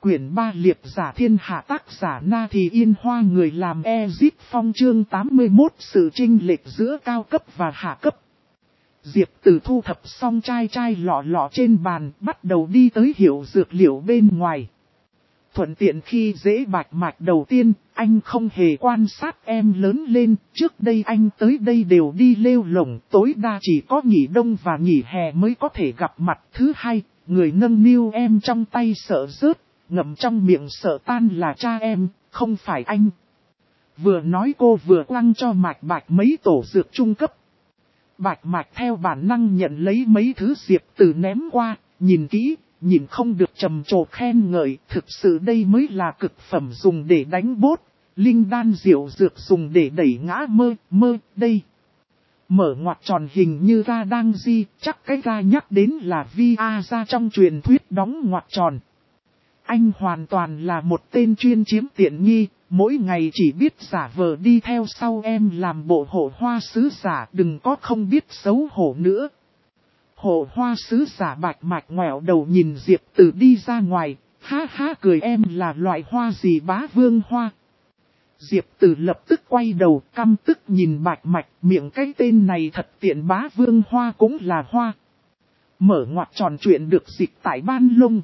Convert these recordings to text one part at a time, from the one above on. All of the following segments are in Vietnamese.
Quyển 3 liệp giả thiên hạ tác giả Na Thì Yên Hoa người làm Ezip Phong chương 81 sự chênh lệch giữa cao cấp và hạ cấp. Diệp Tử thu thập xong chai lọ trên bàn, bắt đầu đi tới hiệu dược liệu bên ngoài. Thuận tiện khi dễ Bạch Mạch đầu tiên, anh không hề quan sát em lớn lên, trước đây anh tới đây đều đi lêu lổng, tối đa chỉ có nghỉ đông và nghỉ hè mới có thể gặp mặt. Thứ hai, người nâng niu em trong tay sợ rớt, ngậm trong miệng sợ tan là cha em, không phải anh. Vừa nói cô vừa quăng cho Mạch Bạch mấy tổ dược trung cấp. Bạch Mạch theo bản năng nhận lấy mấy thứ Diệp Tử ném qua, nhìn kỹ, nhìn không được trầm trồ khen ngợi, thực sự đây mới là cực phẩm dùng để đánh bốt, linh đan diệu dược dùng để đẩy ngã mơ, đây. Mở ngoặc tròn hình như ga đang di, chắc cái ga nhắc đến là VA ra trong truyền thuyết đóng ngoặc tròn. Anh hoàn toàn là một tên chuyên chiếm tiện nghi, mỗi ngày chỉ biết giả vờ đi theo sau em làm bộ hộ hoa sứ giả, đừng có không biết xấu hổ nữa. Hộ hoa sứ giả Bạch Mạch ngoẹo đầu nhìn Diệp Tử đi ra ngoài, ha cười, em là loại hoa gì Bá Vương Hoa. Diệp Tử lập tức quay đầu căm tức nhìn Bạch Mạch, miệng cái tên này thật tiện, Bá Vương Hoa cũng là hoa. Mở ngoặc tròn chuyện được dịch tại Ban Lung.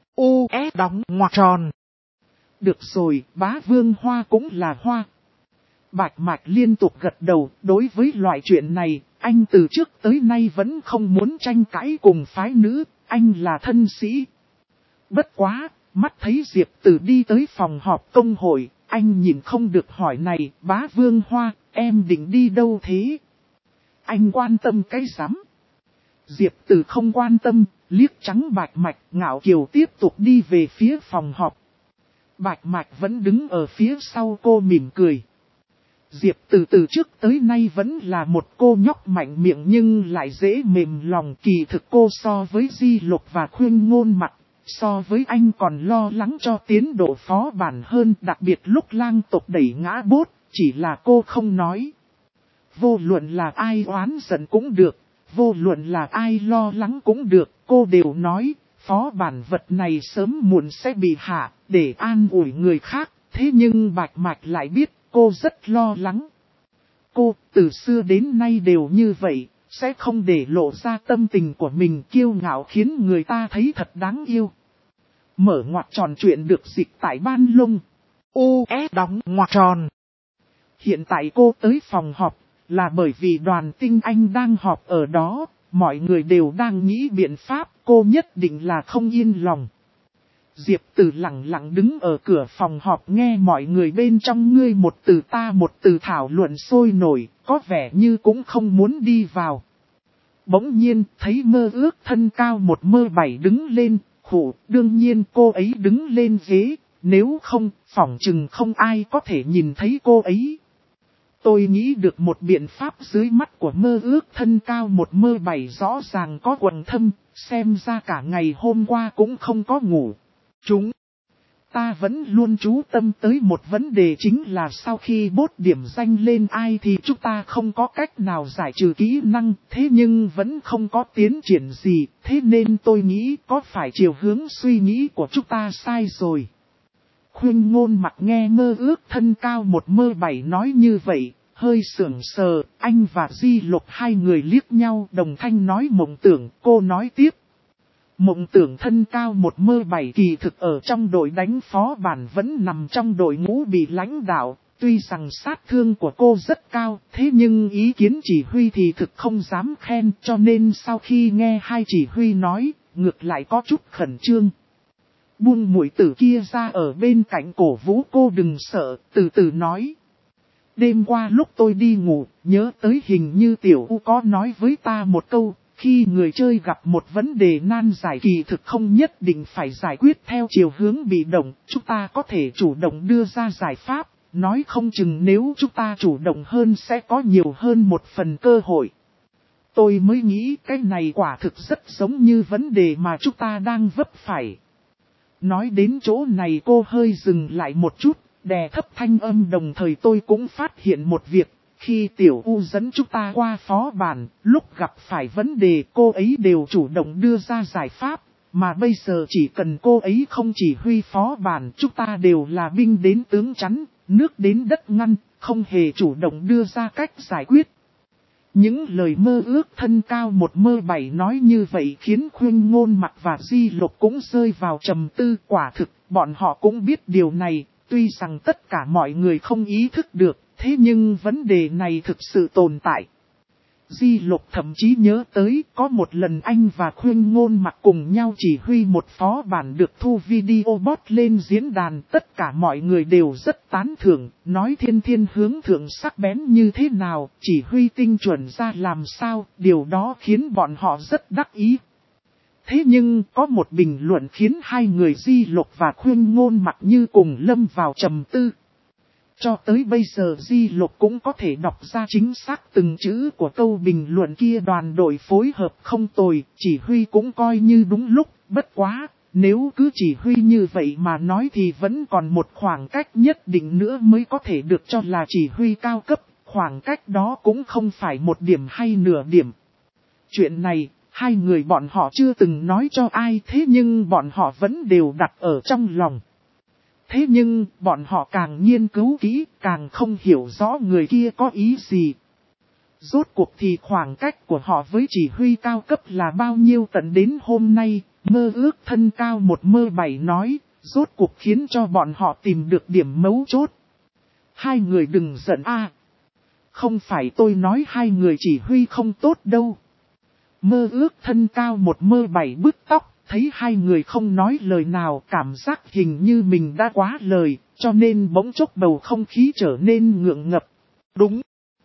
đóng ngoặc tròn. Được rồi, Bá Vương Hoa cũng là hoa. Bạch Mạch liên tục gật đầu, đối với loại chuyện này, anh từ trước tới nay vẫn không muốn tranh cãi cùng phái nữ, anh là thân sĩ. Bất quá, mắt thấy Diệp Tử đi tới phòng họp công hội, anh nhìn không được hỏi này, Bá Vương Hoa, em định đi đâu thế? Anh quan tâm cái rắm. Diệp Tử không quan tâm, liếc trắng Bạch Mạch, ngạo kiều tiếp tục đi về phía phòng họp. Bạch Mạch vẫn đứng ở phía sau cô mỉm cười. Diệp Tử từ trước tới nay vẫn là một cô nhóc mạnh miệng nhưng lại dễ mềm lòng, kỳ thực cô so với Di Lục và Khuyên Ngôn mặt, so với anh còn lo lắng cho tiến độ phó bản hơn, đặc biệt lúc lang tộc đẩy ngã bốt, chỉ là cô không nói. Vô luận là ai oán giận cũng được, vô luận là ai lo lắng cũng được, cô đều nói, phó bản vật này sớm muộn sẽ bị hạ, để an ủi người khác, thế nhưng Bạch Mạch lại biết, cô rất lo lắng. Cô, từ xưa đến nay đều như vậy, sẽ không để lộ ra tâm tình của mình, kiêu ngạo khiến người ta thấy thật đáng yêu. Mở ngoặc tròn chuyện được dịch tại Ban Lung. đóng ngoặc tròn. Hiện tại cô tới phòng họp, là bởi vì đoàn tinh anh đang họp ở đó, mọi người đều đang nghĩ biện pháp, cô nhất định là không yên lòng. Diệp Tử lặng lặng đứng ở cửa phòng họp nghe mọi người bên trong ngươi một từ ta một từ thảo luận sôi nổi, có vẻ như cũng không muốn đi vào. Bỗng nhiên thấy Mơ Ước thân cao 1m7 đứng lên, khổ, đương nhiên cô ấy đứng lên ghế, nếu không, phỏng chừng không ai có thể nhìn thấy cô ấy. Tôi nghĩ được một biện pháp, dưới mắt của Mơ Ước thân cao 1m7 rõ ràng có quầng thâm, xem ra cả ngày hôm qua cũng không có ngủ. Ta vẫn luôn chú tâm tới một vấn đề, chính là sau khi bốt điểm danh lên ai thì chúng ta không có cách nào giải trừ kỹ năng, thế nhưng vẫn không có tiến triển gì, thế nên tôi nghĩ có phải chiều hướng suy nghĩ của chúng ta sai rồi. Khuyên Ngôn mặt nghe Mơ Ước thân cao 1m7 nói như vậy, hơi sưởng sờ, anh và Di Lục hai người liếc nhau đồng thanh nói Mộng Tưởng, cô nói tiếp. Mộng Tưởng thân cao 1m7 kỳ thực ở trong đội đánh phó bản vẫn nằm trong đội ngũ bị lãnh đạo, tuy rằng sát thương của cô rất cao, thế nhưng ý kiến chỉ huy thì thực không dám khen, cho nên sau khi nghe hai chỉ huy nói, ngược lại có chút khẩn trương. Buông muội tử kia ra ở bên cạnh cổ vũ cô đừng sợ, từ từ nói. Đêm qua lúc tôi đi ngủ, nhớ tới hình như Tiểu U có nói với ta một câu. Khi người chơi gặp một vấn đề nan giải kỳ thực không nhất định phải giải quyết theo chiều hướng bị động, chúng ta có thể chủ động đưa ra giải pháp, nói không chừng nếu chúng ta chủ động hơn sẽ có nhiều hơn một phần cơ hội. Tôi mới nghĩ cái này quả thực rất giống như vấn đề mà chúng ta đang vấp phải. Nói đến chỗ này cô hơi dừng lại một chút, đè thấp thanh âm, đồng thời tôi cũng phát hiện một việc. Khi Tiểu U dẫn chúng ta qua phó bản, lúc gặp phải vấn đề cô ấy đều chủ động đưa ra giải pháp, Mà bây giờ chỉ cần cô ấy không chỉ huy phó bản, chúng ta đều là binh đến tướng chắn, nước đến đất ngăn, không hề chủ động đưa ra cách giải quyết. Những lời mơ ước thân cao 1m7 nói như vậy khiến Khuynh Ngôn Mặc và Di Lục cũng rơi vào trầm tư. Quả thực, bọn họ cũng biết điều này, tuy rằng tất cả mọi người không ý thức được, thế nhưng vấn đề này thực sự tồn tại. Di Lục thậm chí nhớ tới có một lần anh và Khuynh Ngôn Mặc cùng nhau chỉ huy một phó bản được thu video bot lên diễn đàn. Tất cả mọi người đều rất tán thưởng, nói thiên thiên hướng thượng sắc bén như thế nào, chỉ huy tinh chuẩn ra làm sao, điều đó khiến bọn họ rất đắc ý. Thế nhưng có một bình luận khiến hai người Di Lục và Khuynh Ngôn Mặc như cùng lâm vào trầm tư. Cho tới bây giờ Di Lục cũng có thể đọc ra chính xác từng chữ của câu bình luận kia. Đoàn đội phối hợp không tồi, chỉ huy cũng coi như đúng lúc, bất quá, nếu cứ chỉ huy như vậy mà nói thì vẫn còn một khoảng cách nhất định nữa mới có thể được cho là chỉ huy cao cấp, khoảng cách đó cũng không phải một điểm hay nửa điểm. Chuyện này, hai người bọn họ chưa từng nói cho ai, thế nhưng bọn họ vẫn đều đặt ở trong lòng. Thế nhưng, bọn họ càng nghiên cứu kỹ, càng không hiểu rõ người kia có ý gì. Rốt cuộc thì khoảng cách của họ với chỉ huy cao cấp là bao nhiêu tận đến hôm nay, mơ ước thân cao 1m7 nói, rốt cuộc khiến cho bọn họ tìm được điểm mấu chốt. Hai người đừng giận a. Không phải tôi nói hai người chỉ huy không tốt đâu. Mơ ước thân cao 1m7 bứt tóc. Thấy hai người không nói lời nào, cảm giác hình như mình đã quá lời, cho nên bỗng chốc bầu không khí trở nên ngượng ngập. Đúng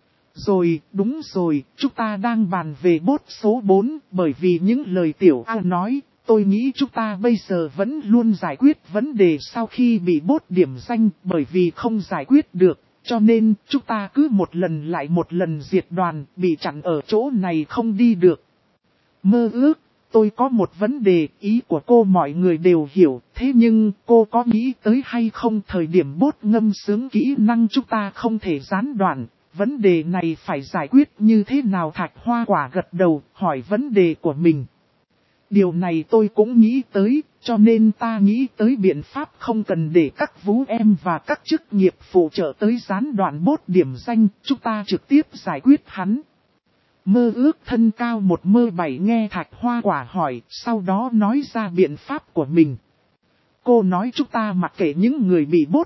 rồi, chúng ta đang bàn về bot số 4, bởi vì những lời Tiểu A nói, tôi nghĩ chúng ta bây giờ vẫn luôn giải quyết vấn đề sau khi bị bot điểm danh, bởi vì không giải quyết được, cho nên chúng ta cứ một lần lại một lần diệt đoàn, bị chặn ở chỗ này không đi được. Mơ ước. Tôi có một vấn đề, ý của cô mọi người đều hiểu, thế nhưng cô có nghĩ tới hay không thời điểm bot ngâm sướng kỹ năng chúng ta không thể gián đoạn, vấn đề này phải giải quyết như thế nào? Thạch Hoa Quả gật đầu, hỏi vấn đề của mình. Điều này tôi cũng nghĩ tới, cho nên ta nghĩ tới biện pháp không cần để các vũ em và các chức nghiệp phụ trợ tới gián đoạn bot điểm danh, chúng ta trực tiếp giải quyết hắn. Mơ ước thân cao 1m7 nghe Thạch Hoa Quả hỏi, sau đó nói ra biện pháp của mình. Cô nói chúng ta mặc kệ những người bị bot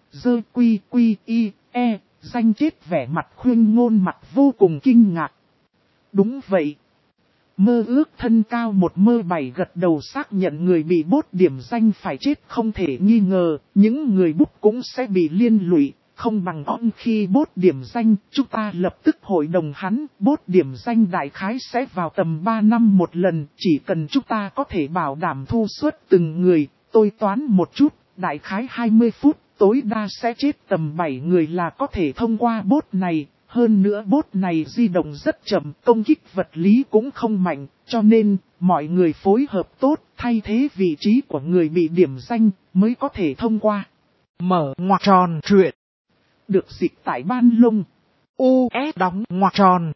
danh chết, vẻ mặt Khuynh Ngôn Mặc vô cùng kinh ngạc. Đúng vậy. Mơ ước thân cao 1m7 gật đầu xác nhận người bị bot điểm danh phải chết không thể nghi ngờ, những người bút cũng sẽ bị liên lụy. Không bằng on khi bot điểm danh, chúng ta lập tức hội đồng hắn, bot điểm danh đại khái sẽ vào tầm 3 năm một lần, chỉ cần chúng ta có thể bảo đảm thu suất từng người, tôi toán một chút, đại khái 20 phút, tối đa sẽ chết tầm 7 người là có thể thông qua bot này, hơn nữa bot này di động rất chậm, công kích vật lý cũng không mạnh, cho nên, mọi người phối hợp tốt, thay thế vị trí của người bị điểm danh, mới có thể thông qua. Mở ngoặc tròn truyện. Được dịch tại Ban Lông. US đóng ngoặc tròn.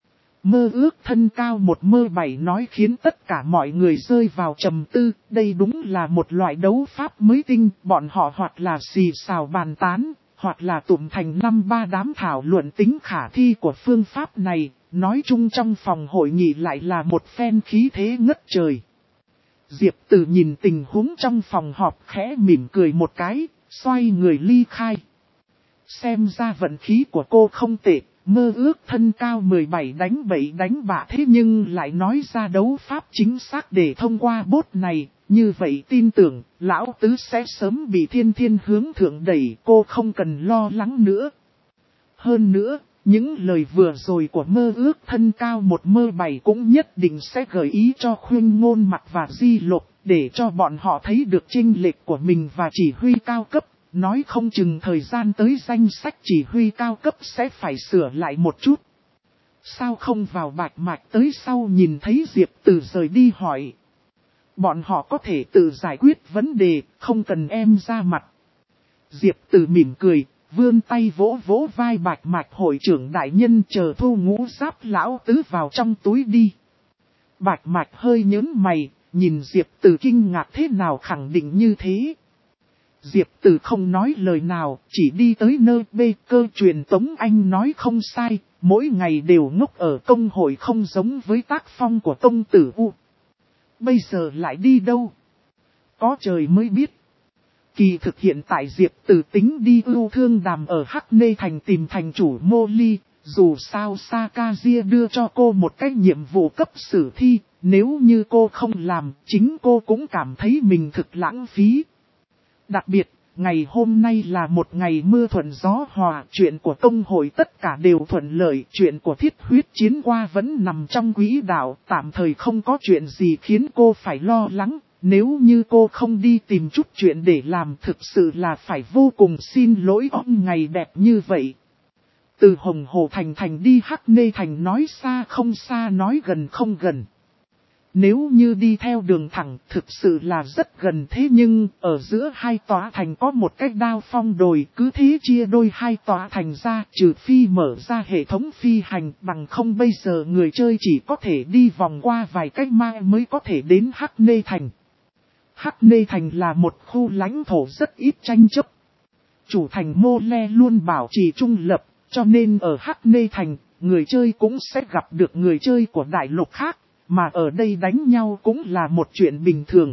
Mơ ước thân cao 1m7 nói khiến tất cả mọi người rơi vào trầm tư. Đây đúng là một loại đấu pháp mới tinh. Bọn họ hoặc là xì xào bàn tán, hoặc là tụm thành 5-3 đám thảo luận tính khả thi của phương pháp này. Nói chung trong phòng hội nghị lại là một phen khí thế ngất trời. Diệp Tử nhìn tình huống trong phòng họp khẽ mỉm cười một cái, xoay người ly khai. Xem ra vận khí của cô không tệ, mơ ước thân cao 17 đánh bậy đánh bạ thế nhưng lại nói ra đấu pháp chính xác để thông qua bot này, như vậy tin tưởng, lão tứ sẽ sớm bị thiên thiên hướng thượng đẩy, cô không cần lo lắng nữa. Hơn nữa, những lời vừa rồi của mơ ước thân cao 1m7 cũng nhất định sẽ gợi ý cho Khuynh Ngôn Mặc và Di Lục, để cho bọn họ thấy được chênh lệch của mình và chỉ huy cao cấp. Nói không chừng thời gian tới danh sách chỉ huy cao cấp sẽ phải sửa lại một chút. Sao không vào Bạch Mạch tới sau nhìn thấy Diệp Tử rời đi hỏi. Bọn họ có thể tự giải quyết vấn đề, không cần em ra mặt. Diệp Tử mỉm cười, vươn tay vỗ vỗ vai Bạch Mạch hội trưởng đại nhân chờ thu ngũ giáp lão tứ vào trong túi đi. Bạch Mạch hơi nhớn mày, nhìn Diệp Từ kinh ngạc thế nào khẳng định như thế. Diệp Từ không nói lời nào, chỉ đi tới nơi cơ truyền Tống Anh nói không sai, mỗi ngày đều ngốc ở công hội không giống với tác phong của công tử U. Bây giờ lại đi đâu? Có trời mới biết. Kỳ thực hiện tại Diệp Từ tính đi ưu thương đàm ở Hắc Nê Thành tìm thành chủ Molly, dù sao Sakazia đưa cho cô một cái nhiệm vụ cấp sử thi, nếu như cô không làm, chính cô cũng cảm thấy mình thực lãng phí. Đặc biệt, ngày hôm nay là một ngày mưa thuận gió hòa, chuyện của công hội tất cả đều thuận lợi, chuyện của thiết huyết chiến qua vẫn nằm trong quỹ đạo, tạm thời không có chuyện gì khiến cô phải lo lắng, nếu như cô không đi tìm chút chuyện để làm thực sự là phải vô cùng xin lỗi ngày đẹp như vậy. Từ Hồng Hồ Thành đi Hắc Nê Thành nói xa không xa nói gần không gần. Nếu như đi theo đường thẳng thực sự là rất gần thế nhưng ở giữa hai tòa thành có một cách đao phong đồi cứ thế chia đôi hai tòa thành ra trừ phi mở ra hệ thống phi hành bằng không bây giờ người chơi chỉ có thể đi vòng qua vài cách mai mới có thể đến Hắc Nê Thành. Hắc Nê Thành là một khu lãnh thổ rất ít tranh chấp. Chủ thành Mô Le luôn bảo trì trung lập cho nên ở Hắc Nê Thành người chơi cũng sẽ gặp được người chơi của đại lục khác. Mà ở đây đánh nhau cũng là một chuyện bình thường.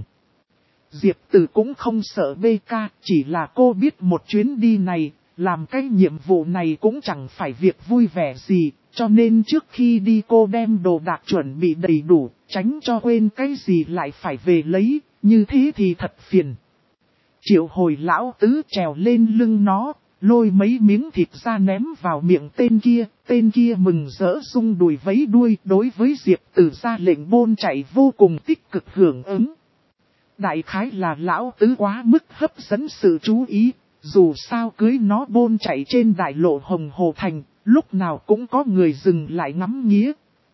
Diệp Từ cũng không sợ BK, chỉ là cô biết một chuyến đi này, làm cái nhiệm vụ này cũng chẳng phải việc vui vẻ gì, cho nên trước khi đi cô đem đồ đạc chuẩn bị đầy đủ, tránh cho quên cái gì lại phải về lấy, như thế thì thật phiền. Triệu Hồi lão tứ trèo lên lưng nó, lôi mấy miếng thịt ra ném vào miệng tên kia mừng rỡ rung đùi vấy đuôi đối với Diệp Từ ra lệnh bôn chạy vô cùng tích cực hưởng ứng. Đại khái là lão tứ quá mức hấp dẫn sự chú ý, dù sao cưới nó bôn chạy trên đại lộ Hồng Hồ Thành, lúc nào cũng có người dừng lại ngắm nghía.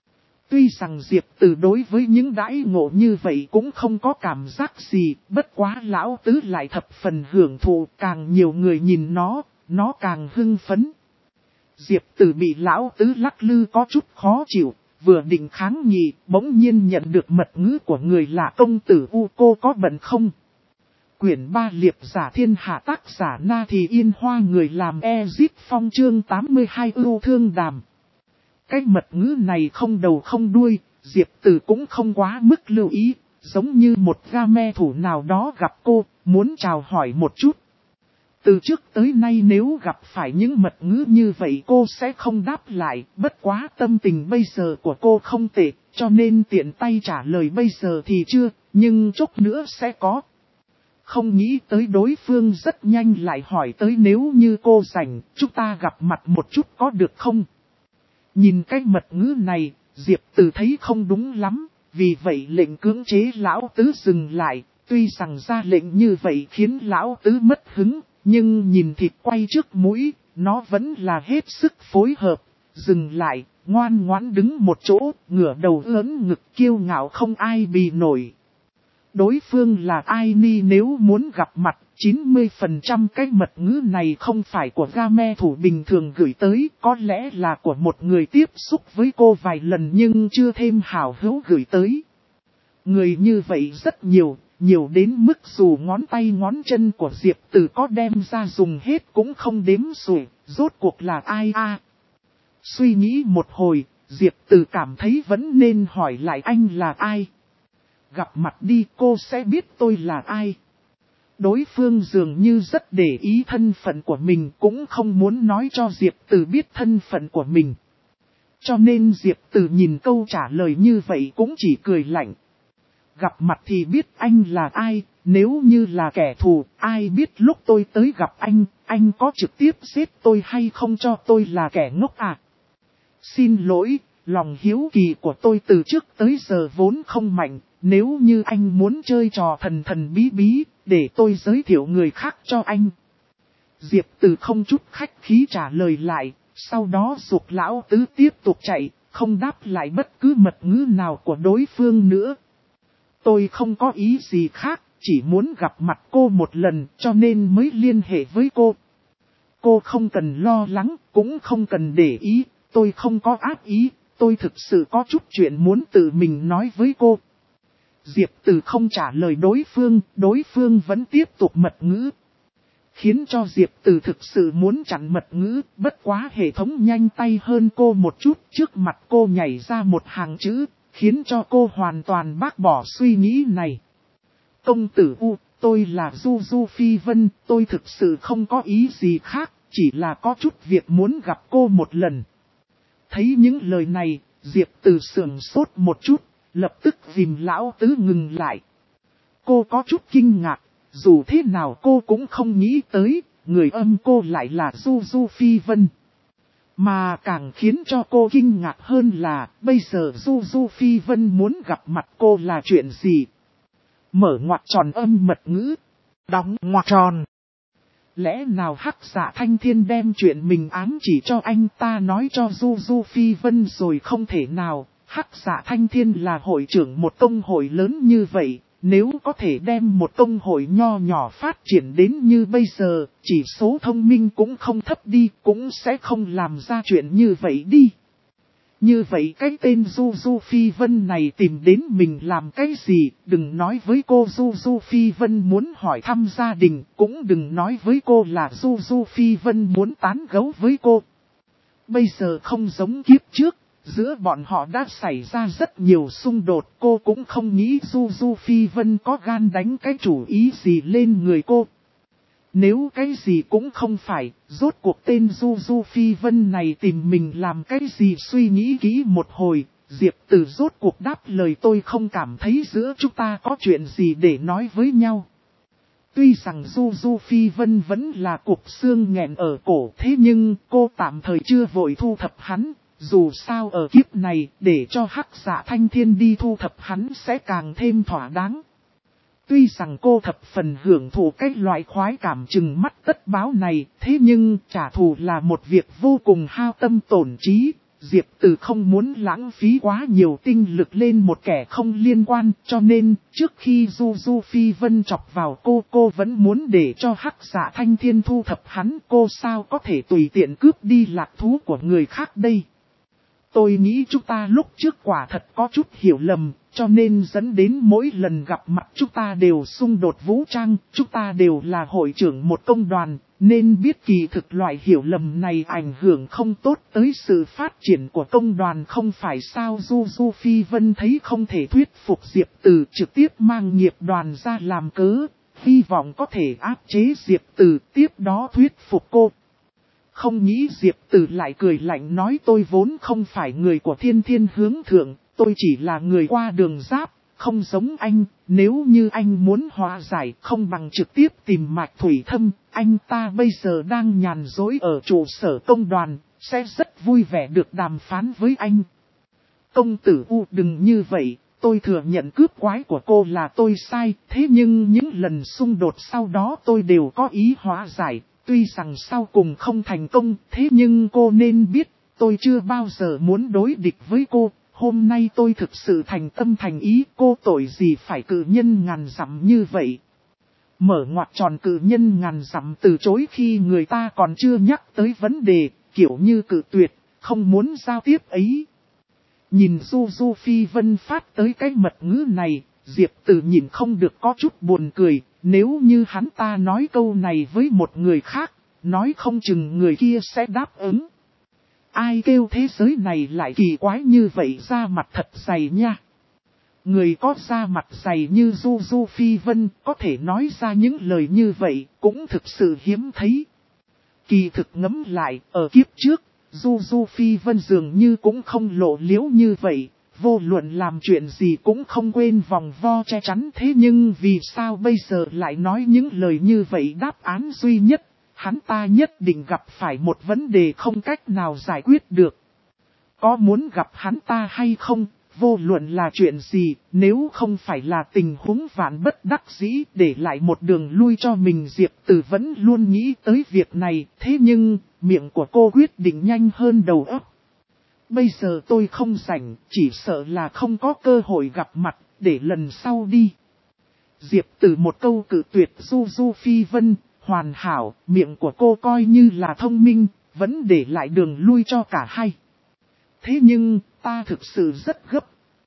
Tuy rằng Diệp Từ đối với những đãi ngộ như vậy cũng không có cảm giác gì, bất quá lão tứ lại thập phần hưởng thụ, càng nhiều người nhìn nó càng hưng phấn. Diệp Từ bị lão tứ lắc lư có chút khó chịu, vừa định kháng nghị, bỗng nhiên nhận được mật ngữ của người lạ công tử U cô có bận không? Quyển 3 liệp giả thiên hạ tác giả Na Thì Yên Hoa người làm Ezip Phong chương 82 ưu thương đàm. Cái mật ngữ này không đầu không đuôi, Diệp Từ cũng không quá mức lưu ý, giống như một game thủ nào đó gặp cô, muốn chào hỏi một chút. Từ trước tới nay nếu gặp phải những mật ngữ như vậy cô sẽ không đáp lại, bất quá tâm tình bây giờ của cô không tệ, cho nên tiện tay trả lời bây giờ thì chưa, nhưng chút nữa sẽ có. Không nghĩ tới đối phương rất nhanh lại hỏi tới nếu như cô rảnh, chúng ta gặp mặt một chút có được không? Nhìn cái mật ngữ này, Diệp Từ thấy không đúng lắm, vì vậy lệnh cưỡng chế lão tứ dừng lại, tuy rằng ra lệnh như vậy khiến lão tứ mất hứng, nhưng nhìn thịt quay trước mũi, nó vẫn là hết sức phối hợp, dừng lại, ngoan ngoãn đứng một chỗ, ngửa đầu ớn ngực kiêu ngạo không ai bì nổi. Đối phương là ai ni nếu muốn gặp mặt, 90% cái mật ngữ này không phải của game thủ bình thường gửi tới, có lẽ là của một người tiếp xúc với cô vài lần nhưng chưa thêm hảo hữu gửi tới. Người như vậy rất nhiều, nhiều đến mức dù ngón tay ngón chân của Diệp Từ có đem ra dùng hết cũng không đếm xuể, rốt cuộc là ai a? Suy nghĩ một hồi, Diệp Từ cảm thấy vẫn nên hỏi lại anh là ai. Gặp mặt đi cô sẽ biết tôi là ai. Đối phương dường như rất để ý thân phận của mình cũng không muốn nói cho Diệp Từ biết thân phận của mình. Cho nên Diệp Từ nhìn câu trả lời như vậy cũng chỉ cười lạnh. Gặp mặt thì biết anh là ai, nếu như là kẻ thù, ai biết lúc tôi tới gặp anh có trực tiếp giết tôi hay không cho tôi là kẻ ngốc à? Xin lỗi, lòng hiếu kỳ của tôi từ trước tới giờ vốn không mạnh, nếu như anh muốn chơi trò thần thần bí bí, để tôi giới thiệu người khác cho anh. Diệp Từ không chút khách khí trả lời lại, sau đó giục lão tứ tiếp tục chạy, không đáp lại bất cứ mật ngữ nào của đối phương nữa. Tôi không có ý gì khác, chỉ muốn gặp mặt cô một lần cho nên mới liên hệ với cô. Cô không cần lo lắng, cũng không cần để ý, tôi không có ác ý, tôi thực sự có chút chuyện muốn tự mình nói với cô. Diệp Từ không trả lời đối phương vẫn tiếp tục mật ngữ. Khiến cho Diệp Từ thực sự muốn chặn mật ngữ, bất quá hệ thống nhanh tay hơn cô một chút, trước mặt cô nhảy ra một hàng chữ, khiến cho cô hoàn toàn bác bỏ suy nghĩ này. Công tử U, tôi là Du Du Phi Vân, tôi thực sự không có ý gì khác, chỉ là có chút việc muốn gặp cô một lần. Thấy những lời này, Diệp Từ sườn sốt một chút, lập tức dìm lão tứ ngừng lại. Cô có chút kinh ngạc, dù thế nào cô cũng không nghĩ tới, người âm cô lại là Du Du Phi Vân. Mà càng khiến cho cô kinh ngạc hơn là, bây giờ Du Du Phi Vân muốn gặp mặt cô là chuyện gì? Mở ngoặc tròn âm mật ngữ, đóng ngoặc tròn. Lẽ nào Hắc Dạ Thanh Thiên đem chuyện mình ám chỉ cho anh ta nói cho Du Du Phi Vân rồi? Không thể nào, Hắc Dạ Thanh Thiên là hội trưởng một công hội lớn như vậy, nếu có thể đem một công hội nho nhỏ phát triển đến như bây giờ, chỉ số thông minh cũng không thấp đi, cũng sẽ không làm ra chuyện như vậy đi. Như vậy cái tên Du Du Phi Vân này tìm đến mình làm cái gì, đừng nói với cô Du Du Phi Vân muốn hỏi thăm gia đình, cũng đừng nói với cô là Du Du Phi Vân muốn tán gẫu với cô. Bây giờ không giống kiếp trước, giữa bọn họ đã xảy ra rất nhiều xung đột, cô cũng không nghĩ Du Du Phi Vân có gan đánh cái chủ ý gì lên người cô. Nếu cái gì cũng không phải, rốt cuộc tên Du Du Phi Vân này tìm mình làm cái gì? Suy nghĩ kỹ một hồi, Diệp Từ rốt cuộc đáp lời, tôi không cảm thấy giữa chúng ta có chuyện gì để nói với nhau. Tuy rằng Du Du Phi Vân vẫn là cục xương nghẹn ở cổ, thế nhưng cô tạm thời chưa vội thu thập hắn. Dù sao ở kiếp này, để cho Hắc Dạ Thanh Thiên đi thu thập hắn sẽ càng thêm thỏa đáng. Tuy rằng cô thập phần hưởng thụ cái loại khoái cảm chừng mắt tất báo này, thế nhưng trả thù là một việc vô cùng hao tâm tổn trí. Diệp Từ không muốn lãng phí quá nhiều tinh lực lên một kẻ không liên quan, cho nên trước khi Du Du Phi Vân chọc vào cô vẫn muốn để cho Hắc Dạ Thanh Thiên thu thập hắn. Cô sao có thể tùy tiện cướp đi lạc thú của người khác đây? Tôi nghĩ chúng ta lúc trước quả thật có chút hiểu lầm, cho nên dẫn đến mỗi lần gặp mặt chúng ta đều xung đột vũ trang, chúng ta đều là hội trưởng một công đoàn, nên biết kỳ thực loại hiểu lầm này ảnh hưởng không tốt tới sự phát triển của công đoàn, không phải sao? Du Du Phi Vân thấy không thể thuyết phục Diệp Từ, trực tiếp mang nghiệp đoàn ra làm cớ, hy vọng có thể áp chế Diệp Từ, tiếp đó thuyết phục cô. Không nghĩ Diệp Từ lại cười lạnh nói, tôi vốn không phải người của Thiên Thiên hướng thượng, tôi chỉ là người qua đường giáp, không giống anh, nếu như anh muốn hòa giải không bằng trực tiếp tìm Mạch Thủy Thâm, anh ta bây giờ đang nhàn rỗi ở trụ sở công đoàn, sẽ rất vui vẻ được đàm phán với anh. Công tử U, đừng như vậy, tôi thừa nhận cướp quái của cô là tôi sai, thế nhưng những lần xung đột sau đó tôi đều có ý hóa giải. Tuy rằng sau cùng không thành công, thế nhưng cô nên biết, tôi chưa bao giờ muốn đối địch với cô. Hôm nay tôi thực sự thành tâm thành ý, cô tội gì phải cự nhân ngàn dặm như vậy. Mở ngoặc tròn, cự nhân ngàn dặm từ chối khi người ta còn chưa nhắc tới vấn đề, kiểu như cự tuyệt, không muốn giao tiếp ấy. Nhìn Du Du Phi Vân phát tới cái mật ngữ này, Diệp Từ nhìn không được có chút buồn cười. Nếu như hắn ta nói câu này với một người khác, nói không chừng người kia sẽ đáp ứng. Ai kêu thế giới này lại kỳ quái như vậy, da mặt thật dày nha. Người có da mặt dày như Du Du Phi Vân có thể nói ra những lời như vậy cũng thực sự hiếm thấy. Kỳ thực ngẫm lại, ở kiếp trước, Du Du Phi Vân dường như cũng không lộ liễu như vậy. Vô luận làm chuyện gì cũng không quên vòng vo che chắn, thế nhưng vì sao bây giờ lại nói những lời như vậy? Đáp án duy nhất, hắn ta nhất định gặp phải một vấn đề không cách nào giải quyết được. Có muốn gặp hắn ta hay không, vô luận là chuyện gì, nếu không phải là tình huống vạn bất đắc dĩ để lại một đường lui cho mình, Diệp Từ vẫn luôn nghĩ tới việc này, thế nhưng miệng của cô quyết định nhanh hơn đầu óc. Bây giờ tôi không rảnh, chỉ sợ là không có cơ hội gặp mặt, để lần sau đi. Diệp Từ một câu cự tuyệt Du Du Phi Vân, hoàn hảo, miệng của cô coi như là thông minh, vẫn để lại đường lui cho cả hai. Thế nhưng, ta thực sự rất gấp.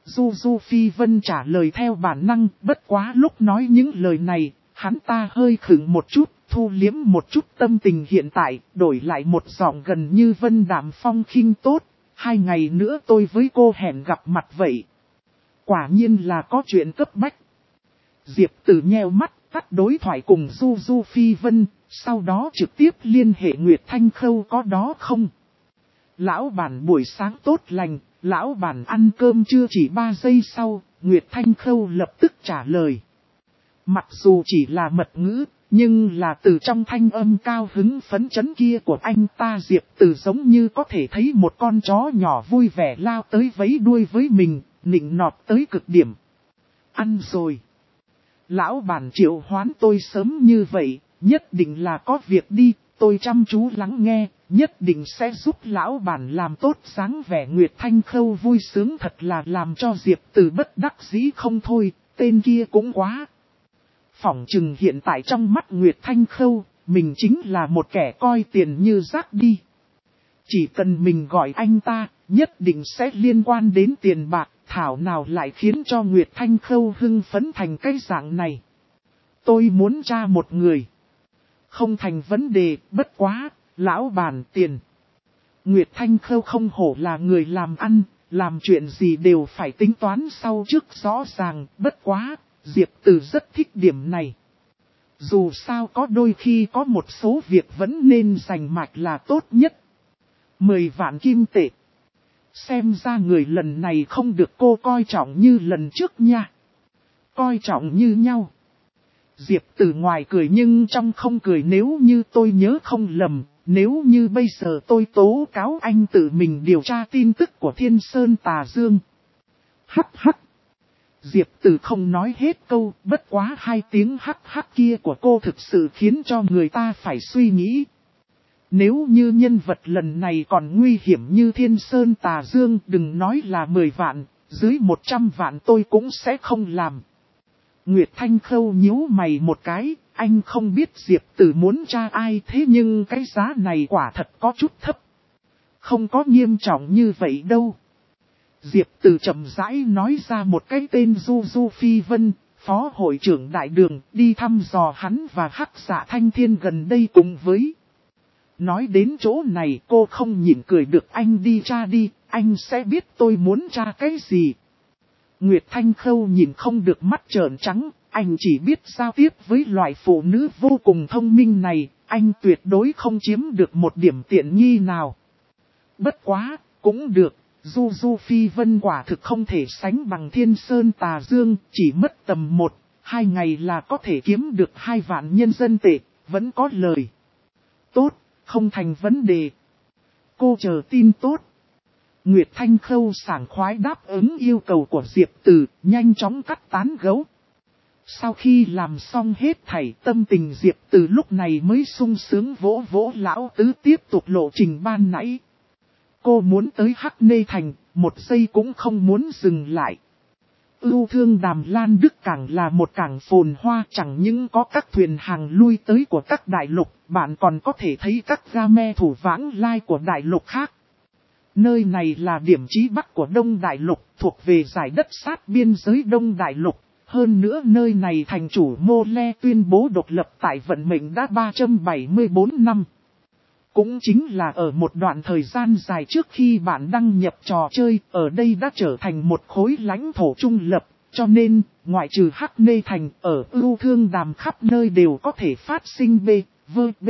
Du Du Phi Vân trả lời theo bản năng, bất quá lúc nói những lời này, hắn ta hơi khựng một chút, thu liếm một chút tâm tình hiện tại, đổi lại một giọng gần như vân đạm phong khinh tốt. 2 ngày nữa tôi với cô hẹn gặp mặt vậy. Quả nhiên là có chuyện cấp bách. Diệp Tử nheo mắt, tắt đối thoại cùng Du Du Phi Vân, sau đó trực tiếp liên hệ Nguyệt Thanh Khâu có đó không? Lão bản buổi sáng tốt lành, lão bản ăn cơm chưa chỉ 3 giây sau, Nguyệt Thanh Khâu lập tức trả lời. Mặc dù chỉ là mật ngữ, nhưng là từ trong thanh âm cao hứng phấn chấn kia của anh ta Diệp Tử giống như có thể thấy một con chó nhỏ vui vẻ lao tới vẫy đuôi với mình, nịnh nọt tới cực điểm. Ăn rồi. Lão bản triệu hoán tôi sớm như vậy, nhất định là có việc đi, tôi chăm chú lắng nghe, nhất định sẽ giúp lão bản làm tốt dáng vẻ. Nguyệt Thanh Khâu vui sướng thật là làm cho Diệp Tử bất đắc dĩ không thôi, tên kia cũng quá. Phỏng chừng hiện tại trong mắt Nguyệt Thanh Khâu, mình chính là một kẻ coi tiền như rác đi. Chỉ cần mình gọi anh ta, nhất định sẽ liên quan đến tiền bạc, thảo nào lại khiến cho Nguyệt Thanh Khâu hưng phấn thành cái dạng này. Tôi muốn tra một người. Không thành vấn đề, bất quá, lão bản tiền. Nguyệt Thanh Khâu không hổ là người làm ăn, làm chuyện gì đều phải tính toán sau trước rõ ràng, bất quá, Diệp Tử rất thích điểm này. Dù sao có đôi khi có một số việc vẫn nên giành mạch là tốt nhất. 10 vạn kim tệ. Xem ra người lần này không được cô coi trọng như lần trước nha. Coi trọng như nhau. Diệp Tử ngoài cười nhưng trong không cười, nếu như tôi nhớ không lầm, nếu như bây giờ tôi tố cáo anh tự mình điều tra tin tức của Thiên Sơn Tà Dương. Hắc hắc. Diệp Tử không nói hết câu, bất quá 2 tiếng hắc hắc kia của cô thực sự khiến cho người ta phải suy nghĩ. Nếu như nhân vật lần này còn nguy hiểm như Thiên Sơn Tà Dương, đừng nói là 10 vạn, dưới 100 vạn tôi cũng sẽ không làm. Nguyệt Thanh Khâu nhíu mày một cái, anh không biết Diệp Tử muốn tra ai, thế nhưng cái giá này quả thật có chút thấp. Không có nghiêm trọng như vậy đâu. Diệp Tử chậm rãi nói ra một cái tên Du Du Phi Vân, phó hội trưởng đại đường, đi thăm dò hắn và Hắc Dạ Thanh Thiên gần đây cùng với. Nói đến chỗ này cô không nhịn cười được, anh đi tra đi, anh sẽ biết tôi muốn tra cái gì. Nguyệt Thanh Khâu nhìn không được mắt trợn trắng, anh chỉ biết giao tiếp với loại phụ nữ vô cùng thông minh này, anh tuyệt đối không chiếm được một điểm tiện nghi nào. Bất quá, cũng được, Du Du Phi Vân quả thực không thể sánh bằng Thiên Sơn Tà Dương, chỉ mất tầm 1-2 ngày là có thể kiếm được 2 vạn nhân dân tệ, vẫn có lời. Tốt, không thành vấn đề. Cô chờ tin tốt. Nguyệt Thanh Khâu sảng khoái đáp ứng yêu cầu của Diệp Tử, nhanh chóng cắt tán gấu. Sau khi làm xong hết thảy, tâm tình Diệp Tử lúc này mới sung sướng vỗ vỗ lão tứ tiếp tục lộ trình ban nãy. Cô muốn tới Hắc Nê Thành, 1 giây cũng không muốn dừng lại. Ưu Thương Đàm Lan Đức Cảng là một cảng phồn hoa, chẳng những có các thuyền hàng lui tới của các đại lục, bạn còn có thể thấy các ga me thủ vãng lai của đại lục khác. Nơi này là điểm chí bắc của Đông Đại Lục, thuộc về giải đất sát biên giới Đông Đại Lục. Hơn nữa nơi này thành chủ Mô Le tuyên bố độc lập tại vận mệnh đã 374 năm. Cũng chính là ở một đoạn thời gian dài trước khi bạn đăng nhập trò chơi, ở đây đã trở thành một khối lãnh thổ trung lập, cho nên, ngoại trừ Hắc Nê Thành, ở Ưu Thương Đàm khắp nơi đều có thể phát sinh B.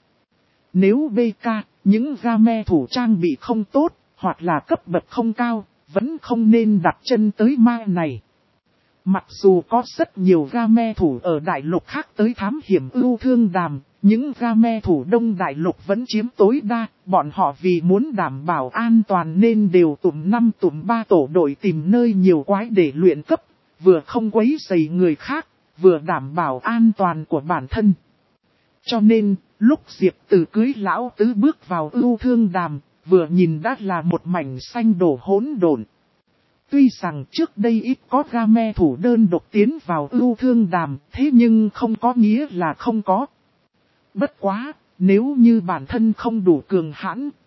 Nếu BK, những game thủ trang bị không tốt, hoặc là cấp bậc không cao, vẫn không nên đặt chân tới mai này. Mặc dù có rất nhiều game thủ ở đại lục khác tới thám hiểm Ưu Thương Đàm, những game thủ Đông Đại Lục vẫn chiếm tối đa, bọn họ vì muốn đảm bảo an toàn nên đều tụm 5 tụm 3 tổ đội tìm nơi nhiều quái để luyện cấp, vừa không quấy rầy người khác, vừa đảm bảo an toàn của bản thân. Cho nên, lúc Diệp Tử cưới lão tứ bước vào Ưu Thương Đàm, vừa nhìn đã là một mảnh xanh đổ hỗn độn. Tuy rằng trước đây ít có game thủ đơn độc tiến vào Ưu Thương Đàm, thế nhưng không có nghĩa là không có. Bất quá, nếu như bản thân không đủ cường hãn,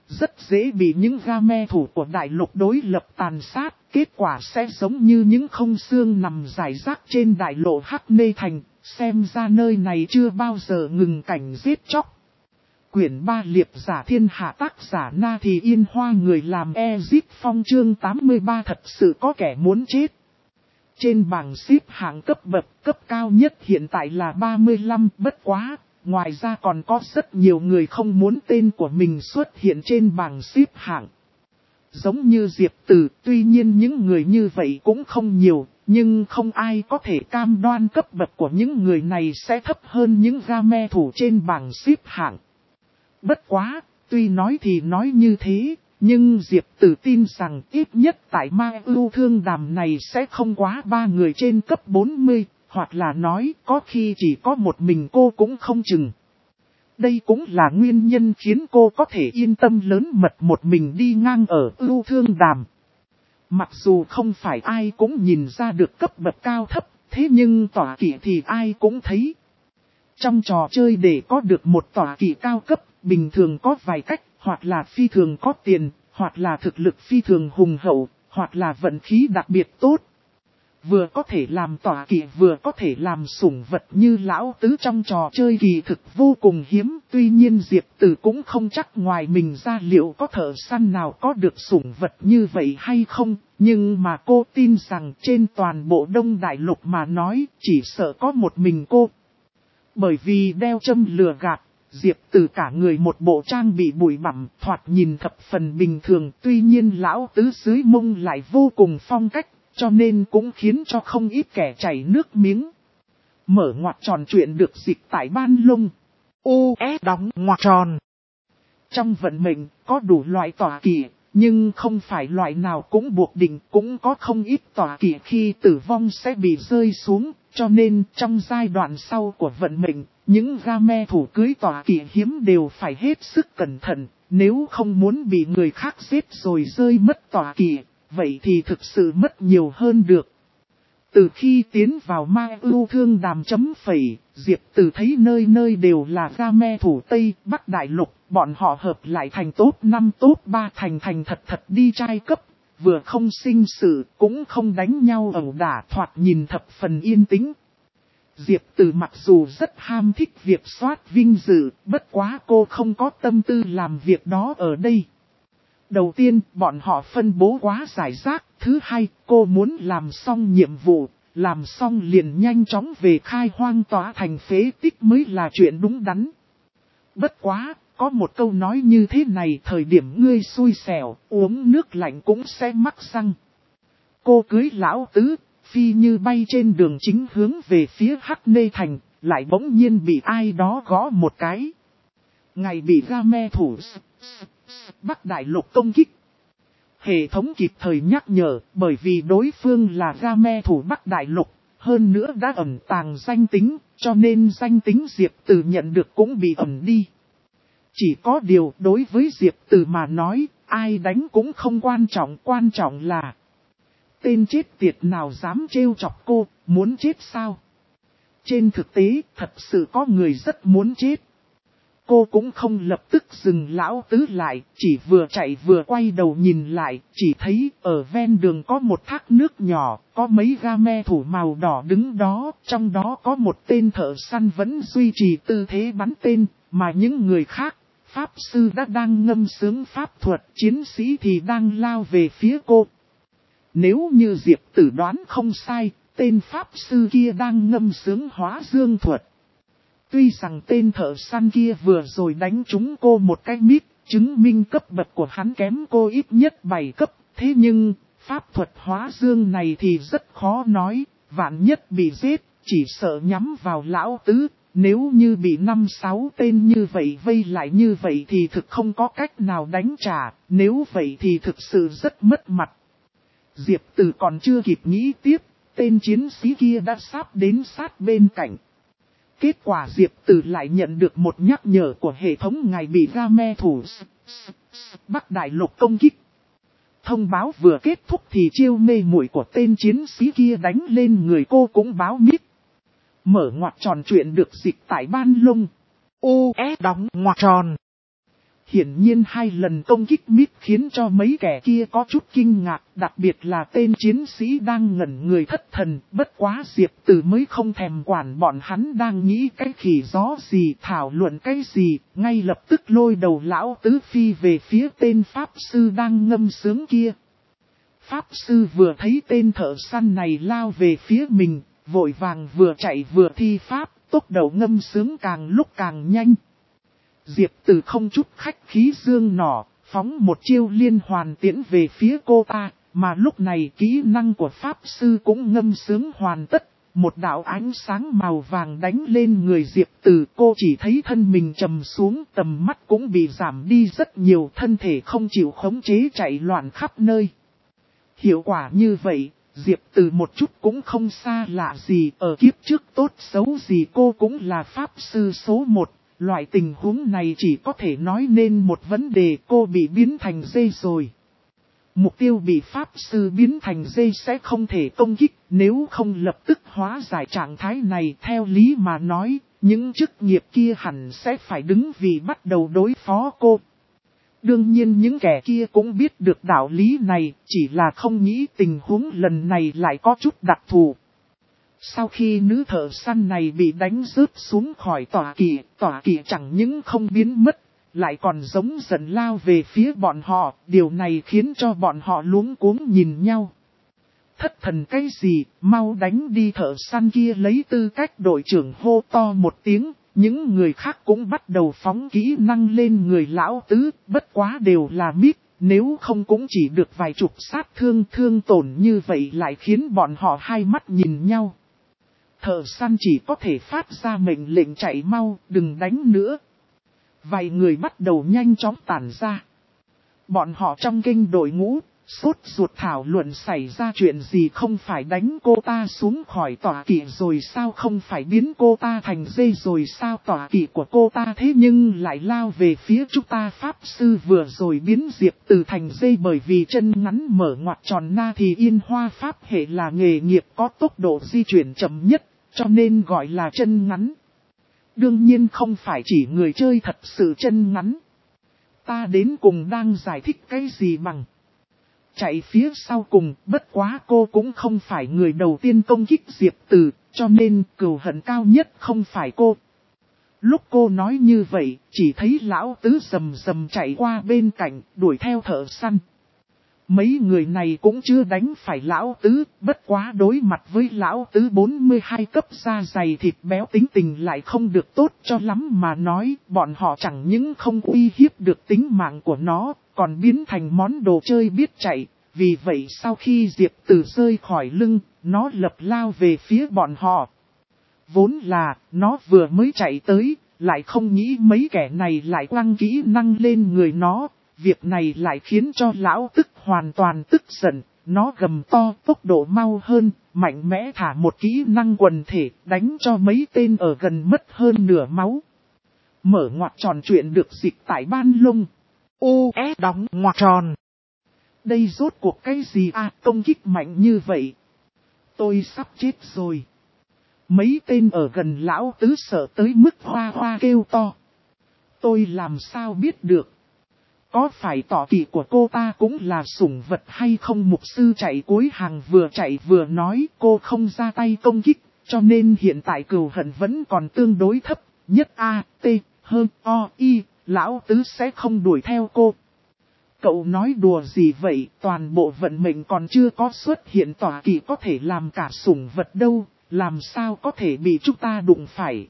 rất dễ bị những game thủ của đại lục đối lập tàn sát, kết quả sẽ giống như những không xương nằm rải rác trên đại lộ Hắc Nê Thành, xem ra nơi này chưa bao giờ ngừng cảnh giết chóc. Quyển 3 Liệp giả thiên hạ, tác giả Na Thì Yên Hoa, người làm Ezip Phong, chương 83, thật sự có kẻ muốn chết. Trên bảng xếp hạng cấp bậc, cấp cao nhất hiện tại là 35, bất quá, ngoài ra còn có rất nhiều người không muốn tên của mình xuất hiện trên bảng xếp hạng. Giống như Diệp Tử, tuy nhiên những người như vậy cũng không nhiều, nhưng không ai có thể cam đoan cấp bậc của những người này sẽ thấp hơn những game thủ trên bảng xếp hạng. Bất quá, tuy nói thì nói như thế, nhưng Diệp Tử tin rằng ít nhất tại Ma Ưu Thương Đàm này sẽ không quá 3 người trên cấp 40, hoặc là nói có khi chỉ có một mình cô cũng không chừng. Đây cũng là nguyên nhân khiến cô có thể yên tâm lớn mật một mình đi ngang ở Ưu Thương Đàm. Mặc dù không phải ai cũng nhìn ra được cấp bậc cao thấp, thế nhưng tọa kỵ thì ai cũng thấy. Trong trò chơi để có được một tọa kỵ cao cấp, bình thường có vài cách, hoặc là phi thường có tiền, hoặc là thực lực phi thường hùng hậu, hoặc là vận khí đặc biệt tốt. Vừa có thể làm tọa kỵ vừa có thể làm sủng vật như lão tứ trong trò chơi kỳ thực vô cùng hiếm. Tuy nhiên Diệp Tử cũng không chắc ngoài mình ra liệu có thợ săn nào có được sủng vật như vậy hay không. Nhưng mà cô tin rằng trên toàn bộ Đông Đại Lục mà nói chỉ sợ có một mình cô. Bởi vì đeo châm lừa gạt, Diệp Tử cả người một bộ trang bị bụi bặm, thoạt nhìn thập phần bình thường. Tuy nhiên lão tứ dưới mông lại vô cùng phong cách, cho nên cũng khiến cho không ít kẻ chảy nước miếng. Mở ngoặc tròn chuyện được dịch tại Ban Lung. đóng ngoặc tròn. Trong vận mệnh, có đủ loại tọa kỵ, nhưng không phải loại nào cũng buộc định, cũng có không ít tọa kỵ khi tử vong sẽ bị rơi xuống, cho nên trong giai đoạn sau của vận mệnh, những game thủ cưới tọa kỵ hiếm đều phải hết sức cẩn thận, nếu không muốn bị người khác giết rồi rơi mất tọa kỵ, vậy thì thực sự mất nhiều hơn được. Từ khi tiến vào Ma Ưu Thương Đàm chấm phẩy, Diệp Tử thấy nơi nơi đều là game thủ Tây, Bắc Đại Lục, bọn họ hợp lại thành top 5 top 3 thành thật đi trai cấp, vừa không sinh sự, cũng không đánh nhau ẩu đả, thoạt nhìn thập phần yên tĩnh. Diệp Tử mặc dù rất ham thích việc soát vinh dự, bất quá cô không có tâm tư làm việc đó ở đây. Đầu tiên, bọn họ phân bố quá rải rác. Thứ hai, cô muốn làm xong nhiệm vụ, làm xong liền nhanh chóng về khai hoang tỏa thành phế tích mới là chuyện đúng đắn. Bất quá, có một câu nói như thế này, thời điểm ngươi xui xẻo, uống nước lạnh cũng sẽ mắc răng. Cô cưới lão tứ, phi như bay trên đường chính hướng về phía Hắc Nê Thành, lại bỗng nhiên bị ai đó gõ một cái. Ngày bị game thủ Bắc Đại Lục công kích. Hệ thống kịp thời nhắc nhở, bởi vì đối phương là game thủ Bắc Đại Lục, hơn nữa đã ẩn tàng danh tính, cho nên danh tính Diệp Tử nhận được cũng bị ẩn đi. Chỉ có điều đối với Diệp Tử mà nói, ai đánh cũng không quan trọng là tên chết tiệt nào dám trêu chọc cô, muốn chết sao? Trên thực tế, thật sự có người rất muốn chết. Cô cũng không lập tức dừng lão tứ lại, chỉ vừa chạy vừa quay đầu nhìn lại, chỉ thấy ở ven đường có một thác nước nhỏ, có mấy game thủ màu đỏ đứng đó, trong đó có một tên thợ săn vẫn duy trì tư thế bắn tên, mà những người khác, pháp sư đã đang ngâm sướng pháp thuật, chiến sĩ thì đang lao về phía cô. Nếu như Diệp Tử đoán không sai, tên pháp sư kia đang ngâm sướng hóa dương thuật. Tuy rằng tên thợ săn kia vừa rồi đánh trúng cô một cái mít, chứng minh cấp bậc của hắn kém cô ít nhất 7 cấp, thế nhưng, pháp thuật hóa dương này thì rất khó nói, vạn nhất bị giết, chỉ sợ nhắm vào lão tứ, nếu như bị 5-6 tên như vậy vây lại như vậy thì thực không có cách nào đánh trả, nếu vậy thì thực sự rất mất mặt. Diệp Tử còn chưa kịp nghĩ tiếp, tên chiến sĩ kia đã sắp đến sát bên cạnh. Kết quả Diệp Tử lại nhận được một nhắc nhở của hệ thống ngài bị game thủ Bắc Đại Lục công kích. Thông báo vừa kết thúc thì chiêu mê muội của tên chiến sĩ kia đánh lên người cô cũng báo mít. Mở ngoặc tròn chuyện được dịch tại Ban Lung. đóng ngoặc tròn. Hiển nhiên 2 lần công kích mít khiến cho mấy kẻ kia có chút kinh ngạc, đặc biệt là tên chiến sĩ đang ngẩn người thất thần, bất quá Diệp Từ mới không thèm quản bọn hắn đang nghĩ cái khỉ gió gì, thảo luận cái gì, ngay lập tức lôi đầu lão tứ phi về phía tên Pháp Sư đang ngâm sướng kia. Pháp Sư vừa thấy tên thợ săn này lao về phía mình, vội vàng vừa chạy vừa thi pháp, tốc độ ngâm sướng càng lúc càng nhanh. Diệp Từ không chút khách khí dương nỏ, phóng một chiêu liên hoàn tiễn về phía cô ta, mà lúc này kỹ năng của Pháp Sư cũng ngâm sướng hoàn tất. Một đạo ánh sáng màu vàng đánh lên người Diệp Từ, cô chỉ thấy thân mình trầm xuống, tầm mắt cũng bị giảm đi rất nhiều, thân thể không chịu khống chế chạy loạn khắp nơi. Hiệu quả như vậy, Diệp Từ một chút cũng không xa lạ gì, ở kiếp trước tốt xấu gì cô cũng là Pháp Sư số 1. Loại tình huống này chỉ có thể nói nên một vấn đề, cô bị biến thành dê rồi. Mục tiêu bị Pháp Sư biến thành dê sẽ không thể công kích, nếu không lập tức hóa giải trạng thái này. Theo lý mà nói, những chức nghiệp kia hẳn sẽ phải đứng vì bắt đầu đối phó cô. Đương nhiên những kẻ kia cũng biết được đạo lý này, chỉ là không nghĩ tình huống lần này lại có chút đặc thù. Sau khi nữ thợ săn này bị đánh rớt xuống khỏi tọa kỵ chẳng những không biến mất, lại còn giống giận lao về phía bọn họ, điều này khiến cho bọn họ luống cuống nhìn nhau. Thất thần cái gì, mau đánh đi, thợ săn kia lấy tư cách đội trưởng hô to một tiếng, những người khác cũng bắt đầu phóng kỹ năng lên người lão tứ, bất quá đều là mít, nếu không cũng chỉ được vài chục sát thương tổn như vậy lại khiến bọn họ hai mắt nhìn nhau. Thợ săn chỉ có thể phát ra mệnh lệnh chạy mau, đừng đánh nữa. Vài người bắt đầu nhanh chóng tản ra. Bọn họ trong kinh đội ngũ, sốt ruột thảo luận xảy ra chuyện gì, không phải đánh cô ta xuống khỏi tọa kỵ rồi sao, không phải biến cô ta thành dê rồi sao, tọa kỵ của cô ta thế nhưng lại lao về phía chúng ta. Pháp Sư vừa rồi biến Diệp Từ thành dê bởi vì chân ngắn mở ngoặc tròn na thì yên hoa pháp hệ là nghề nghiệp có tốc độ di chuyển chậm nhất, cho nên gọi là chân ngắn. Đương nhiên không phải chỉ người chơi thật sự chân ngắn. Ta đến cùng đang giải thích cái gì bằng chạy phía sau cùng, bất quá cô cũng không phải người đầu tiên công kích Diệp Từ, cho nên cừu hận cao nhất không phải cô. Lúc cô nói như vậy, chỉ thấy lão tứ rầm rầm chạy qua bên cạnh, đuổi theo thợ săn. Mấy người này cũng chưa đánh phải lão tứ, bất quá đối mặt với lão tứ 42 cấp da dày thịt béo tính tình lại không được tốt cho lắm mà nói, bọn họ chẳng những không uy hiếp được tính mạng của nó, còn biến thành món đồ chơi biết chạy. Vì vậy sau khi Diệp Từ rơi khỏi lưng, nó lập lao về phía bọn họ. Vốn là, nó vừa mới chạy tới, lại không nghĩ mấy kẻ này lại quăng kỹ năng lên người nó. Việc này lại khiến cho lão tức hoàn toàn tức giận, nó gầm to tốc độ mau hơn, mạnh mẽ thả một kỹ năng quần thể, đánh cho mấy tên ở gần mất hơn nửa máu. Mở ngoặc tròn chuyện được dịch tại ban lông. U.S. đóng ngoặc tròn. Đây rốt cuộc cái gì à, công kích mạnh như vậy? Tôi sắp chết rồi. Mấy tên ở gần lão tứ sợ tới mức hoa hoa kêu to. Tôi làm sao biết được? Có phải tọa kỵ của cô ta cũng là sủng vật hay không? Mục sư chạy cuối hàng vừa chạy vừa nói, cô không ra tay công kích, cho nên hiện tại cừu hận vẫn còn tương đối thấp, nhất A, T, hơn O, I, lão tứ sẽ không đuổi theo cô. Cậu nói đùa gì vậy, toàn bộ vận mệnh còn chưa có xuất hiện tọa kỵ có thể làm cả sủng vật đâu, làm sao có thể bị chúng ta đụng phải.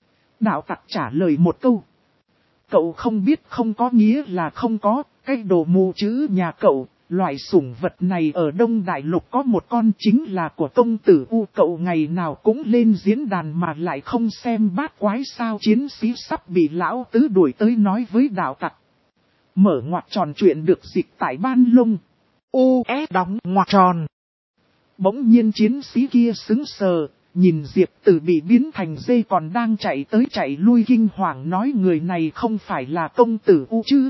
Đạo tặc trả lời một câu. Cậu không biết không có nghĩa là không có, cái đồ mù chữ nhà cậu, loại sủng vật này ở Đông Đại Lục có một con chính là của công tử U. Cậu ngày nào cũng lên diễn đàn mà lại không xem bát quái sao. Chiến sĩ sắp bị lão tứ đuổi tới nói với đạo tặc. Mở ngoặc tròn chuyện được dịch tại ban lông. U.S. đóng ngoặc tròn. Bỗng nhiên chiến sĩ kia sững sờ. Nhìn Diệp Từ bị biến thành dê còn đang chạy tới chạy lui kinh hoàng nói người này không phải là công tử U chứ.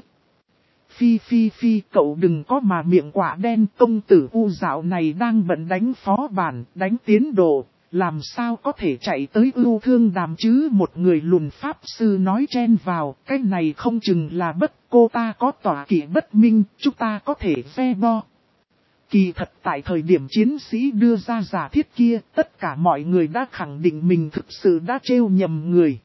Phi cậu đừng có mà miệng quả đen, công tử U dạo này đang bận đánh phó bản, đánh tiến độ, làm sao có thể chạy tới ưu thương đàm chứ? Một người lùn pháp sư nói chen vào, cái này không chừng là bất cô ta có tỏa kỵ bất minh, chúng ta có thể phe bo. Kỳ thật tại thời điểm chiến sĩ đưa ra giả thiết kia, tất cả mọi người đã khẳng định mình thực sự đã trêu nhầm người.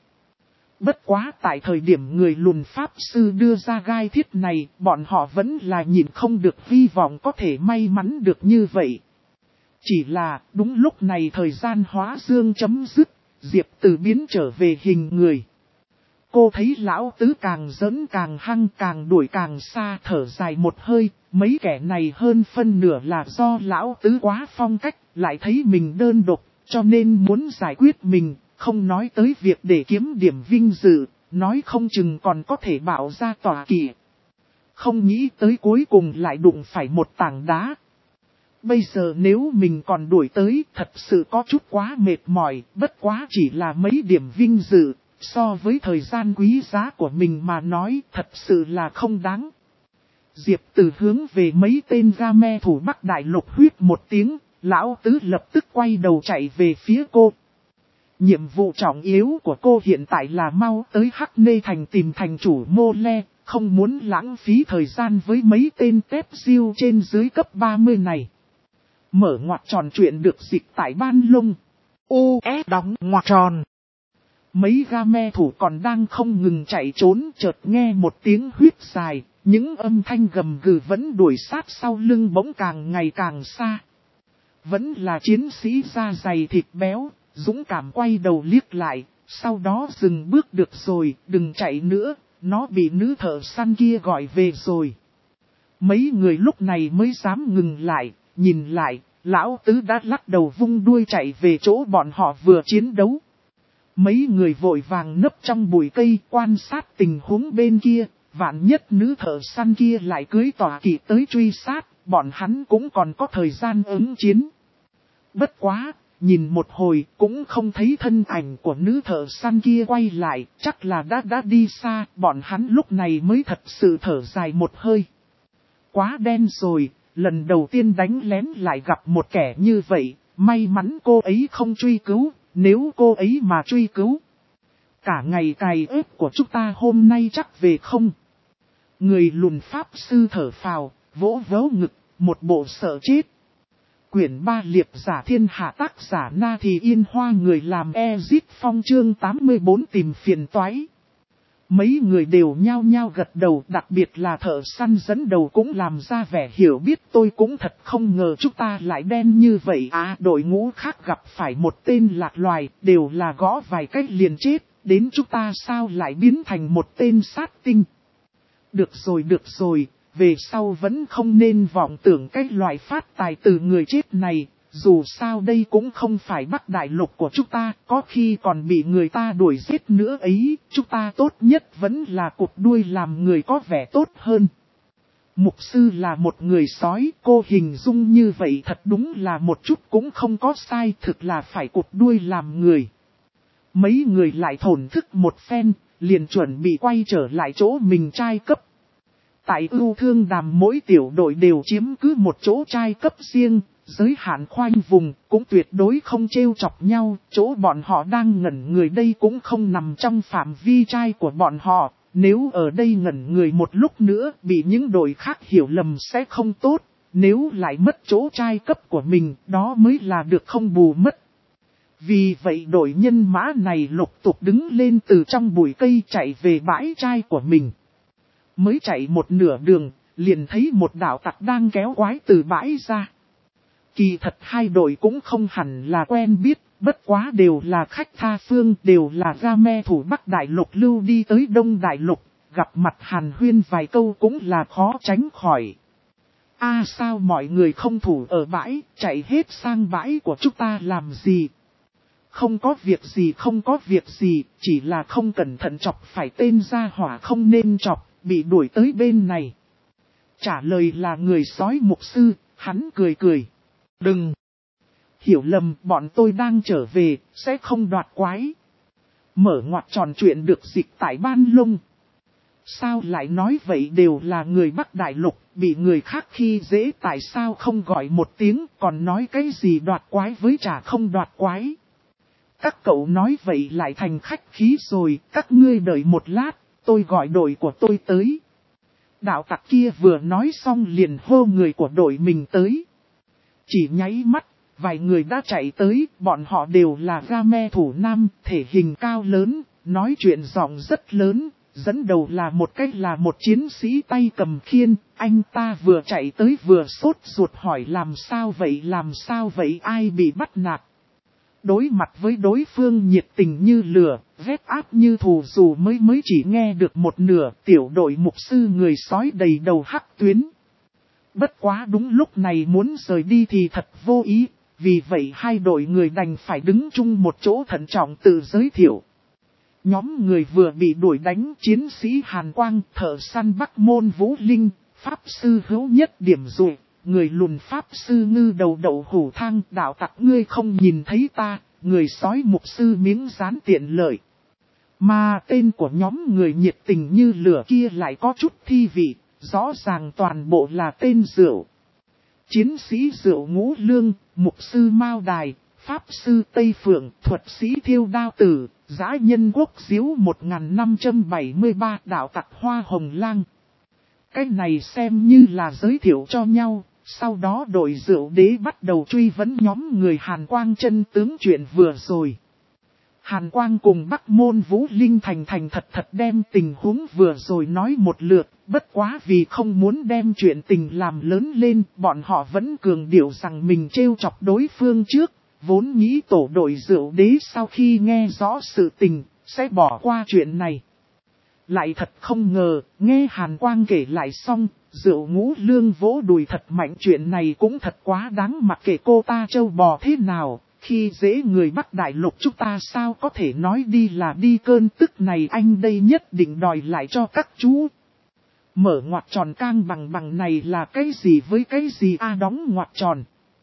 Bất quá tại thời điểm người lùn pháp sư đưa ra gai thiết này, bọn họ vẫn là nhìn không được hy vọng có thể may mắn được như vậy. Chỉ là đúng lúc này thời gian hóa dương chấm dứt, Diệp Từ biến trở về hình người. Cô thấy lão tứ càng giỡn càng hăng càng đuổi càng xa, thở dài một hơi, mấy kẻ này hơn phân nửa là do lão tứ quá phong cách, lại thấy mình đơn độc, cho nên muốn giải quyết mình, không nói tới việc để kiếm điểm vinh dự, nói không chừng còn có thể bảo ra tòa kỵ. Không nghĩ tới cuối cùng lại đụng phải một tảng đá. Bây giờ nếu mình còn đuổi tới, thật sự có chút quá mệt mỏi, bất quá chỉ là mấy điểm vinh dự. So với thời gian quý giá của mình mà nói, thật sự là không đáng. Diệp Từ hướng về mấy tên game thủ Bắc Đại Lục huyết một tiếng, lão tứ lập tức quay đầu chạy về phía cô. Nhiệm vụ trọng yếu của cô hiện tại là mau tới Hắc Nê Thành tìm thành chủ Mô Le, không muốn lãng phí thời gian với mấy tên tép diêu trên dưới cấp 30 này. Mở ngoặc tròn chuyện được dịch tại Ban Lung. U.S. đóng ngoặc tròn. Mấy game thủ còn đang không ngừng chạy trốn, chợt nghe một tiếng huyết dài, những âm thanh gầm gừ vẫn đuổi sát sau lưng bỗng càng ngày càng xa. Vẫn là chiến sĩ da dày thịt béo, dũng cảm quay đầu liếc lại, sau đó dừng bước được rồi, đừng chạy nữa, nó bị nữ thợ săn kia gọi về rồi. Mấy người lúc này mới dám ngừng lại, nhìn lại, lão tứ đã lắc đầu vung đuôi chạy về chỗ bọn họ vừa chiến đấu. Mấy người vội vàng nấp trong bụi cây quan sát tình huống bên kia, vạn nhất nữ thợ săn kia lại cưới tỏa kỵ tới truy sát, bọn hắn cũng còn có thời gian ứng chiến. Bất quá, nhìn một hồi cũng không thấy thân ảnh của nữ thợ săn kia quay lại, chắc là đã đi xa, bọn hắn lúc này mới thật sự thở dài một hơi. Quá đen rồi, lần đầu tiên đánh lén lại gặp một kẻ như vậy, may mắn cô ấy không truy cứu. Nếu cô ấy mà truy cứu, cả ngày cày ếp của chúng ta hôm nay chắc về không. Người lùn pháp sư thở phào, vỗ vỗ ngực, một bộ sợ chết. Quyển 3 liệp giả thiên hạ tác giả Na Thì Yên Hoa, người làm Ezit Phong chương 84 tìm phiền toái. Mấy người đều nhao nhao gật đầu, đặc biệt là thợ săn dẫn đầu cũng làm ra vẻ hiểu biết. Tôi cũng thật không ngờ chúng ta lại đen như vậy à. Đội ngũ khác gặp phải một tên lạc loài, đều là gõ vài cách liền chết, đến chúng ta sao lại biến thành một tên sát tinh. Được rồi, về sau vẫn không nên vọng tưởng cái loại phát tài từ người chết này. Dù sao đây cũng không phải Bắc Đại Lục của chúng ta, có khi còn bị người ta đuổi giết nữa ấy, chúng ta tốt nhất vẫn là cụt đuôi làm người có vẻ tốt hơn. Mục sư là một người sói, cô hình dung như vậy thật đúng là một chút cũng không có sai, thực là phải cụt đuôi làm người. Mấy người lại thổn thức một phen, liền chuẩn bị quay trở lại chỗ mình trai cấp. Tại ưu thương đàm mỗi tiểu đội đều chiếm cứ một chỗ trai cấp riêng. Giới hạn khoanh vùng cũng tuyệt đối không trêu chọc nhau, chỗ bọn họ đang ngẩn người đây cũng không nằm trong phạm vi trai của bọn họ, nếu ở đây ngẩn người một lúc nữa bị những đội khác hiểu lầm sẽ không tốt, nếu lại mất chỗ trai cấp của mình đó mới là được không bù mất. Vì vậy đội nhân mã này lục tục đứng lên từ trong bụi cây chạy về bãi trai của mình. Mới chạy một nửa đường, liền thấy một đạo tặc đang kéo quái từ bãi ra. Kỳ thật hai đội cũng không hẳn là quen biết, bất quá đều là khách tha phương, đều là game thủ Bắc Đại Lục lưu đi tới Đông Đại Lục, gặp mặt hàn huyên vài câu cũng là khó tránh khỏi. Sao mọi người không thủ ở bãi, chạy hết sang bãi của chúng ta làm gì? Không có việc gì, chỉ là không cẩn thận chọc phải tên gia hỏa không nên chọc, bị đuổi tới bên này. Trả lời là người sói mục sư, hắn cười cười. Đừng hiểu lầm, bọn tôi đang trở về, sẽ không đoạt quái. Mở ngoặc tròn chuyện được dịch tại Ban Lung. Sao lại nói vậy, đều là người Bắc Đại Lục, bị người khác khi dễ tại sao không gọi một tiếng, còn nói cái gì đoạt quái với chả không đoạt quái. Các cậu nói vậy lại thành khách khí rồi, các ngươi đợi một lát, tôi gọi đội của tôi tới. Đạo tặc kia vừa nói xong liền hô người của đội mình tới. Chỉ nháy mắt, vài người đã chạy tới, bọn họ đều là Game thủ nam, thể hình cao lớn, nói chuyện giọng rất lớn, dẫn đầu là một chiến sĩ tay cầm khiên, anh ta vừa chạy tới vừa sốt ruột hỏi làm sao vậy ai bị bắt nạt. Đối mặt với đối phương nhiệt tình như lửa, vét áp như thù dù mới chỉ nghe được một nửa, tiểu đội mục sư người sói đầy đầu hắc tuyến. Bất quá đúng lúc này muốn rời đi thì thật vô ý, vì vậy hai đội người đành phải đứng chung một chỗ thận trọng tự giới thiệu. Nhóm người vừa bị đuổi đánh, chiến sĩ Hàn Quang, thợ săn Bắc Môn Vũ Linh, pháp sư Hữu Nhất Điểm Dụ, người lùn pháp sư Ngư Đầu Đậu Hủ Thang, đạo tặc ngươi không nhìn thấy ta, người sói mục sư Miếng Rán tiện lợi. Mà tên của nhóm người nhiệt tình như lửa kia lại có chút thi vị, rõ ràng toàn bộ là tên Rượu. Chiến sĩ Rượu Ngũ Lương, mục sư Mao Đài, pháp sư Tây Phượng, thuật sĩ Thiêu Đao Tử, dã nhân Quốc Diếu 1573, đạo tặc Hoa Hồng Lang. Cái này xem như là giới thiệu cho nhau, sau đó đội Rượu Đế bắt đầu truy vấn nhóm người Hàn Quang chân tướng chuyện vừa rồi. Hàn Quang cùng Bắc Môn Vũ Linh thành thật đem tình huống vừa rồi nói một lượt, bất quá vì không muốn đem chuyện tình làm lớn lên, bọn họ vẫn cường điệu rằng mình trêu chọc đối phương trước, vốn nghĩ tổ đội Rượu Đế sau khi nghe rõ sự tình, sẽ bỏ qua chuyện này. Lại thật không ngờ, nghe Hàn Quang kể lại xong, Rượu Ngũ Lương vỗ đùi thật mạnh, chuyện này cũng thật quá đáng, mặc kệ cô ta trâu bò thế nào. Khi dễ người Bắc Đại Lục chúng ta sao có thể nói đi là đi, cơn tức này anh đây nhất định đòi lại cho các chú. Mở ngoặc tròn cang bằng này là cái gì với cái gì đóng ngoặc tròn.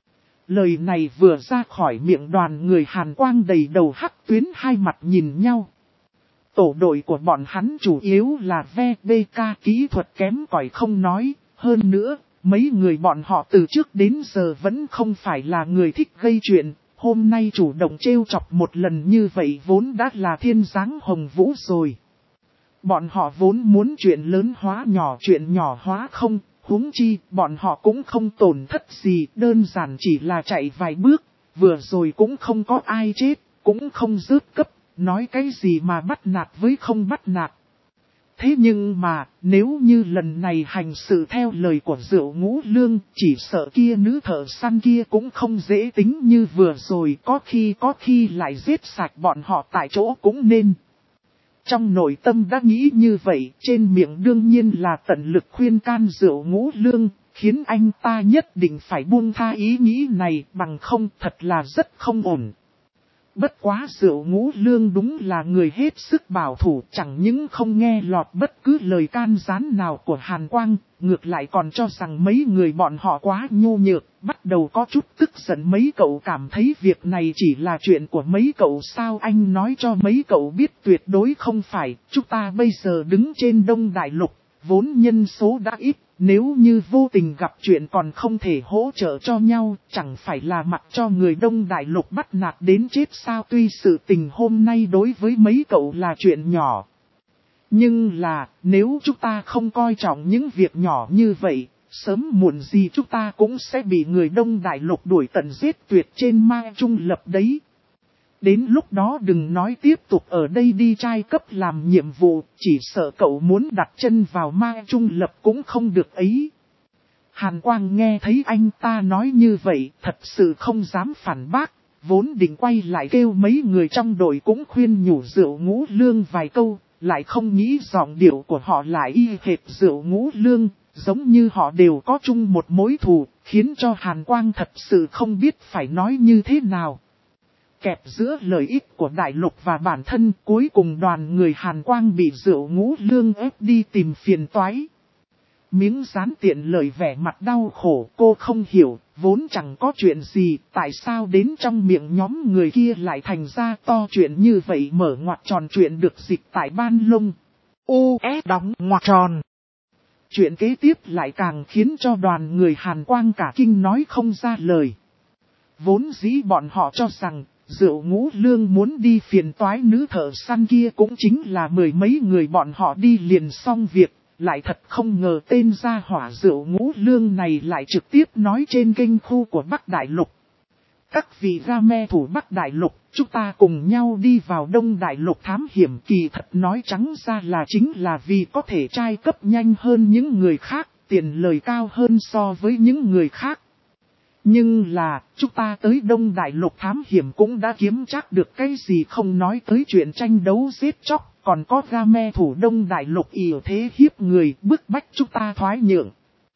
Lời này vừa ra khỏi miệng đoàn người Hàn Quang đầy đầu hắc tuyến, hai mặt nhìn nhau. Tổ đội của bọn hắn chủ yếu là VBK kỹ thuật kém cỏi không nói, hơn nữa, mấy người bọn họ từ trước đến giờ vẫn không phải là người thích gây chuyện. Hôm nay chủ động trêu chọc một lần như vậy vốn đã là thiên giáng hồng vũ rồi. Bọn họ vốn muốn chuyện lớn hóa nhỏ, chuyện nhỏ hóa không, huống chi bọn họ cũng không tổn thất gì, đơn giản chỉ là chạy vài bước, vừa rồi cũng không có ai chết, cũng không rớt cấp, nói cái gì mà bắt nạt với không bắt nạt. Thế nhưng mà, nếu như lần này hành sự theo lời của Rượu Ngũ Lương, chỉ sợ kia nữ thợ săn kia cũng không dễ tính như vừa rồi, có khi lại giết sạch bọn họ tại chỗ cũng nên. Trong nội tâm đã nghĩ như vậy, trên miệng đương nhiên là tận lực khuyên can Rượu Ngũ Lương, khiến anh ta nhất định phải buông tha ý nghĩ này, bằng không thật là rất không ổn. Bất quá Rượu Ngũ Lương đúng là người hết sức bảo thủ, chẳng những không nghe lọt bất cứ lời can gián nào của Hàn Quang, ngược lại còn cho rằng mấy người bọn họ quá nhu nhược, bắt đầu có chút tức giận. Mấy cậu cảm thấy việc này chỉ là chuyện của mấy cậu sao, anh nói cho mấy cậu biết tuyệt đối không phải, chúng ta bây giờ đứng trên Đông Đại Lục, vốn nhân số đã ít. Nếu như vô tình gặp chuyện còn không thể hỗ trợ cho nhau, chẳng phải là mặc cho người Đông Đại Lục bắt nạt đến chết sao. Tuy sự tình hôm nay đối với mấy cậu là chuyện nhỏ, nhưng là nếu chúng ta không coi trọng những việc nhỏ như vậy, sớm muộn gì chúng ta cũng sẽ bị người Đông Đại Lục đuổi tận giết tuyệt trên ma trung lập đấy. Đến lúc đó đừng nói tiếp tục ở đây đi trai cấp làm nhiệm vụ, chỉ sợ cậu muốn đặt chân vào ma trung lập cũng không được ấy. Hàn Quang nghe thấy anh ta nói như vậy, thật sự không dám phản bác, vốn định quay lại kêu mấy người trong đội cũng khuyên nhủ Rượu Ngũ Lương vài câu, lại không nghĩ giọng điệu của họ lại y hệt Rượu Ngũ Lương, giống như họ đều có chung một mối thù, khiến cho Hàn Quang thật sự không biết phải nói như thế nào. Kẹp giữa lợi ích của đại lục và bản thân, cuối cùng đoàn người Hàn Quang bị Rượu Ngũ Lương ép đi tìm phiền toái. Miếng Rán tiện lời vẻ mặt đau khổ, cô không hiểu, vốn chẳng có chuyện gì, tại sao đến trong miệng nhóm người kia lại thành ra to chuyện như vậy. Mở ngoặc tròn chuyện được dịch tại Ban Lông. đóng ngoặc tròn. Chuyện kế tiếp lại càng khiến cho đoàn người Hàn Quang cả kinh nói không ra lời. Vốn dĩ bọn họ cho rằng, Dựu Ngũ Lương muốn đi phiền toái nữ thợ săn kia cũng chính là mười mấy người bọn họ đi liền xong việc, lại thật không ngờ tên gia hỏa Dựu Ngũ Lương này lại trực tiếp nói trên kênh khu của Bắc Đại Lục. Các vị Game thủ Bắc Đại Lục, chúng ta cùng nhau đi vào Đông Đại Lục thám hiểm, kỳ thật nói trắng ra là chính là vì có thể trai cấp nhanh hơn những người khác, tiền lời cao hơn so với những người khác. Nhưng là, chúng ta tới Đông Đại Lục thám hiểm cũng đã kiếm chắc được cái gì, không nói tới chuyện tranh đấu giết chóc, còn có Game thủ Đông Đại Lục ỷ thế hiếp người, bức bách chúng ta thoái nhượng.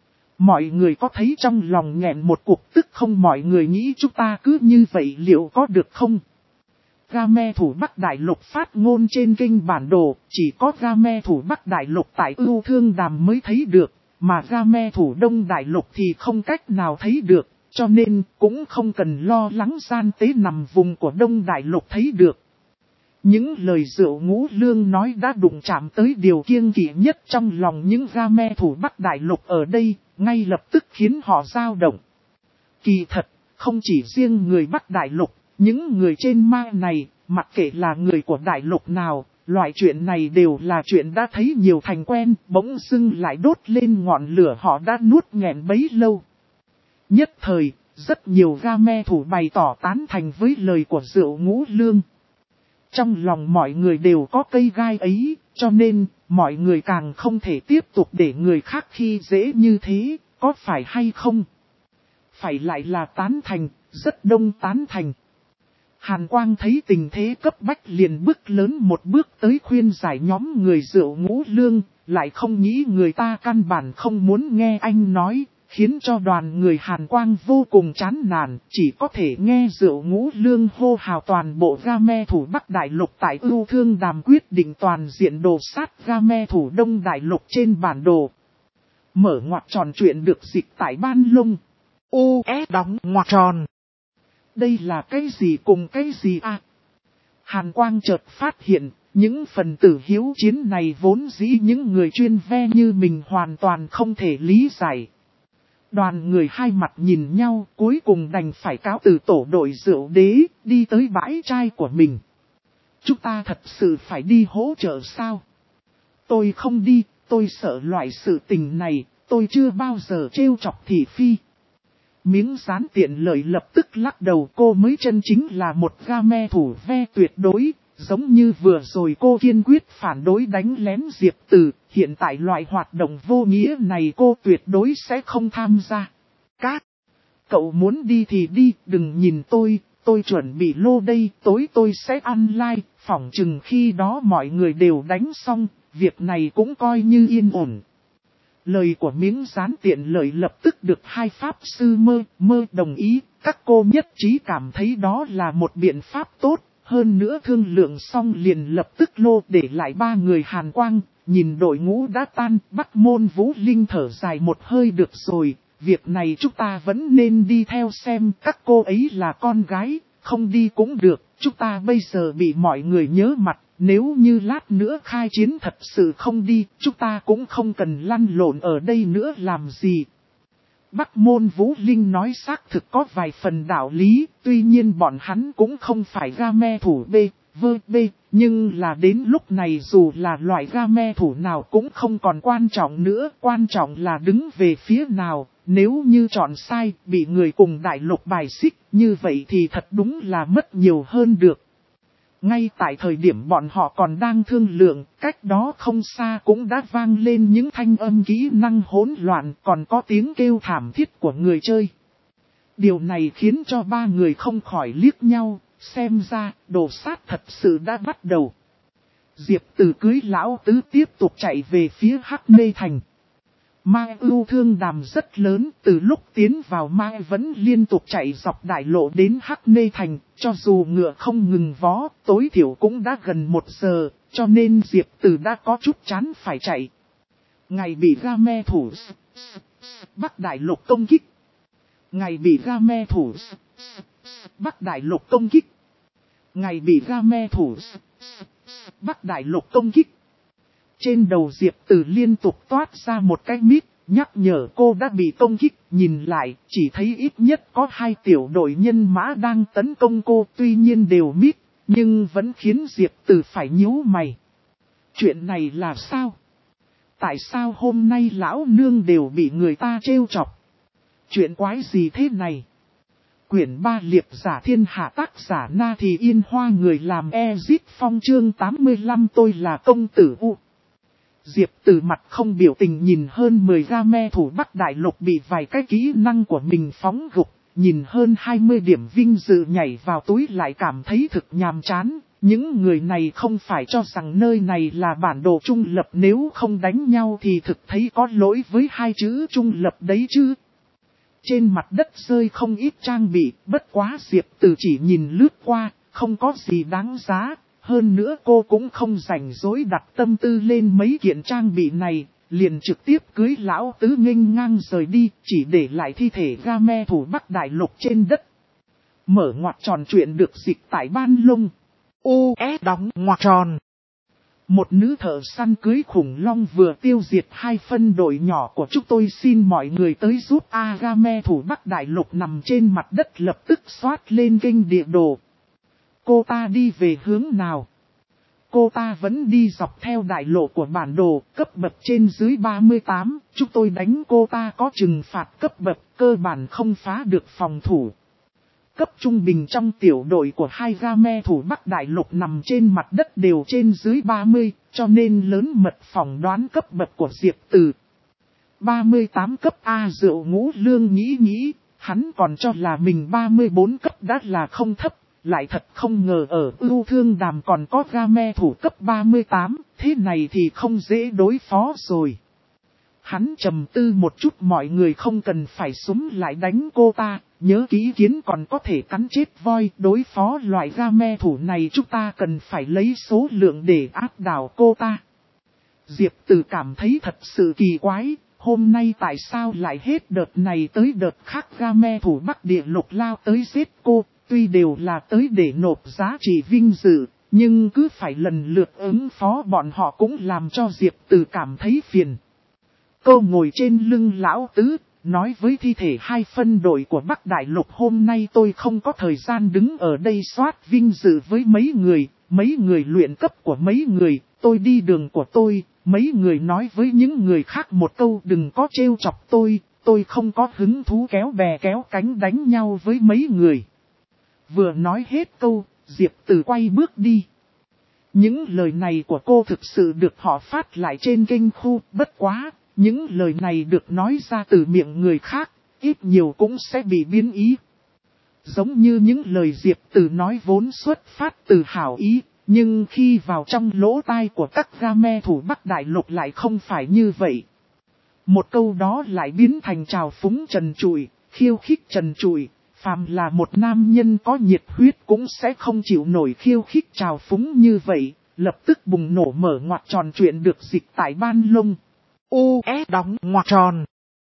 Mọi người có thấy trong lòng nghẹn một cuộc tức không? Mọi người nghĩ chúng ta cứ như vậy liệu có được không? Game thủ Bắc Đại Lục phát ngôn trên kênh bản đồ, chỉ có Game thủ Bắc Đại Lục tại Ưu Thương Đàm mới thấy được, mà Game thủ Đông Đại Lục thì không cách nào thấy được, cho nên cũng không cần lo lắng gian tế nằm vùng của Đông Đại Lục thấy được. Những lời Dựu Ngũ Lương nói đã đụng chạm tới điều kiêng kỵ nhất trong lòng những Game thủ Bắc Đại Lục ở đây, ngay lập tức khiến họ dao động. Kỳ thật, không chỉ riêng người Bắc Đại Lục, những người trên ma này, mặc kệ là người của Đại Lục nào, loại chuyện này đều là chuyện đã thấy nhiều thành quen, bỗng dưng lại đốt lên ngọn lửa họ đã nuốt nghẹn bấy lâu. Nhất thời, rất nhiều Game thủ bày tỏ tán thành với lời của Dựu Ngũ Lương. Trong lòng mọi người đều có cây gai ấy, cho nên, mọi người càng không thể tiếp tục để người khác khi dễ như thế, có phải hay không? Phải lại là tán thành, rất đông tán thành. Hàn Quang thấy tình thế cấp bách liền bước lớn một bước tới khuyên giải nhóm người Dựu Ngũ Lương, lại không nghĩ người ta căn bản không muốn nghe anh nói, khiến cho đoàn người Hàn Quang vô cùng chán nản, chỉ có thể nghe Dựu Ngũ Lương hô hào toàn bộ Game thủ Bắc Đại Lục tại Ưu Thương Đàm quyết định toàn diện đồ sát Game thủ Đông Đại Lục trên bản đồ. Mở ngoặc tròn chuyện được dịch tại Ban Lung. đóng ngoặc tròn. Đây là cái gì cùng cái gì à? Hàn Quang chợt phát hiện, những phần tử hiếu chiến này vốn dĩ những người chuyên ve như mình hoàn toàn không thể lý giải. Đoàn người hai mặt nhìn nhau, cuối cùng đành phải cáo từ tổ đội Rượu Đế, đi tới bãi trai của mình. Chúng ta thật sự phải đi hỗ trợ sao? Tôi không đi, tôi sợ loại sự tình này, tôi chưa bao giờ trêu chọc thị phi. Miếng Dán tiện lợi lập tức lắc đầu, cô mới chân chính là một Game thủ ve tuyệt đối, giống như vừa rồi cô kiên quyết phản đối đánh lén Diệp Từ, hiện tại loại hoạt động vô nghĩa này cô tuyệt đối sẽ không tham gia. Các cậu muốn đi thì đi, đừng nhìn tôi chuẩn bị lô đây, tối tôi sẽ ăn like, phỏng chừng khi đó mọi người đều đánh xong, việc này cũng coi như yên ổn. Lời của miếng Dán tiện lợi lập tức được hai pháp sư mơ đồng ý, các cô nhất trí cảm thấy đó là một biện pháp tốt, hơn nữa thương lượng xong liền lập tức lô để lại ba người Hàn Quang, nhìn đội ngũ đã tan, Bắc Môn Vũ Linh thở dài một hơi, được rồi, việc này chúng ta vẫn nên đi theo xem, các cô ấy là con gái, không đi cũng được, chúng ta bây giờ bị mọi người nhớ mặt. Nếu như lát nữa khai chiến thật sự không đi, chúng ta cũng không cần lăn lộn ở đây nữa làm gì. Bắc Môn Vũ Linh nói xác thực có vài phần đạo lý, tuy nhiên bọn hắn cũng không phải Game thủ B, nhưng là đến lúc này dù là loại Game thủ nào cũng không còn quan trọng nữa, quan trọng là đứng về phía nào, nếu như chọn sai, bị người cùng đại lục bài xích, như vậy thì thật đúng là mất nhiều hơn được. Ngay tại thời điểm bọn họ còn đang thương lượng, cách đó không xa cũng đã vang lên những thanh âm kỹ năng hỗn loạn, còn có tiếng kêu thảm thiết của người chơi. Điều này khiến cho ba người không khỏi liếc nhau, xem ra đồ sát thật sự đã bắt đầu. Diệp Từ cưới lão tứ tiếp tục chạy về phía Hắc Nê Thành. Mai Ưu Thương Đàm rất lớn, từ lúc tiến vào Mai vẫn liên tục chạy dọc đại lộ đến Hắc Nê Thành, cho dù ngựa không ngừng vó, tối thiểu cũng đã gần 1 giờ, cho nên Diệp Từ đã có chút chán phải chạy. Ngày bị Game thủ Bắc Đại Lục công kích. Ngày bị Game thủ Bắc Đại Lục công kích. Ngày bị Game thủ Bắc Đại Lục công kích. Trên đầu Diệp Từ liên tục toát ra một cái mít, nhắc nhở cô đã bị công kích. Nhìn lại, chỉ thấy ít nhất có 2 tiểu đội nhân mã đang tấn công cô, tuy nhiên đều mít, nhưng vẫn khiến Diệp Từ phải nhíu mày. Chuyện này là sao? Tại sao hôm nay lão nương đều bị người ta trêu chọc? Chuyện quái gì thế này? Quyển 3 liệp giả thiên hạ, tác giả Na Thì Yên Hoa, người làm Ezit Phong, chương 85. Tôi là công tử U. Diệp Từ mặt không biểu tình nhìn hơn 10 game thủ Bắc Đại Lục bị vài cái kỹ năng của mình phóng gục, nhìn hơn 20 điểm vinh dự nhảy vào túi lại cảm thấy thực nhàm chán. Những người này không phải cho rằng nơi này là bản đồ trung lập, nếu không đánh nhau thì thực thấy có lỗi với 2 chữ trung lập đấy chứ. Trên mặt đất rơi không ít trang bị, bất quá Diệp Từ chỉ nhìn lướt qua, không có gì đáng giá. Hơn nữa cô cũng không rảnh rỗi đặt tâm tư lên mấy kiện trang bị này, liền trực tiếp cưới lão tứ nghênh ngang rời đi, chỉ để lại thi thể game thủ Bắc Đại Lục trên đất. Mở ngoặc tròn, chuyện được dịch tại Ban Lông. đóng ngoặc tròn. Một nữ thợ săn cưới khủng long vừa tiêu diệt 2 phân đội nhỏ của chúng tôi, xin mọi người tới giúp. Game thủ Bắc Đại Lục nằm trên mặt đất lập tức xoát lên kênh địa đồ. Cô ta đi về hướng nào? Cô ta vẫn đi dọc theo đại lộ của bản đồ, cấp bậc trên dưới 38, chúng tôi đánh cô ta có trừng phạt cấp bậc, cơ bản không phá được phòng thủ. Cấp trung bình trong tiểu đội của 2 game thủ Bắc Đại Lục nằm trên mặt đất đều trên dưới 30, cho nên lớn mật phỏng đoán cấp bậc của Diệp Từ. 38 cấp A. Rượu Ngũ Lương nghĩ, hắn còn cho là mình 34 cấp đã là không thấp, lại thật không ngờ ở Ưu Thương Đàm còn có game thủ cấp 38, thế này thì không dễ đối phó rồi. Hắn trầm tư một chút, mọi người không cần phải súng lại đánh cô ta, nhớ kỹ kiến còn có thể cắn chết voi. Đối phó loại game thủ này chúng ta cần phải lấy số lượng để áp đảo cô ta. Diệp Từ cảm thấy thật sự kỳ quái, hôm nay tại sao lại hết đợt này tới đợt khác game thủ Bắc Địa Lục lao tới giết cô, tuy đều là tới để nộp giá trị vinh dự, nhưng cứ phải lần lượt ứng phó bọn họ cũng làm cho Diệp Từ cảm thấy phiền. Cô ngồi trên lưng lão tứ, nói với thi thể 2 phân đội của Bắc Đại Lục, hôm nay tôi không có thời gian đứng ở đây soát vinh dự với mấy người luyện cấp của mấy người, tôi đi đường của tôi, mấy người nói với những người khác một câu đừng có trêu chọc tôi không có hứng thú kéo bè kéo cánh đánh nhau với mấy người. Vừa nói hết câu, Diệp Từ quay bước đi. Những lời này của cô thực sự được họ phát lại trên kênh khu, bất quá. Những lời này được nói ra từ miệng người khác, ít nhiều cũng sẽ bị biến ý. Giống như những lời Diệp Từ nói vốn xuất phát từ hảo ý, nhưng khi vào trong lỗ tai của các game thủ Bắc Đại Lục lại không phải như vậy. Một câu đó lại biến thành trào phúng trần trụi, khiêu khích trần trụi. Phàm là một nam nhân có nhiệt huyết cũng sẽ không chịu nổi khiêu khích trào phúng như vậy, lập tức bùng nổ. Mở ngoặc tròn, chuyện được dịch tại Ban Lông. đóng ngoặc tròn.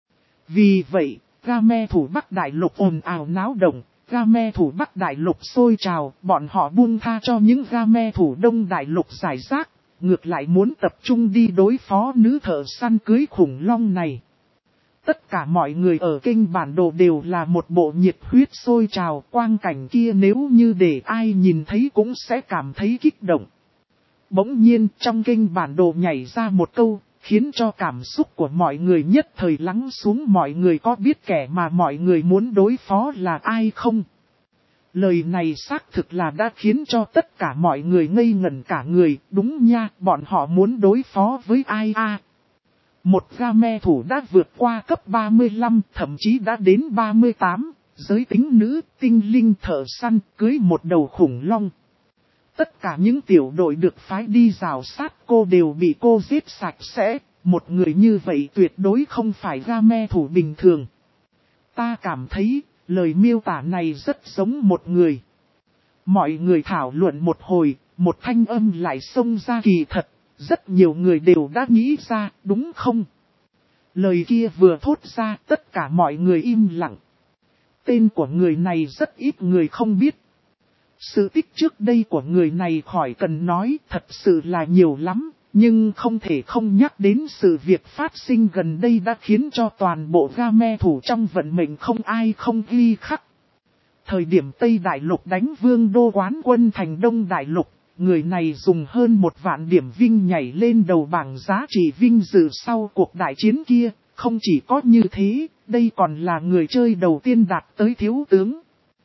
Vì vậy, game thủ Bắc Đại Lục ồn ào náo động, game thủ Bắc Đại Lục sôi trào, bọn họ buông tha cho những game thủ Đông Đại Lục giải rác, ngược lại muốn tập trung đi đối phó nữ thợ săn cưới khủng long này. Tất cả mọi người ở kênh bản đồ đều là một bộ nhiệt huyết sôi trào, quang cảnh kia nếu như để ai nhìn thấy cũng sẽ cảm thấy kích động. Bỗng nhiên trong kênh bản đồ nhảy ra một câu, khiến cho cảm xúc của mọi người nhất thời lắng xuống. Mọi người có biết kẻ mà mọi người muốn đối phó là ai không? Lời này xác thực là đã khiến cho tất cả mọi người ngây ngẩn cả người. Đúng nha, bọn họ muốn đối phó với ai à? Một game thủ đã vượt qua cấp 35, thậm chí đã đến 38, giới tính nữ, tinh linh thợ săn, cưới một đầu khủng long. Tất cả những tiểu đội được phái đi rào sát cô đều bị cô giết sạch sẽ. Một người như vậy tuyệt đối không phải game thủ bình thường. Ta cảm thấy, lời miêu tả này rất giống một người. Mọi người thảo luận một hồi, một thanh âm lại xông ra, kỳ thật. Rất nhiều người đều đã nghĩ ra, đúng không? Lời kia vừa thốt ra, tất cả mọi người im lặng. Tên của người này rất ít người không biết. Sự tích trước đây của người này khỏi cần nói, thật sự là nhiều lắm, Nhưng không thể không nhắc đến sự việc phát sinh gần đây đã khiến cho toàn bộ Game thủ trong vận mệnh không ai không ghi khắc. Thời điểm Tây Đại Lục đánh Vương Đô quán quân thành Đông Đại Lục, người này dùng hơn 1 vạn điểm vinh nhảy lên đầu bảng giá trị vinh dự sau cuộc đại chiến kia. Không chỉ có như thế, đây còn là người chơi đầu tiên đạt tới thiếu tướng.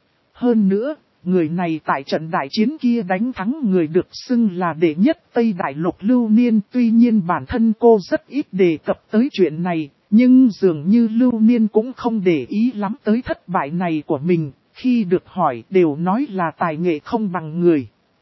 Hơn nữa, người này tại trận đại chiến kia đánh thắng người được xưng là đệ nhất Tây Đại Lục Lưu Niên. Tuy nhiên bản thân cô rất ít đề cập tới chuyện này, nhưng dường như Lưu Niên cũng không để ý lắm tới thất bại này của mình. Khi được hỏi đều nói là tài nghệ không bằng người.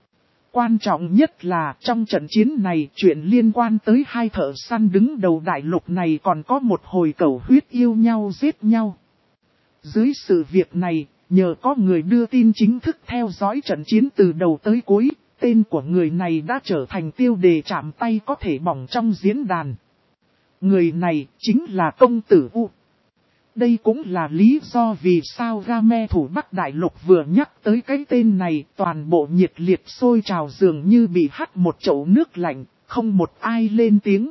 Quan trọng nhất là trong trận chiến này chuyện liên quan tới 2 thợ săn đứng đầu đại lục này còn có một hồi cầu huyết yêu nhau giết nhau. Dưới sự việc này, nhờ có người đưa tin chính thức theo dõi trận chiến từ đầu tới cuối, tên của người này đã trở thành tiêu đề chạm tay có thể bỏng trong diễn đàn. Người này chính là công tử U. Đây cũng là lý do vì sao Game thủ Bắc Đại Lục vừa nhắc tới cái tên này, toàn bộ nhiệt liệt sôi trào dường như bị hắt một chậu nước lạnh, không một ai lên tiếng.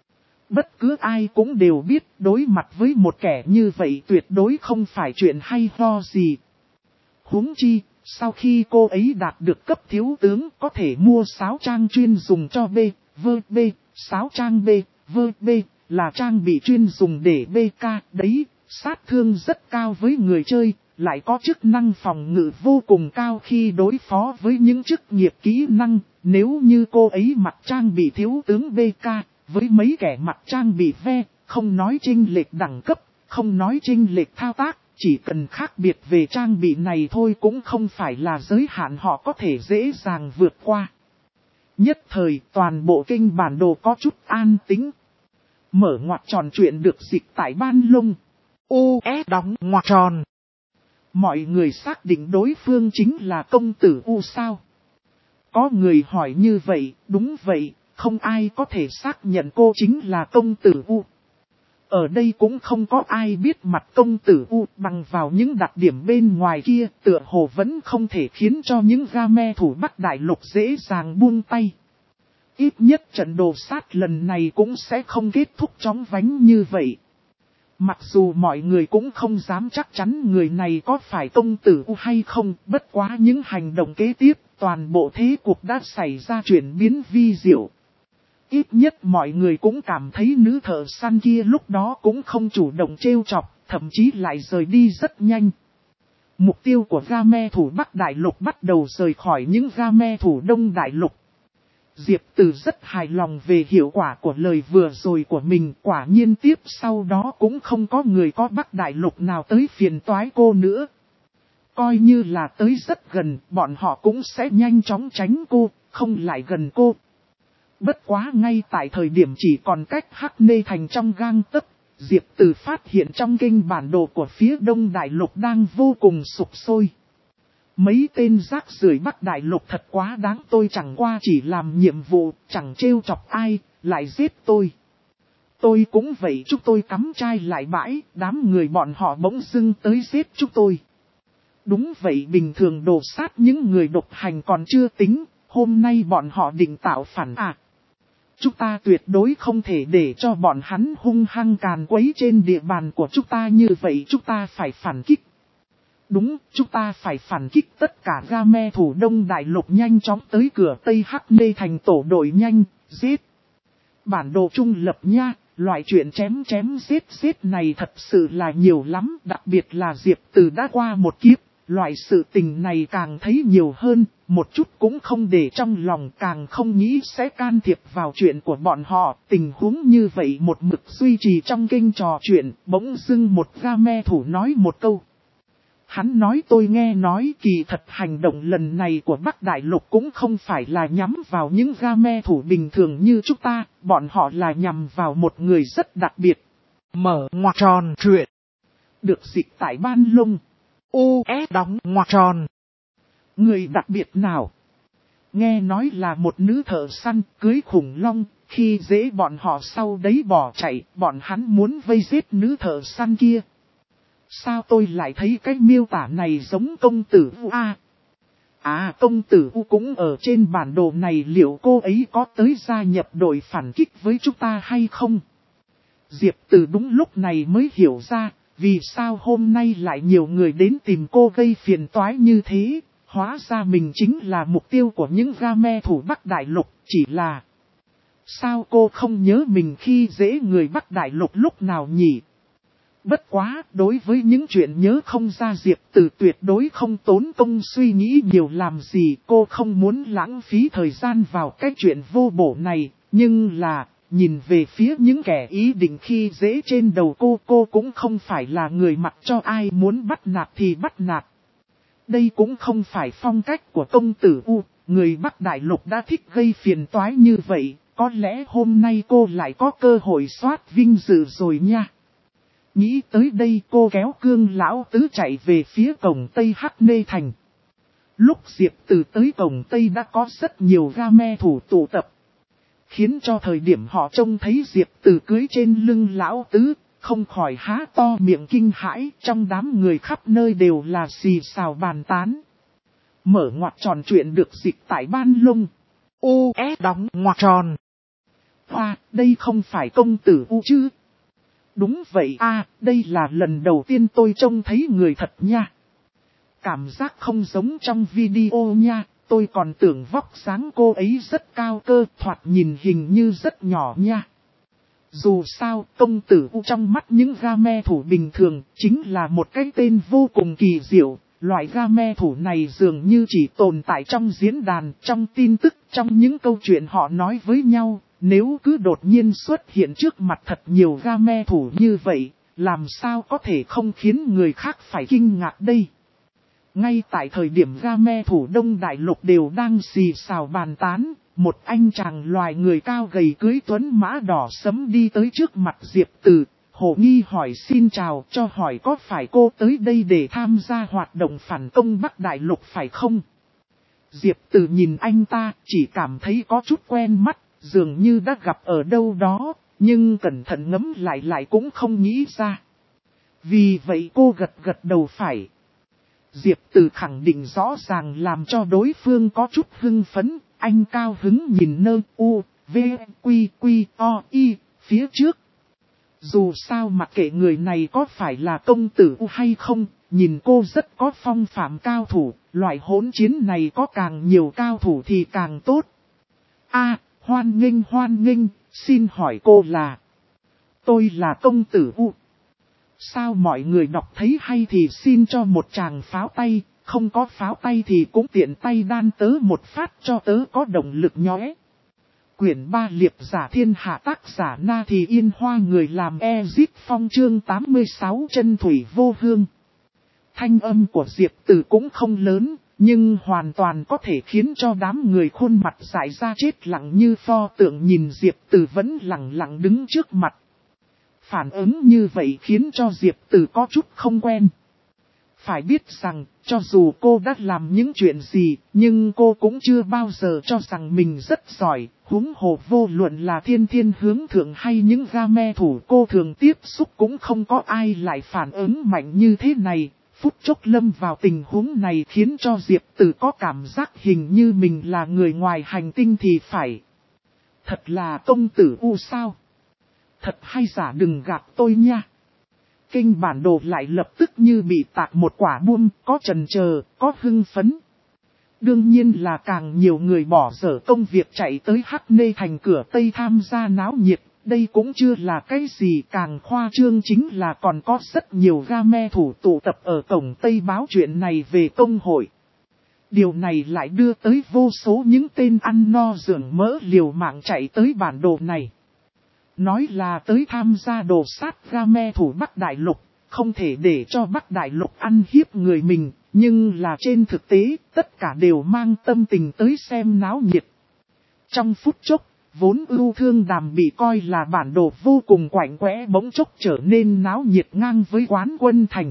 Bất cứ ai cũng đều biết đối mặt với một kẻ như vậy tuyệt đối không phải chuyện hay ho gì. Huống chi, sau khi cô ấy đạt được cấp thiếu tướng có thể mua sáo trang chuyên dùng cho B, sáo trang B, là trang bị chuyên dùng để BK đấy. Sát thương rất cao với người chơi, lại có chức năng phòng ngự vô cùng cao khi đối phó với những chức nghiệp kỹ năng. Nếu như cô ấy mặc trang bị thiếu tướng BK, với mấy kẻ mặc trang bị ve, không nói chênh lệch đẳng cấp, không nói chênh lệch thao tác, chỉ cần khác biệt về trang bị này thôi cũng không phải là giới hạn họ có thể dễ dàng vượt qua. Nhất thời toàn bộ kênh bản đồ có chút an tĩnh. Mở ngoặc tròn chuyện được dịch tại Ban Lung. US đóng ngoặc tròn. Mọi người xác định đối phương chính là công tử U sao? Có người hỏi như vậy, đúng vậy, không ai có thể xác nhận cô chính là công tử U. Ở đây cũng không có ai biết mặt công tử U bằng vào những đặc điểm bên ngoài kia, tựa hồ vẫn không thể khiến cho những Game thủ Bắc Đại Lục dễ dàng buông tay. Ít nhất trận đồ sát lần này cũng sẽ không kết thúc chóng vánh như vậy. Mặc dù mọi người cũng không dám chắc chắn người này có phải công tử U hay không, bất quá những hành động kế tiếp, toàn bộ thế cuộc đã xảy ra chuyển biến vi diệu. Ít nhất mọi người cũng cảm thấy nữ thợ săn kia lúc đó cũng không chủ động trêu chọc, thậm chí lại rời đi rất nhanh. Mục tiêu của Game thủ Bắc Đại Lục bắt đầu rời khỏi những Game thủ Đông Đại Lục. Diệp Từ rất hài lòng về hiệu quả của lời vừa rồi của mình, quả nhiên tiếp sau đó cũng không có người có Bắc Đại Lục nào tới phiền toái cô nữa. Coi như là tới rất gần, bọn họ cũng sẽ nhanh chóng tránh cô, không lại gần cô. Bất quá ngay tại thời điểm chỉ còn cách Hắc Nê Thành trong gang tấc, Diệp Từ phát hiện trong kênh bản đồ của phía Đông Đại Lục đang vô cùng sục sôi. Mấy tên rác rưởi Bắc Đại Lục thật quá đáng, tôi chẳng qua chỉ làm nhiệm vụ, chẳng trêu chọc ai, lại giết tôi. Tôi cũng vậy, chúng tôi cắm chai lại bãi, đám người bọn họ bỗng dưng tới giết chúng tôi. Đúng vậy, bình thường đổ sát những người độc hành còn chưa tính, hôm nay bọn họ định tạo phản à. Chúng ta tuyệt đối không thể để cho bọn hắn hung hăng càn quấy trên địa bàn của chúng ta như vậy, chúng ta phải phản kích. Đúng, chúng ta phải phản kích, tất cả Game thủ Đông Đại Lục nhanh chóng tới cửa Tây Hắc Nê Thành tổ đội nhanh, giết. Bản đồ trung lập nha, loại chuyện chém giết này thật sự là nhiều lắm, đặc biệt là Diệp Từ đã qua một kiếp, loại sự tình này càng thấy nhiều hơn, một chút cũng không để trong lòng, càng không nghĩ sẽ can thiệp vào chuyện của bọn họ. Tình huống như vậy một mực duy trì trong kênh trò chuyện, bỗng dưng một Game thủ nói một câu. Hắn nói tôi nghe nói kỳ thật hành động lần này của Bắc Đại Lục cũng không phải là nhắm vào những Game thủ bình thường như chúng ta, bọn họ là nhằm vào một người rất đặc biệt. Mở ngoặc tròn truyện. Được dịch tại Ban Lung. US đóng ngoặc tròn. Người đặc biệt nào? Nghe nói là một nữ thợ săn cưới khủng long, khi dễ bọn họ sau đấy bỏ chạy, bọn hắn muốn vây giết nữ thợ săn kia. Sao tôi lại thấy cái miêu tả này giống công tử U A? À, công tử U cũng ở trên bản đồ này, liệu cô ấy có tới gia nhập đội phản kích với chúng ta hay không? Diệp Từ đúng lúc này mới hiểu ra, vì sao hôm nay lại nhiều người đến tìm cô gây phiền toái như thế. Hóa ra mình chính là mục tiêu của những game thủ Bắc Đại Lục, chỉ là... Sao cô không nhớ mình khi dễ người Bắc Đại Lục lúc nào nhỉ? Bất quá, đối với những chuyện nhớ không ra, Diệp Từ tuyệt đối không tốn công suy nghĩ nhiều làm gì. Cô không muốn lãng phí thời gian vào cái chuyện vô bổ này, nhưng là, nhìn về phía những kẻ ý định khi dễ trên đầu cô cũng không phải là người mặc cho ai muốn bắt nạt thì bắt nạt. Đây cũng không phải phong cách của công tử U, người Bắc Đại Lục đã thích gây phiền toái như vậy, có lẽ hôm nay cô lại có cơ hội soát vinh dự rồi nha. Nghĩ tới đây, cô kéo Cương Lão Tứ chạy về phía cổng Tây Hắc Nê Thành. Lúc Diệp Từ tới cổng Tây đã có rất nhiều game thủ tụ tập, khiến cho thời điểm họ trông thấy Diệp Từ cưới trên lưng Lão Tứ, không khỏi há to miệng kinh hãi. Trong đám người khắp nơi đều là xì xào bàn tán. Mở ngoặc tròn chuyện được dịch tại Ban Lung. U.S. đóng ngoặc tròn. Hoa, đây không phải công tử U chứ? Đúng vậy a, đây là lần đầu tiên tôi trông thấy người thật nha. Cảm giác không giống trong video nha, tôi còn tưởng vóc dáng cô ấy rất cao cơ, thoạt nhìn hình như rất nhỏ nha. Dù sao, công tử U trong mắt những game thủ bình thường, chính là một cái tên vô cùng kỳ diệu. Loại game thủ này dường như chỉ tồn tại trong diễn đàn, trong tin tức, trong những câu chuyện họ nói với nhau. Nếu cứ đột nhiên xuất hiện trước mặt thật nhiều game thủ như vậy, làm sao có thể không khiến người khác phải kinh ngạc đây? Ngay tại thời điểm game thủ Đông Đại Lục đều đang xì xào bàn tán, một anh chàng loài người cao gầy cưới tuấn mã đỏ sẫm đi tới trước mặt Diệp Từ, hồ nghi hỏi xin chào, cho hỏi có phải cô tới đây để tham gia hoạt động phản công Bắc Đại Lục phải không? Diệp Từ nhìn anh ta, chỉ cảm thấy có chút quen mắt, dường như đã gặp ở đâu đó, nhưng cẩn thận ngẫm lại cũng không nghĩ ra. Vì vậy cô gật đầu phải. Diệp Từ khẳng định rõ ràng làm cho đối phương có chút hưng phấn, anh cao hứng nhìn nơi U, V, Quy, O, I, phía trước. Dù sao mặc kệ người này có phải là công tử U hay không, nhìn cô rất có phong phạm cao thủ, loại hỗn chiến này có càng nhiều cao thủ thì càng tốt. Hoan nghênh, xin hỏi cô là... Tôi là công tử U. Sao mọi người đọc thấy hay thì xin cho một tràng pháo tay, không có pháo tay thì cũng tiện tay đan tớ một phát cho tớ có động lực nhóe. Quyển 3 liệp giả thiên hạ, tác giả Na Thì Yên Hoa, người làm Ezit Phong, chương 86 chân thủy vô hương. Thanh âm của Diệp Từ cũng không lớn, nhưng hoàn toàn có thể khiến cho đám người khuôn mặt dại ra chết lặng như pho tượng nhìn Diệp Từ vẫn lặng đứng trước mặt. Phản ứng như vậy khiến cho Diệp Từ có chút không quen. Phải biết rằng, cho dù cô đã làm những chuyện gì, nhưng cô cũng chưa bao giờ cho rằng mình rất giỏi, huống hồ vô luận là thiên hướng thượng hay những game thủ cô thường tiếp xúc cũng không có ai lại phản ứng mạnh như thế này. Phút chốc lâm vào tình huống này khiến cho Diệp Từ có cảm giác hình như mình là người ngoài hành tinh thì phải. Thật là công tử U sao? Thật hay giả, đừng gạt tôi nha. Kênh bản đồ lại lập tức như bị tạc một quả bom, có chần chờ, có hưng phấn. Đương nhiên là càng nhiều người bỏ dở công việc chạy tới Hắc Nê Thành cửa Tây tham gia náo nhiệt. Đây cũng chưa là cái gì, càng khoa trương chính là còn có rất nhiều game thủ tụ tập ở cổng Tây báo chuyện này về công hội. Điều này lại đưa tới vô số những tên ăn no dưỡng mỡ liều mạng chạy tới bản đồ này. Nói là tới tham gia đồ sát game thủ Bắc Đại Lục, không thể để cho Bắc Đại Lục ăn hiếp người mình, nhưng là trên thực tế, tất cả đều mang tâm tình tới xem náo nhiệt. Trong phút chốc, vốn ưu thương đàm bị coi là bản đồ vô cùng quạnh quẽ bỗng chốc trở nên náo nhiệt ngang với Quán Quân Thành.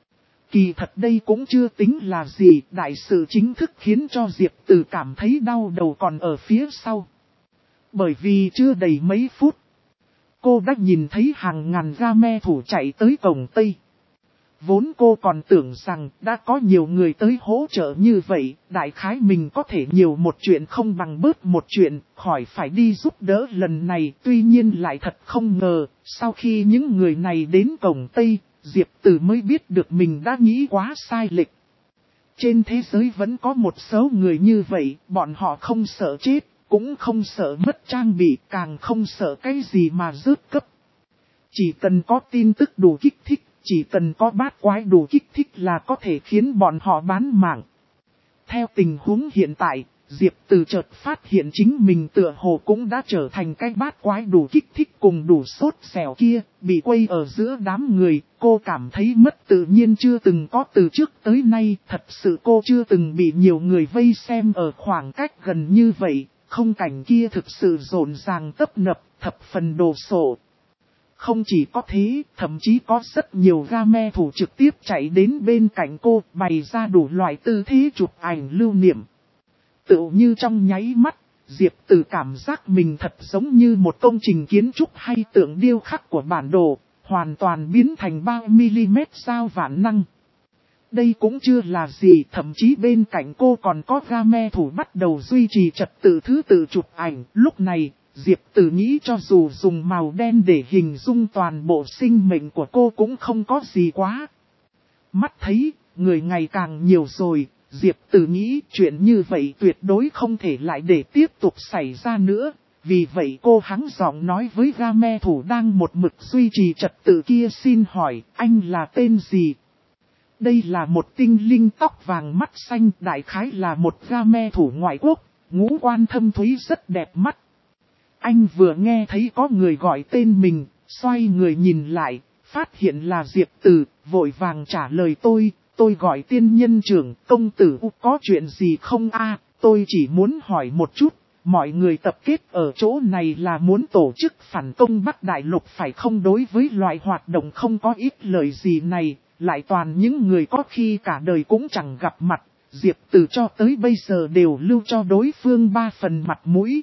Kỳ thật đây cũng chưa tính là gì, đại sự chính thức khiến cho Diệp Từ cảm thấy đau đầu còn ở phía sau. Bởi vì chưa đầy mấy phút, cô đã nhìn thấy hàng ngàn game thủ chạy tới cổng Tây. Vốn cô còn tưởng rằng đã có nhiều người tới hỗ trợ như vậy, đại khái mình có thể nhiều một chuyện không bằng bớt một chuyện, khỏi phải đi giúp đỡ lần này. Tuy nhiên lại thật không ngờ, sau khi những người này đến cổng Tây, Diệp Từ mới biết được mình đã nghĩ quá sai lệch. Trên thế giới vẫn có một số người như vậy, bọn họ không sợ chết, cũng không sợ mất trang bị, càng không sợ cái gì mà rớt cấp. Chỉ cần có tin tức đủ kích thích, chỉ cần có bát quái đủ kích thích là có thể khiến bọn họ bán mạng. Theo tình huống hiện tại, Diệp Từ chợt phát hiện chính mình tựa hồ cũng đã trở thành cái bát quái đủ kích thích cùng đủ sốt xẻo kia, bị quây ở giữa đám người. Cô cảm thấy mất tự nhiên chưa từng có từ trước tới nay, thật sự cô chưa từng bị nhiều người vây xem ở khoảng cách gần như vậy, không cảnh kia thực sự rộn ràng tấp nập, thập phần đồ sộ. Không chỉ có thế, thậm chí có rất nhiều game thủ trực tiếp chạy đến bên cạnh cô, bày ra đủ loại tư thế chụp ảnh lưu niệm. Tựu như trong nháy mắt, Diệp Từ cảm giác mình thật giống như một công trình kiến trúc hay tượng điêu khắc của bản đồ, hoàn toàn biến thành 3mm sao vạn năng. Đây cũng chưa là gì, thậm chí bên cạnh cô còn có game thủ bắt đầu duy trì trật tự thứ tự chụp ảnh. Lúc này, Diệp Từ nghĩ cho dù dùng màu đen để hình dung toàn bộ sinh mệnh của cô cũng không có gì quá. Mắt thấy, người ngày càng nhiều rồi, Diệp Từ nghĩ chuyện như vậy tuyệt đối không thể lại để tiếp tục xảy ra nữa. Vì vậy cô hắng giọng nói với game thủ đang một mực duy trì trật tự kia, xin hỏi, anh là tên gì? Đây là một tinh linh tóc vàng mắt xanh, đại khái là một game thủ ngoại quốc, ngũ quan thâm thúy rất đẹp mắt. Anh vừa nghe thấy có người gọi tên mình, xoay người nhìn lại, phát hiện là Diệp Từ, vội vàng trả lời tôi gọi tiên nhân trưởng, công tử có chuyện gì không a? Tôi chỉ muốn hỏi một chút, mọi người tập kết ở chỗ này là muốn tổ chức phản công Bắc Đại Lục phải không? Đối với loại hoạt động không có ít lời gì này, lại toàn những người có khi cả đời cũng chẳng gặp mặt, Diệp Từ cho tới bây giờ đều lưu cho đối phương 3 phần mặt mũi.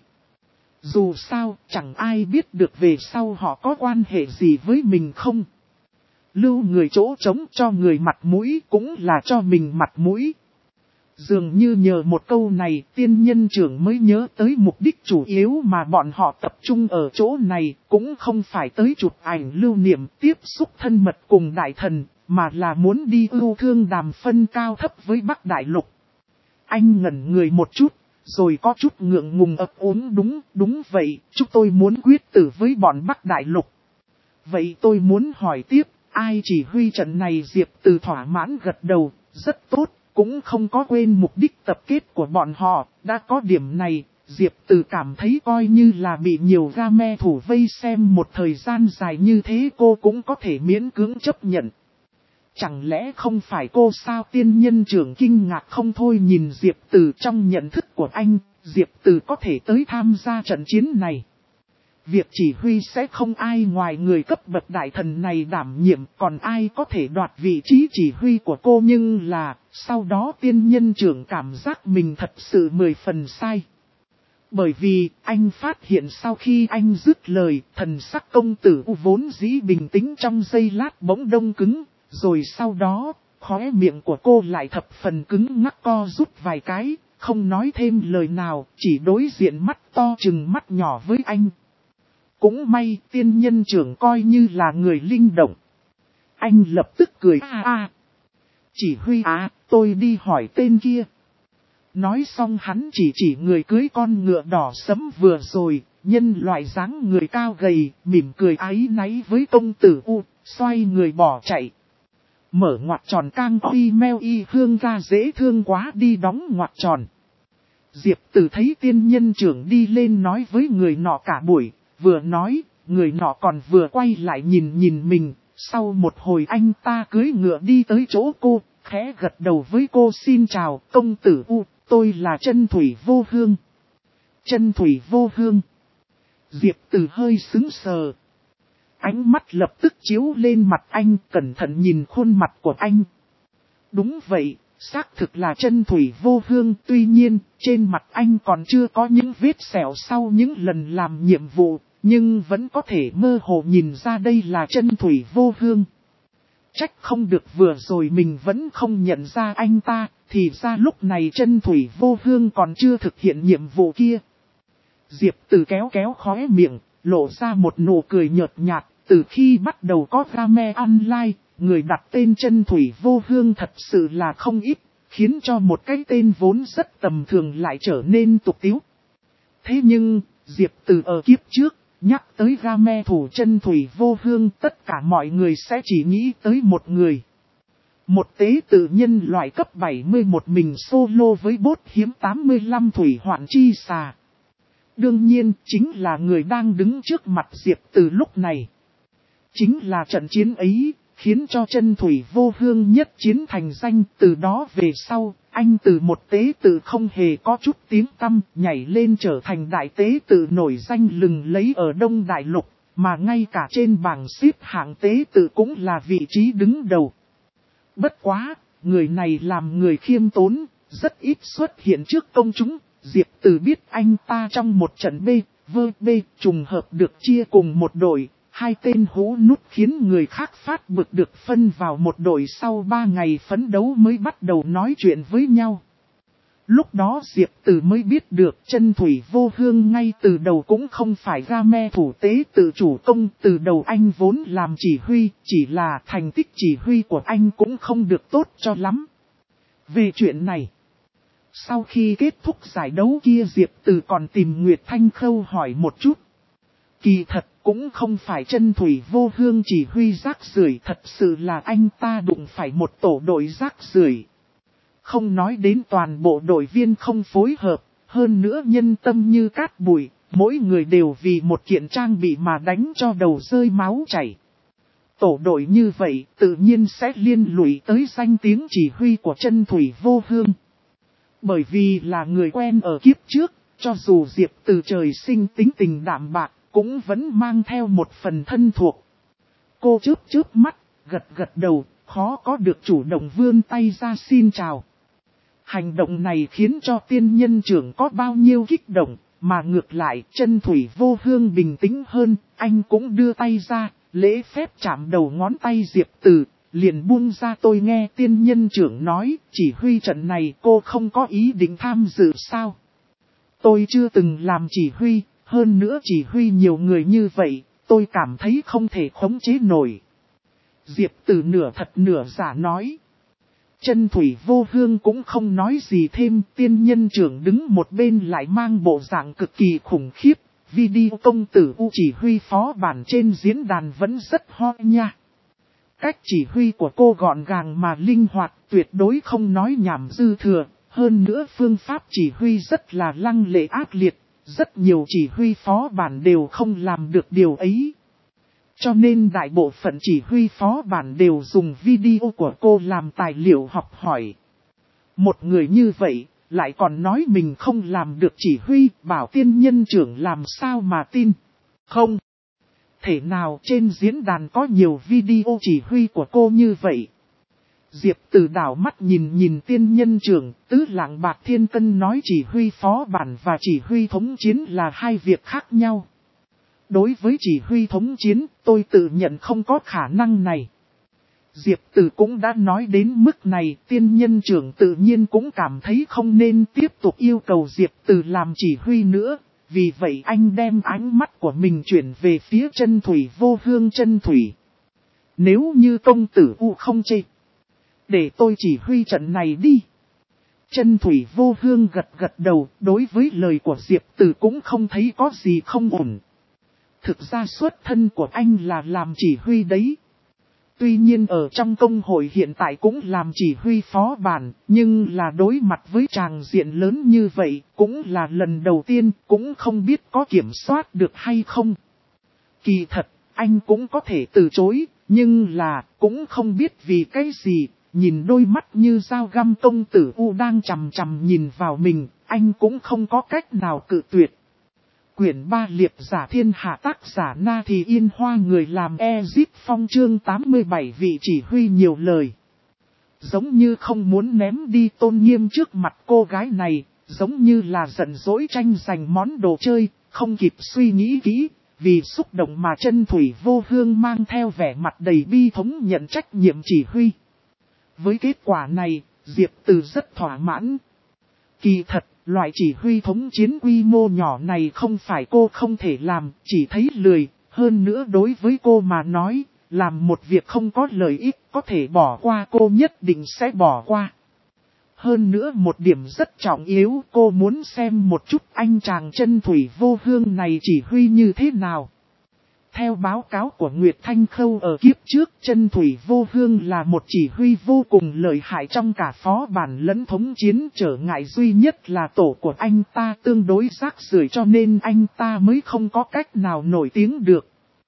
Dù sao, chẳng ai biết được về sau họ có quan hệ gì với mình không. Lưu người chỗ trống cho người mặt mũi cũng là cho mình mặt mũi. Dường như nhờ một câu này, tiên nhân trưởng mới nhớ tới mục đích chủ yếu mà bọn họ tập trung ở chỗ này, cũng không phải tới chụp ảnh lưu niệm tiếp xúc thân mật cùng đại thần, mà là muốn đi ưu thương đàm phân cao thấp với Bắc Đại Lục. Anh ngẩn người một chút, rồi có chút ngượng ngùng ấp úng, đúng vậy, chúng tôi muốn quyết tử với bọn Bắc Đại Lục. Vậy tôi muốn hỏi tiếp, ai chỉ huy trận này? Diệp Từ thỏa mãn gật đầu, rất tốt, cũng không có quên mục đích tập kết của bọn họ, đã có điểm này, Diệp Từ cảm thấy coi như là bị nhiều game thủ vây xem một thời gian dài như thế cô cũng có thể miễn cưỡng chấp nhận. Chẳng lẽ không phải cô sao? Tiên nhân trưởng kinh ngạc không thôi nhìn Diệp Từ. Trong nhận thức của anh, Diệp Từ có thể tới tham gia trận chiến này. Việc chỉ huy sẽ không ai ngoài người cấp bậc đại thần này đảm nhiệm, còn ai có thể đoạt vị trí chỉ huy của cô? Nhưng là, sau đó tiên nhân trưởng cảm giác mình thật sự 10 phần sai. Bởi vì, anh phát hiện sau khi anh dứt lời, thần sắc công tử vốn dĩ bình tĩnh trong giây lát bỗng đông cứng, rồi sau đó, khóe miệng của cô lại thập phần cứng ngắc co rút vài cái, không nói thêm lời nào, chỉ đối diện mắt to chừng mắt nhỏ với anh. Cũng may tiên nhân trưởng coi như là người linh động. Anh lập tức cười chỉ huy tôi đi hỏi tên kia. Nói xong hắn chỉ người cưới con ngựa đỏ sẫm vừa rồi, nhân loại dáng người cao gầy, mỉm cười áy náy với công tử xoay người bỏ chạy. Mở ngoặc tròn cang email y hương ra dễ thương quá đi đóng ngoặc tròn. Diệp Từ thấy tiên nhân trưởng đi lên nói với người nọ cả buổi, vừa nói, người nọ còn vừa quay lại nhìn mình, sau một hồi anh ta cưỡi ngựa đi tới chỗ cô, khẽ gật đầu với cô, xin chào công tử tôi là Chân Thủy Vô Hương. Chân Thủy Vô Hương. Diệp Từ hơi sững sờ. Ánh mắt lập tức chiếu lên mặt anh, cẩn thận nhìn khuôn mặt của anh. Đúng vậy, xác thực là Chân Thủy Vô Hương, tuy nhiên, trên mặt anh còn chưa có những vết sẹo sau những lần làm nhiệm vụ, nhưng vẫn có thể mơ hồ nhìn ra đây là Chân Thủy Vô Hương. Trách không được vừa rồi mình vẫn không nhận ra anh ta, thì ra lúc này Chân Thủy Vô Hương còn chưa thực hiện nhiệm vụ kia. Diệp Từ kéo kéo khóe miệng, lộ ra một nụ cười nhợt nhạt. Từ khi bắt đầu có Game Online, người đặt tên Chân Thủy Vô Hương thật sự là không ít, khiến cho một cái tên vốn rất tầm thường lại trở nên tục tĩu. Thế nhưng, Diệp Từ ở kiếp trước, nhắc tới Game thủ Chân Thủy Vô Hương, tất cả mọi người sẽ chỉ nghĩ tới một người. Một tế tự nhân loại cấp 70 một mình solo với bốt hiếm 85 thủy hoạn chi xà. Đương nhiên, chính là người đang đứng trước mặt Diệp Từ lúc này. Chính là trận chiến ấy, khiến cho Chân Thủy Vô Hương nhất chiến thành danh. Từ đó về sau, anh từ một tế tự không hề có chút tiếng tăm, nhảy lên trở thành đại tế tự nổi danh lừng lẫy ở Đông Đại Lục, mà ngay cả trên bảng xếp hạng tế tự cũng là vị trí đứng đầu. Bất quá, người này làm người khiêm tốn, rất ít xuất hiện trước công chúng. Diệp Từ biết anh ta trong một trận B trùng hợp được chia cùng một đội. Hai tên hú nút khiến người khác phát bực được phân vào một đội sau 3 ngày phấn đấu mới bắt đầu nói chuyện với nhau. Lúc đó Diệp Từ mới biết được Chân Thủy Vô Hương ngay từ đầu cũng không phải Game thủ tế tự chủ công. Từ đầu anh vốn làm chỉ huy, chỉ là thành tích chỉ huy của anh cũng không được tốt cho lắm. Về chuyện này, sau khi kết thúc giải đấu kia Diệp Từ còn tìm Nguyệt Thanh Khâu hỏi một chút. Kỳ thật cũng không phải Chân Thủy Vô Hương chỉ huy rác rưởi, thật sự là anh ta đụng phải một tổ đội rác rưởi. Không nói đến toàn bộ đội viên không phối hợp, hơn nữa nhân tâm như cát bụi, mỗi người đều vì một kiện trang bị mà đánh cho đầu rơi máu chảy. Tổ đội như vậy tự nhiên sẽ liên lụy tới danh tiếng chỉ huy của Chân Thủy Vô Hương. Bởi vì là người quen ở kiếp trước, cho dù Diệp Từ trời sinh tính tình đạm bạc, cũng vẫn mang theo một phần thân thuộc. Cô chớp mắt, gật đầu, khó có được chủ động vươn tay ra xin chào. Hành động này khiến cho tiên nhân trưởng có bao nhiêu kích động, mà ngược lại Chân Thủy Vô Hương bình tĩnh hơn, anh cũng đưa tay ra, lễ phép chạm đầu ngón tay Diệp Từ, liền buông ra. Tôi nghe tiên nhân trưởng nói, chỉ huy trận này cô không có ý định tham dự sao? Tôi chưa từng làm chỉ huy. Hơn nữa chỉ huy nhiều người như vậy, tôi cảm thấy không thể khống chế nổi. Diệp Từ nửa thật nửa giả nói. Chân Thủy Vô Hương cũng không nói gì thêm, tiên nhân trưởng đứng một bên lại mang bộ dạng cực kỳ khủng khiếp. Video công tử U chỉ huy phó bản trên diễn đàn vẫn rất ho nha. Cách chỉ huy của cô gọn gàng mà linh hoạt, tuyệt đối không nói nhảm dư thừa. Hơn nữa phương pháp chỉ huy rất là lăng lệ ác liệt. Rất nhiều chỉ huy phó bản đều không làm được điều ấy. Cho nên đại bộ phận chỉ huy phó bản đều dùng video của cô làm tài liệu học hỏi. Một người như vậy, lại còn nói mình không làm được chỉ huy, bảo tiên nhân trưởng làm sao mà tin. Không thể nào trên diễn đàn có nhiều video chỉ huy của cô như vậy. Diệp Từ đảo mắt nhìn tiên nhân trưởng, Tứ Lạng Bạc Thiên Cân nói chỉ huy phó bản và chỉ huy thống chiến là hai việc khác nhau. Đối với chỉ huy thống chiến, tôi tự nhận không có khả năng này. Diệp Từ cũng đã nói đến mức này, tiên nhân trưởng tự nhiên cũng cảm thấy không nên tiếp tục yêu cầu Diệp Từ làm chỉ huy nữa. Vì vậy anh đem ánh mắt của mình chuyển về phía Chân Thủy Vô Hương. Chân Thủy, nếu như công tử U không chê, để tôi chỉ huy trận này đi. Chân Thủy Vô Hương gật đầu, đối với lời của Diệp Từ cũng không thấy có gì không ổn. Thực ra xuất thân của anh là làm chỉ huy đấy. Tuy nhiên ở trong công hội hiện tại cũng làm chỉ huy phó bản, nhưng là đối mặt với tràng diện lớn như vậy, cũng là lần đầu tiên, cũng không biết có kiểm soát được hay không. Kỳ thật, anh cũng có thể từ chối, nhưng là, cũng không biết vì cái gì. Nhìn đôi mắt như dao găm công tử U đang chằm chằm nhìn vào mình, anh cũng không có cách nào cự tuyệt. Quyển 3 liệp giả thiên hạ, tác giả Na Thì Yên Hoa, người làm Ezip Phong, chương 87 vị chỉ huy nhiều lời. Giống như không muốn ném đi tôn nghiêm trước mặt cô gái này, giống như là giận dỗi tranh giành món đồ chơi, không kịp suy nghĩ kỹ, Vì xúc động mà Chân Thủy Vô Hương mang theo vẻ mặt đầy bi thống nhận trách nhiệm chỉ huy. Với kết quả này, Diệp Từ rất thỏa mãn. Kỳ thật, loại chỉ huy thống chiến quy mô nhỏ này không phải cô không thể làm, chỉ thấy lười. Hơn nữa đối với cô mà nói, làm một việc không có lợi ích có thể bỏ qua cô nhất định sẽ bỏ qua. Hơn nữa một điểm rất trọng yếu, cô muốn xem một chút anh chàng Chân Thủy Vô Hương này chỉ huy như thế nào. Theo báo cáo của Nguyệt Thanh Khâu ở kiếp trước, Chân Thủy Vô Hương là một chỉ huy vô cùng lợi hại trong cả phó bản lẫn thống chiến, trở ngại duy nhất là tổ của anh ta tương đối rác rưởi cho nên anh ta mới không có cách nào nổi tiếng được.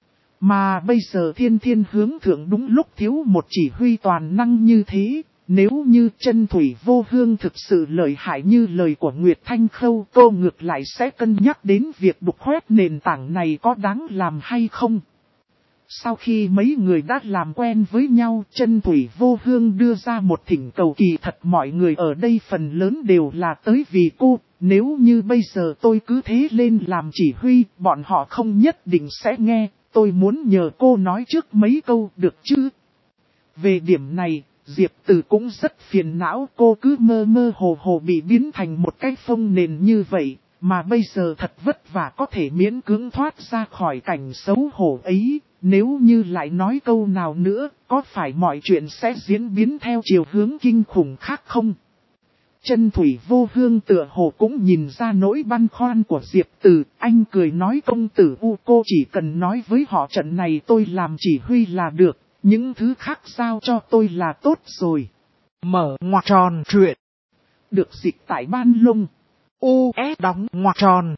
Mà bây giờ Thiên Thiên hướng thượng đúng lúc thiếu một chỉ huy toàn năng như thế. Nếu như Chân Thủy Vô Hương thực sự lợi hại như lời của Nguyệt Thanh Khâu, cô ngược lại sẽ cân nhắc đến việc đục khoét nền tảng này có đáng làm hay không. Sau khi mấy người đã làm quen với nhau, Chân Thủy Vô Hương đưa ra một thỉnh cầu kỳ thật mọi người ở đây phần lớn đều là tới vì cô. Nếu như bây giờ tôi cứ thế lên làm chỉ huy, bọn họ không nhất định sẽ nghe, tôi muốn nhờ cô nói trước mấy câu được chứ. Về điểm này, Diệp Từ cũng rất phiền não, cô cứ mơ mơ hồ hồ bị biến thành một cái phông nền như vậy, mà bây giờ thật vất vả có thể miễn cưỡng thoát ra khỏi cảnh xấu hổ ấy, nếu như lại nói câu nào nữa, có phải mọi chuyện sẽ diễn biến theo chiều hướng kinh khủng khác không? Chân Thủy Vô Hương tựa hồ cũng nhìn ra nỗi băn khoăn của Diệp Từ, anh cười nói công tử U cô chỉ cần nói với họ trận này tôi làm chỉ huy là được. Những thứ khác giao cho tôi là tốt rồi. Mở ngoặc tròn truyện. Được dịch tại Ban Lung. US đóng ngoặc tròn.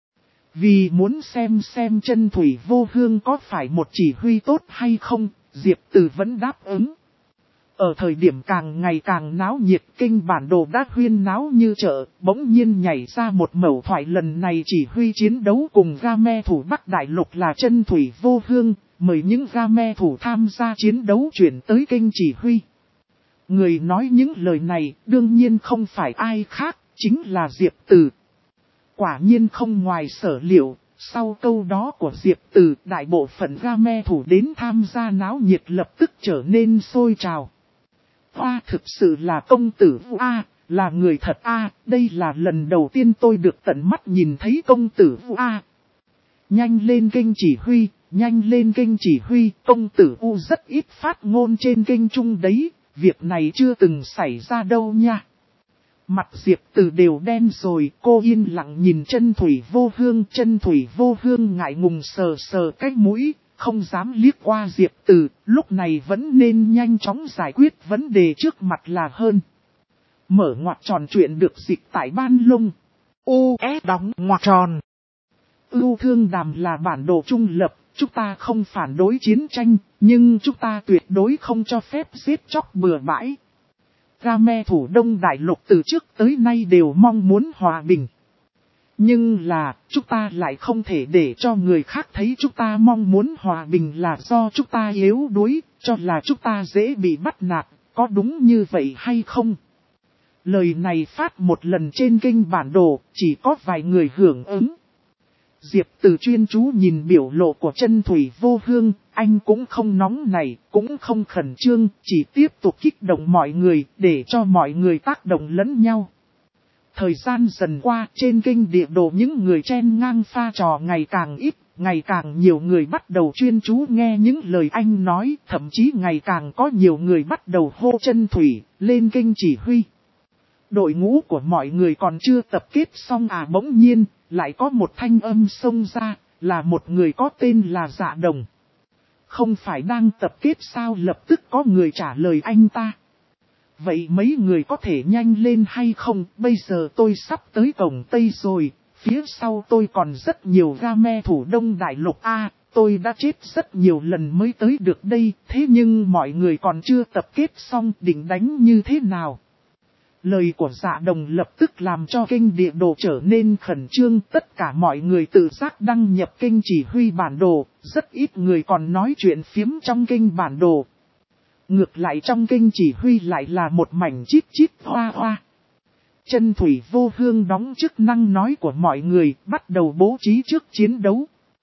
Vì muốn xem Chân Thủy Vô Hương có phải một chỉ huy tốt hay không, Diệp Từ vẫn đáp ứng. Ở thời điểm càng ngày càng náo nhiệt, kênh bản đồ đã huyên náo như chợ, bỗng nhiên nhảy ra một mẩu thoại lần này chỉ huy chiến đấu cùng Game thủ Bắc Đại Lục là Chân Thủy Vô Hương. Mời những Game thủ tham gia chiến đấu chuyển tới kênh chỉ huy. Người nói những lời này đương nhiên không phải ai khác, chính là Diệp Từ. Quả nhiên không ngoài sở liệu, sau câu đó của Diệp Từ, đại bộ phận Game thủ đến tham gia náo nhiệt lập tức trở nên sôi trào. Hoa thực sự là công tử A, là người thật A, đây là lần đầu tiên tôi được tận mắt nhìn thấy công tử A. Nhanh lên kênh chỉ huy. Nhanh lên kênh chỉ huy, công tử U rất ít phát ngôn trên kênh chung đấy, việc này chưa từng xảy ra đâu nha. Mặt Diệp Từ đều đen rồi, cô yên lặng nhìn Chân Thủy Vô Hương. Chân Thủy Vô Hương ngại ngùng sờ sờ cái mũi, không dám liếc qua Diệp Từ, lúc này vẫn nên nhanh chóng giải quyết vấn đề trước mặt là hơn. Mở ngoặc tròn truyện được dịch tại Ban Lung. US đóng ngoặc tròn. Ưu Thương Đàm là bản đồ trung lập. Chúng ta không phản đối chiến tranh, nhưng chúng ta tuyệt đối không cho phép giết chóc bừa bãi. Game thủ Đông Đại Lục từ trước tới nay đều mong muốn hòa bình. Nhưng là, chúng ta lại không thể để cho người khác thấy chúng ta mong muốn hòa bình là do chúng ta yếu đuối, cho là chúng ta dễ bị bắt nạt, có đúng như vậy hay không? Lời này phát một lần trên kênh bản đồ, chỉ có vài người hưởng ứng. Diệp Từ chuyên chú nhìn biểu lộ của Chân Thủy Vô Hương, anh cũng không nóng nảy, cũng không khẩn trương, chỉ tiếp tục kích động mọi người, để cho mọi người tác động lẫn nhau. Thời gian dần qua, trên kênh địa đồ những người chen ngang pha trò ngày càng ít, ngày càng nhiều người bắt đầu chuyên chú nghe những lời anh nói, thậm chí ngày càng có nhiều người bắt đầu hô Chân Thủy, lên kênh chỉ huy. Đội ngũ của mọi người còn chưa tập kết xong bỗng nhiên, lại có một thanh âm xông ra, là một người có tên là Dạ Đồng. Không phải đang tập kết sao? Lập tức có người trả lời anh ta. Vậy mấy người có thể nhanh lên hay không? Bây giờ tôi sắp tới cổng Tây rồi, phía sau tôi còn rất nhiều Game thủ Đông Đại Lục tôi đã chết rất nhiều lần mới tới được đây, thế nhưng mọi người còn chưa tập kết xong, định đánh như thế nào? Lời của Dạ Đồng lập tức làm cho kênh địa đồ trở nên khẩn trương, tất cả mọi người tự giác đăng nhập kênh chỉ huy bản đồ, rất ít người còn nói chuyện phiếm trong kênh bản đồ. Ngược lại trong kênh chỉ huy lại là một mảnh chít chít hoa hoa. Chân Thủy Vô Hương đóng chức năng nói của mọi người, bắt đầu bố trí trước chiến đấu.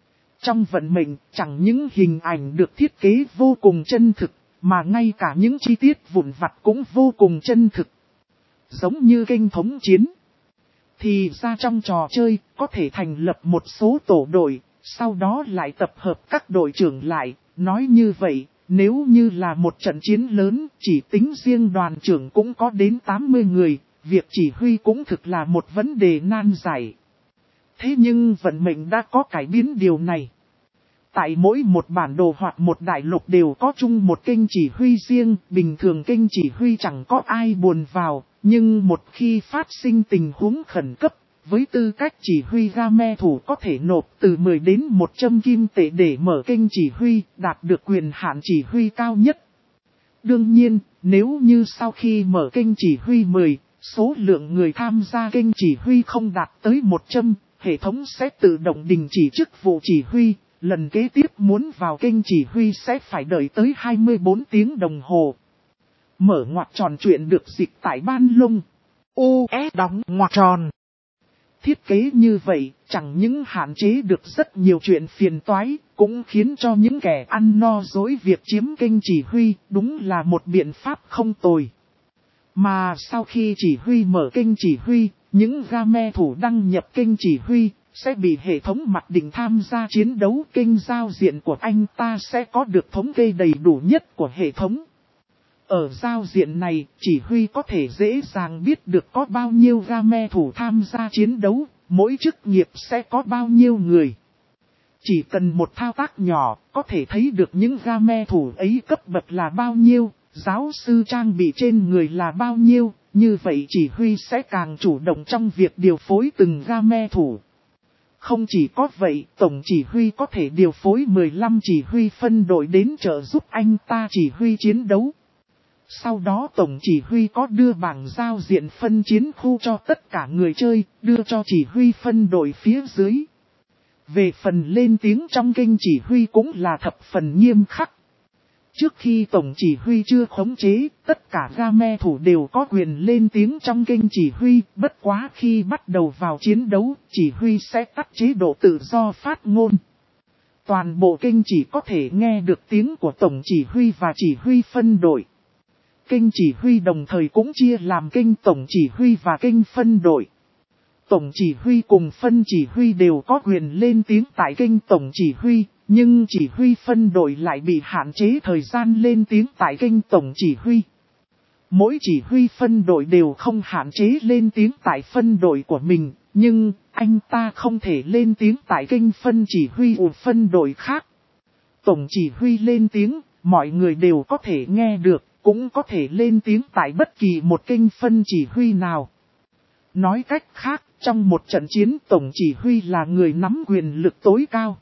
Trong vận mệnh, chẳng những hình ảnh được thiết kế vô cùng chân thực, mà ngay cả những chi tiết vụn vặt cũng vô cùng chân thực. Giống như kênh thống chiến. Thì ra trong trò chơi, có thể thành lập một số tổ đội, sau đó lại tập hợp các đội trưởng lại. Nói như vậy, nếu như là một trận chiến lớn, chỉ tính riêng đoàn trưởng cũng có đến 80 người, việc chỉ huy cũng thực là một vấn đề nan giải. Thế nhưng vận mệnh đã có cải biến điều này. Tại mỗi một bản đồ hoặc một đại lục đều có chung một kênh chỉ huy riêng, bình thường kênh chỉ huy chẳng có ai buồn vào, nhưng một khi phát sinh tình huống khẩn cấp, với tư cách chỉ huy game thủ có thể nộp từ 10 đến 100 kim tệ để mở kênh chỉ huy, đạt được quyền hạn chỉ huy cao nhất. Đương nhiên, nếu như sau khi mở kênh chỉ huy 10, số lượng người tham gia kênh chỉ huy không đạt tới 100, hệ thống sẽ tự động đình chỉ chức vụ chỉ huy. Lần kế tiếp muốn vào kênh chỉ huy sẽ phải đợi tới 24 tiếng đồng hồ. Mở ngoặc tròn truyện được dịch tại Ban Lung. U.S. đóng ngoặc tròn. Thiết kế như vậy, chẳng những hạn chế được rất nhiều chuyện phiền toái, cũng khiến cho những kẻ ăn no dối việc chiếm kênh chỉ huy, đúng là một biện pháp không tồi. Mà sau khi chỉ huy mở kênh chỉ huy, những game thủ đăng nhập kênh chỉ huy, sẽ bị hệ thống mặc định tham gia chiến đấu. Kênh giao diện của anh ta sẽ có được thống kê đầy đủ nhất của hệ thống. Ở giao diện này, chỉ huy có thể dễ dàng biết được có bao nhiêu game thủ tham gia chiến đấu, mỗi chức nghiệp sẽ có bao nhiêu người. Chỉ cần một thao tác nhỏ, có thể thấy được những game thủ ấy cấp bậc là bao nhiêu, giáo sư trang bị trên người là bao nhiêu, như vậy chỉ huy sẽ càng chủ động trong việc điều phối từng game thủ. Không chỉ có vậy, tổng chỉ huy có thể điều phối 15 chỉ huy phân đội đến trợ giúp anh ta chỉ huy chiến đấu. Sau đó tổng chỉ huy có đưa bảng giao diện phân chiến khu cho tất cả người chơi, đưa cho chỉ huy phân đội phía dưới. Về phần lên tiếng trong kênh chỉ huy cũng là thập phần nghiêm khắc. Trước khi tổng chỉ huy chưa khống chế, tất cả game thủ đều có quyền lên tiếng trong kênh chỉ huy, bất quá khi bắt đầu vào chiến đấu, chỉ huy sẽ tắt chế độ tự do phát ngôn. Toàn bộ kênh chỉ có thể nghe được tiếng của tổng chỉ huy và chỉ huy phân đội. Kênh chỉ huy đồng thời cũng chia làm kênh tổng chỉ huy và kênh phân đội. Tổng chỉ huy cùng phân chỉ huy đều có quyền lên tiếng tại kênh tổng chỉ huy, nhưng chỉ huy phân đội lại bị hạn chế thời gian lên tiếng tại kênh tổng chỉ huy. Mỗi chỉ huy phân đội đều không hạn chế lên tiếng tại phân đội của mình, nhưng anh ta không thể lên tiếng tại kênh phân chỉ huy của phân đội khác. Tổng chỉ huy lên tiếng, mọi người đều có thể nghe được, cũng có thể lên tiếng tại bất kỳ một kênh phân chỉ huy nào. Nói cách khác, trong một trận chiến tổng chỉ huy là người nắm quyền lực tối cao.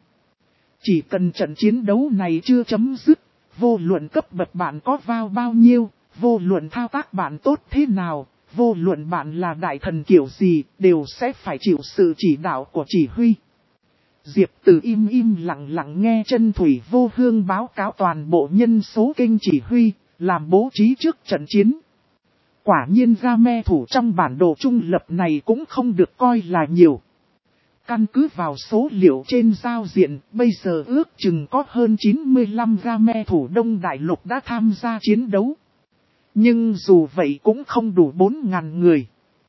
Chỉ cần trận chiến đấu này chưa chấm dứt, vô luận cấp bậc bạn có vào bao nhiêu, vô luận thao tác bạn tốt thế nào, vô luận bạn là đại thần kiểu gì, đều sẽ phải chịu sự chỉ đạo của chỉ huy. Diệp Từ im lặng nghe Chân Thủy Vô Hương báo cáo toàn bộ nhân số kênh chỉ huy, làm bố trí trước trận chiến. Quả nhiên game thủ trong bản đồ trung lập này cũng không được coi là nhiều. Căn cứ vào số liệu trên giao diện, bây giờ ước chừng có hơn 95 game thủ Đông Đại Lục đã tham gia chiến đấu. Nhưng dù vậy cũng không đủ 4.000 người.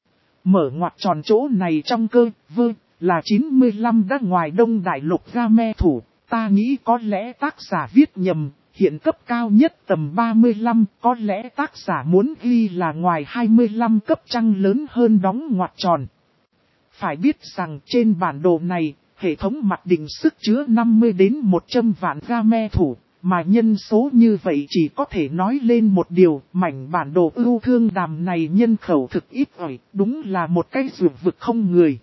Mở ngoặc tròn chỗ này trong cơ, là 95 đã ngoài Đông Đại Lục game thủ, ta nghĩ có lẽ tác giả viết nhầm. Hiện cấp cao nhất tầm 35, có lẽ tác giả muốn ghi là ngoài 25 cấp trăng lớn hơn đóng ngoặc tròn. Phải biết rằng trên bản đồ này, hệ thống mặc định sức chứa 50 đến 100 vạn game thủ, mà nhân số như vậy chỉ có thể nói lên một điều, mảnh bản đồ ưu thương đàm này nhân khẩu thực ít ỏi, đúng là một cái dược vực không người.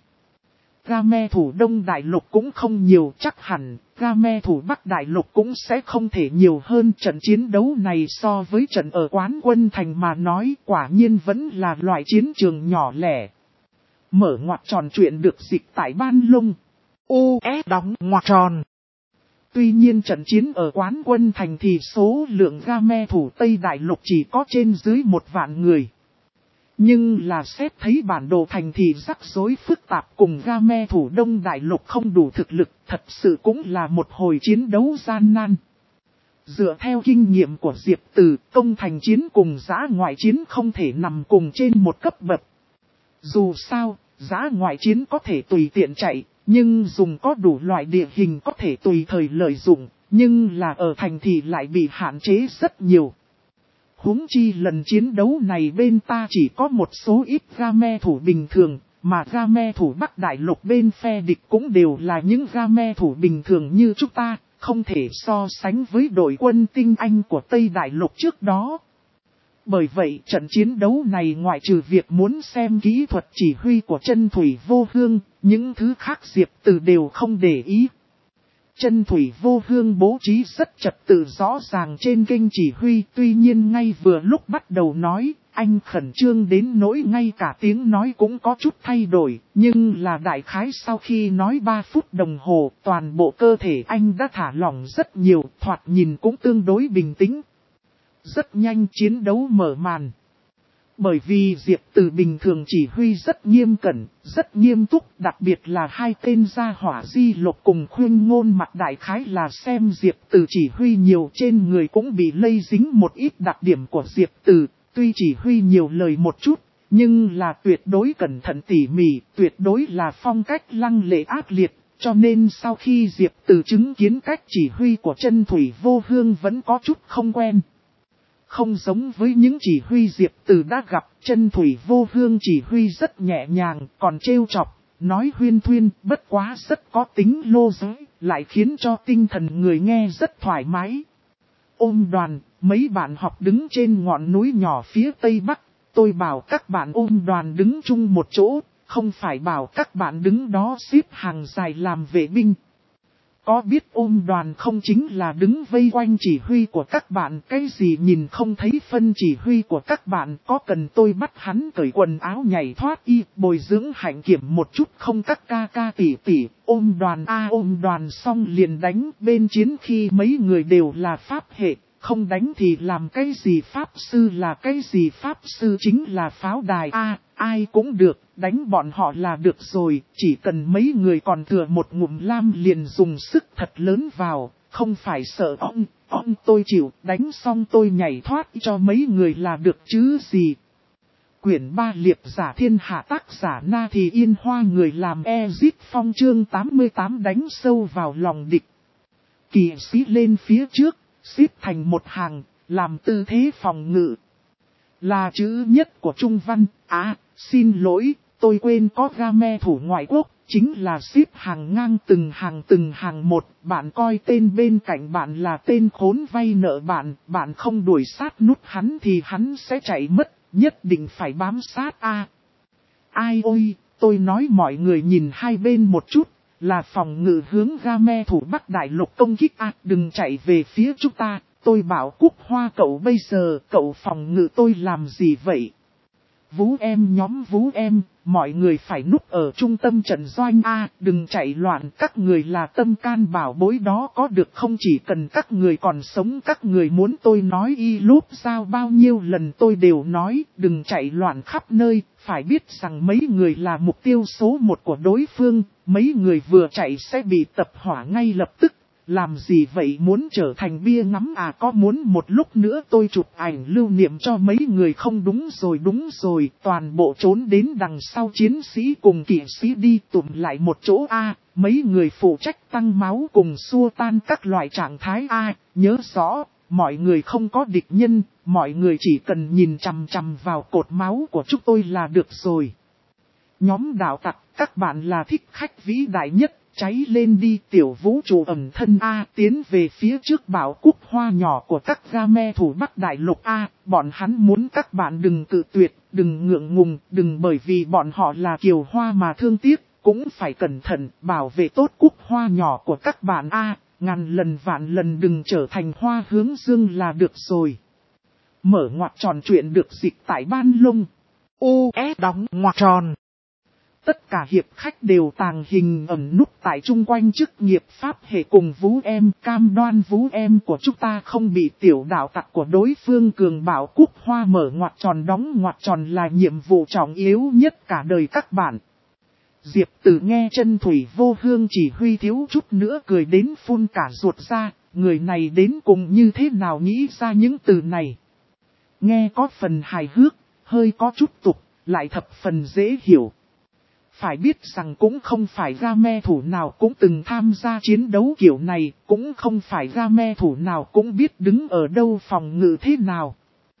Game thủ Đông Đại Lục cũng không nhiều, chắc hẳn, game thủ Bắc Đại Lục cũng sẽ không thể nhiều hơn. Trận chiến đấu này so với trận ở Quán Quân Thành mà nói quả nhiên vẫn là loại chiến trường nhỏ lẻ. Mở ngoặc tròn truyện được dịch tại Ban Lung. U.S. đóng ngoặc tròn. Tuy nhiên trận chiến ở Quán Quân Thành thì số lượng game thủ Tây Đại Lục chỉ có trên dưới 1 vạn người. Nhưng là xét thấy bản đồ thành thị rắc rối phức tạp cùng Game thủ Đông Đại Lục không đủ thực lực, thật sự cũng là một hồi chiến đấu gian nan. Dựa theo kinh nghiệm của Diệp Từ, công thành chiến cùng dã ngoại chiến không thể nằm cùng trên một cấp bậc. Dù sao, dã ngoại chiến có thể tùy tiện chạy, nhưng dùng có đủ loại địa hình có thể tùy thời lợi dụng, nhưng là ở thành thị lại bị hạn chế rất nhiều. Huống chi lần chiến đấu này bên ta chỉ có một số ít game thủ bình thường, mà game thủ Bắc Đại Lục bên phe địch cũng đều là những game thủ bình thường như chúng ta, không thể so sánh với đội quân tinh anh của Tây Đại Lục trước đó. Bởi vậy trận chiến đấu này ngoại trừ việc muốn xem kỹ thuật chỉ huy của Chân Thủy Vô Hương, những thứ khác Diệp Từ đều không để ý. Chân Thủy Vô Hương bố trí rất trật tự rõ ràng trên kênh chỉ huy, tuy nhiên ngay vừa lúc bắt đầu nói, anh khẩn trương đến nỗi ngay cả tiếng nói cũng có chút thay đổi, nhưng là đại khái sau khi nói 3 phút đồng hồ, toàn bộ cơ thể anh đã thả lỏng rất nhiều, thoạt nhìn cũng tương đối bình tĩnh. Rất nhanh chiến đấu mở màn. Bởi vì Diệp Từ bình thường chỉ huy rất nghiêm cẩn, rất nghiêm túc, đặc biệt là hai tên gia hỏa Di Lộc cùng Khuyên Ngôn mặt đại khái là xem Diệp Từ chỉ huy nhiều trên người cũng bị lây dính một ít đặc điểm của Diệp Từ, tuy chỉ huy nhiều lời một chút, nhưng là tuyệt đối cẩn thận tỉ mỉ, tuyệt đối là phong cách lăng lệ ác liệt, cho nên sau khi Diệp Từ chứng kiến cách chỉ huy của Chân Thủy Vô Hương vẫn có chút không quen. Không giống với những chỉ huy Diệp Từ đã gặp, Chân Thủy Vô Hương chỉ huy rất nhẹ nhàng, còn trêu chọc, nói huyên thuyên, bất quá rất có tính lô giới, lại khiến cho tinh thần người nghe rất thoải mái. Ôm đoàn, mấy bạn học đứng trên ngọn núi nhỏ phía tây bắc, tôi bảo các bạn ôm đoàn đứng chung một chỗ, không phải bảo các bạn đứng đó xếp hàng dài làm vệ binh. Có biết ôm đoàn không chính là đứng vây quanh chỉ huy của các bạn, cái gì nhìn không thấy phân chỉ huy của các bạn, có cần tôi bắt hắn cởi quần áo nhảy thoát y, bồi dưỡng hạnh kiểm một chút không các ca ca tỉ tỉ, ôm đoàn ôm đoàn xong liền đánh, bên chiến khi mấy người đều là pháp hệ, không đánh thì làm cái gì pháp sư là cái gì pháp sư chính là pháo đài ai cũng được, đánh bọn họ là được rồi, chỉ cần mấy người còn thừa một ngụm lam liền dùng sức thật lớn vào, không phải sợ ông tôi chịu, đánh xong tôi nhảy thoát cho mấy người là được chứ gì. Quyển 3 liệp giả thiên hạ tác giả Na Thì Yên Hoa người làm Ezit Phong chương 88 đánh sâu vào lòng địch. Kỵ sĩ lên phía trước, xếp thành một hàng, làm tư thế phòng ngự. Là chữ nhất của Trung Văn, xin lỗi, tôi quên có game thủ ngoại quốc, chính là xếp hàng ngang từng hàng một, bạn coi tên bên cạnh bạn là tên khốn vay nợ bạn không đuổi sát nút hắn thì hắn sẽ chạy mất, nhất định phải bám sát Ai ôi, tôi nói mọi người nhìn hai bên một chút, là phòng ngự hướng game thủ Bắc Đại Lục công kích đừng chạy về phía chúng ta, tôi bảo Cúc Hoa cậu bây giờ, cậu phòng ngự tôi làm gì vậy? Vú em nhóm vú em, mọi người phải núp ở trung tâm trận doanh đừng chạy loạn, các người là tâm can bảo bối đó có được không, chỉ cần các người còn sống các người muốn tôi nói y lúp sao bao nhiêu lần tôi đều nói, đừng chạy loạn khắp nơi, phải biết rằng mấy người là mục tiêu số 1 của đối phương, mấy người vừa chạy sẽ bị tập hỏa ngay lập tức. Làm gì vậy, muốn trở thành bia ngắm có muốn một lúc nữa tôi chụp ảnh lưu niệm cho mấy người không? Đúng rồi, toàn bộ trốn đến đằng sau chiến sĩ cùng kỵ sĩ đi tụm lại một chỗ mấy người phụ trách tăng máu cùng xua tan các loại trạng thái nhớ rõ, mọi người không có địch nhân, mọi người chỉ cần nhìn chằm chằm vào cột máu của chúng tôi là được rồi. Nhóm đạo tặc, các bạn là thích khách vĩ đại nhất. Cháy lên đi, tiểu vũ trụ ẩn thân tiến về phía trước bảo Cúc Hoa nhỏ của các game thủ Bắc Đại Lục bọn hắn muốn các bạn đừng cự tuyệt, đừng ngượng ngùng, đừng bởi vì bọn họ là kiều hoa mà thương tiếc, cũng phải cẩn thận, bảo vệ tốt Cúc Hoa nhỏ của các bạn ngàn lần vạn lần đừng trở thành hoa hướng dương là được rồi. Mở ngoặc tròn chuyện được dịch tại Ban Lông. U S đóng ngoặc tròn. tất cả hiệp khách đều tàng hình ẩn núp tại chung quanh chức nghiệp pháp hệ cùng Vũ Em, cam đoan Vũ Em của chúng ta không bị tiểu đạo tặc của đối phương cường bạo cúp hoa mở ngoặc tròn đóng ngoặc tròn là nhiệm vụ trọng yếu nhất cả đời các bạn. Diệp Tử nghe Chân Thủy Vô Hương chỉ huy thiếu chút nữa cười đến phun cả ruột ra, người này đến cùng như thế nào nghĩ ra những từ này. Nghe có phần hài hước, hơi có chút tục, lại thập phần dễ hiểu. Phải biết rằng cũng không phải Game thủ nào cũng từng tham gia chiến đấu kiểu này, cũng không phải Game thủ nào cũng biết đứng ở đâu phòng ngự thế nào.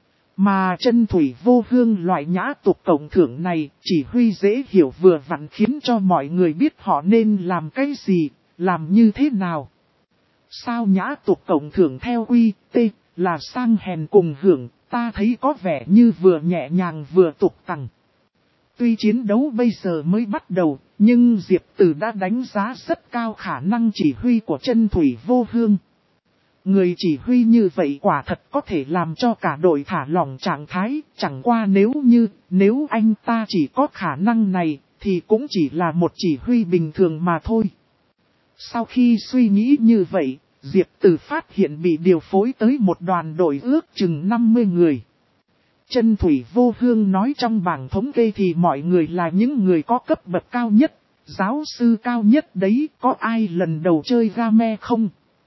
Mà Chân Thủy Vô Hương loại nhã tục cộng thưởng này chỉ huy dễ hiểu vừa vặn khiến cho mọi người biết họ nên làm cái gì, làm như thế nào. Sao nhã tục cộng thưởng theo quy t là sang hèn cùng hưởng, ta thấy có vẻ như vừa nhẹ nhàng vừa tục tằng. Tuy chiến đấu bây giờ mới bắt đầu, nhưng Diệp Tử đã đánh giá rất cao khả năng chỉ huy của Chân Thủy Vô Hương. Người chỉ huy như vậy quả thật có thể làm cho cả đội thả lỏng trạng thái, chẳng qua nếu anh ta chỉ có khả năng này, thì cũng chỉ là một chỉ huy bình thường mà thôi. Sau khi suy nghĩ như vậy, Diệp Tử phát hiện bị điều phối tới một đoàn đội ước chừng 50 người. Chân Thủy Vô Hương nói trong bảng thống kê thì mọi người là những người có cấp bậc cao nhất, giáo sư cao nhất đấy, có ai lần đầu chơi Game không?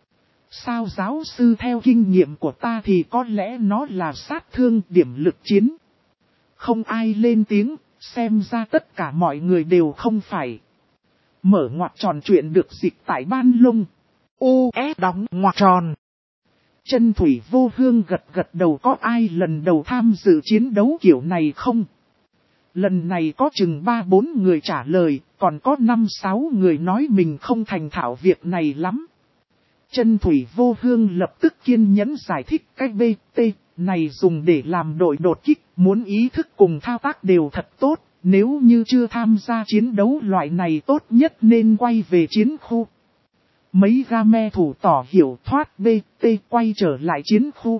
Sao giáo sư theo kinh nghiệm của ta thì có lẽ nó là sát thương điểm lực chiến. Không ai lên tiếng, xem ra tất cả mọi người đều không phải. Mở ngoặc tròn chuyện được dịch tại Ban Lung. U-S đóng ngoặc tròn. Chân Thủy Vô Hương gật đầu, có ai lần đầu tham dự chiến đấu kiểu này không? Lần này có chừng 3-4 người trả lời, còn có 5-6 người nói mình không thành thạo việc này lắm. Chân Thủy Vô Hương lập tức kiên nhẫn giải thích cái BT này dùng để làm đội đột kích, muốn ý thức cùng thao tác đều thật tốt, nếu như chưa tham gia chiến đấu loại này tốt nhất nên quay về chiến khu. Mấy Game thủ tỏ hiểu thoát BT quay trở lại chiến khu.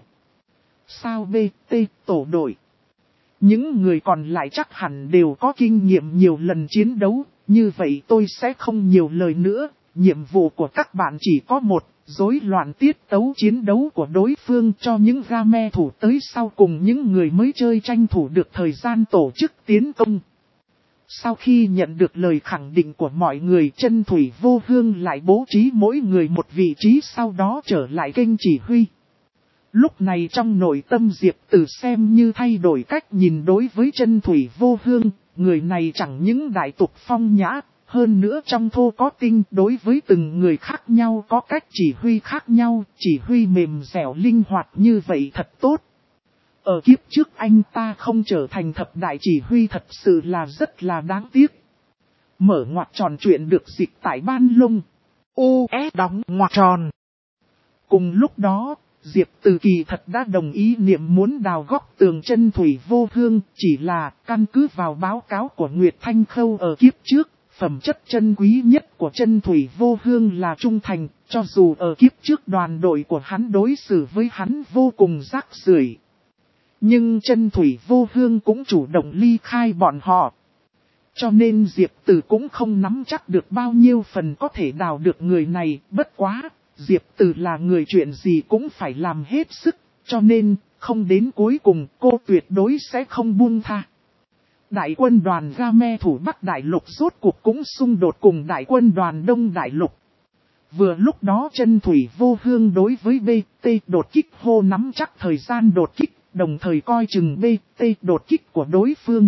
Sao BT tổ đội? Những người còn lại chắc hẳn đều có kinh nghiệm nhiều lần chiến đấu, như vậy tôi sẽ không nhiều lời nữa, nhiệm vụ của các bạn chỉ có một. Rối loạn tiết tấu chiến đấu của đối phương cho những Game thủ tới sau cùng những người mới chơi tranh thủ được thời gian tổ chức tiến công. Sau khi nhận được lời khẳng định của mọi người, Chân Thủy Vô Hương lại bố trí mỗi người một vị trí, sau đó trở lại kênh chỉ huy. Lúc này trong nội tâm Diệp Tử xem như thay đổi cách nhìn đối với Chân Thủy Vô Hương, người này chẳng những đại tục phong nhã. Hơn nữa trong thô có tinh, đối với từng người khác nhau có cách chỉ huy khác nhau, chỉ huy mềm dẻo linh hoạt như vậy thật tốt. Ở kiếp trước anh ta không trở thành thập đại chỉ huy thật sự là rất là đáng tiếc. Mở ngoặc tròn chuyện được dịch tại Ban Lung. U-S đóng ngoặc tròn. Cùng lúc đó, Diệp Từ kỳ thật đã đồng ý niệm muốn đào góc tường Chân Thủy Vô Hương, chỉ là căn cứ vào báo cáo của Nguyệt Thanh Khâu ở kiếp trước. Phẩm chất chân quý nhất của Chân Thủy Vô Hương là trung thành, cho dù ở kiếp trước đoàn đội của hắn đối xử với hắn vô cùng rác rưởi. Nhưng Chân Thủy Vô Hương cũng chủ động ly khai bọn họ. Cho nên Diệp Tử cũng không nắm chắc được bao nhiêu phần có thể đào được người này, bất quá, Diệp Tử là người chuyện gì cũng phải làm hết sức, cho nên, không đến cuối cùng cô tuyệt đối sẽ không buông tha. Đại quân đoàn Game thủ Bắc Đại Lục rốt cuộc cũng xung đột cùng đại quân đoàn Đông Đại Lục. Vừa lúc đó Chân Thủy Vô Hương đối với BT đột kích hô nắm chắc thời gian đột kích, đồng thời coi chừng BT đột kích của đối phương.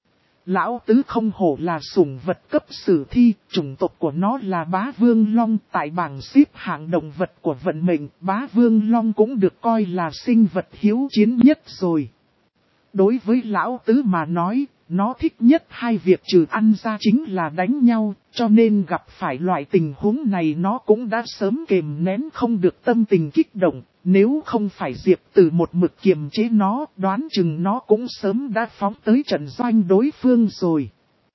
Lão Tứ không hổ là sủng vật cấp sử thi, chủng tộc của nó là Bá Vương Long, tại bảng xếp hạng động vật của vận mệnh, Bá Vương Long cũng được coi là sinh vật hiếu chiến nhất rồi. Đối với Lão Tứ mà nói, nó thích nhất hai việc trừ ăn ra chính là đánh nhau, cho nên gặp phải loại tình huống này nó cũng đã sớm kềm nén không được tâm tình kích động, nếu không phải Diệp Tử một mực kiềm chế nó, đoán chừng nó cũng sớm đã phóng tới trận doanh đối phương rồi.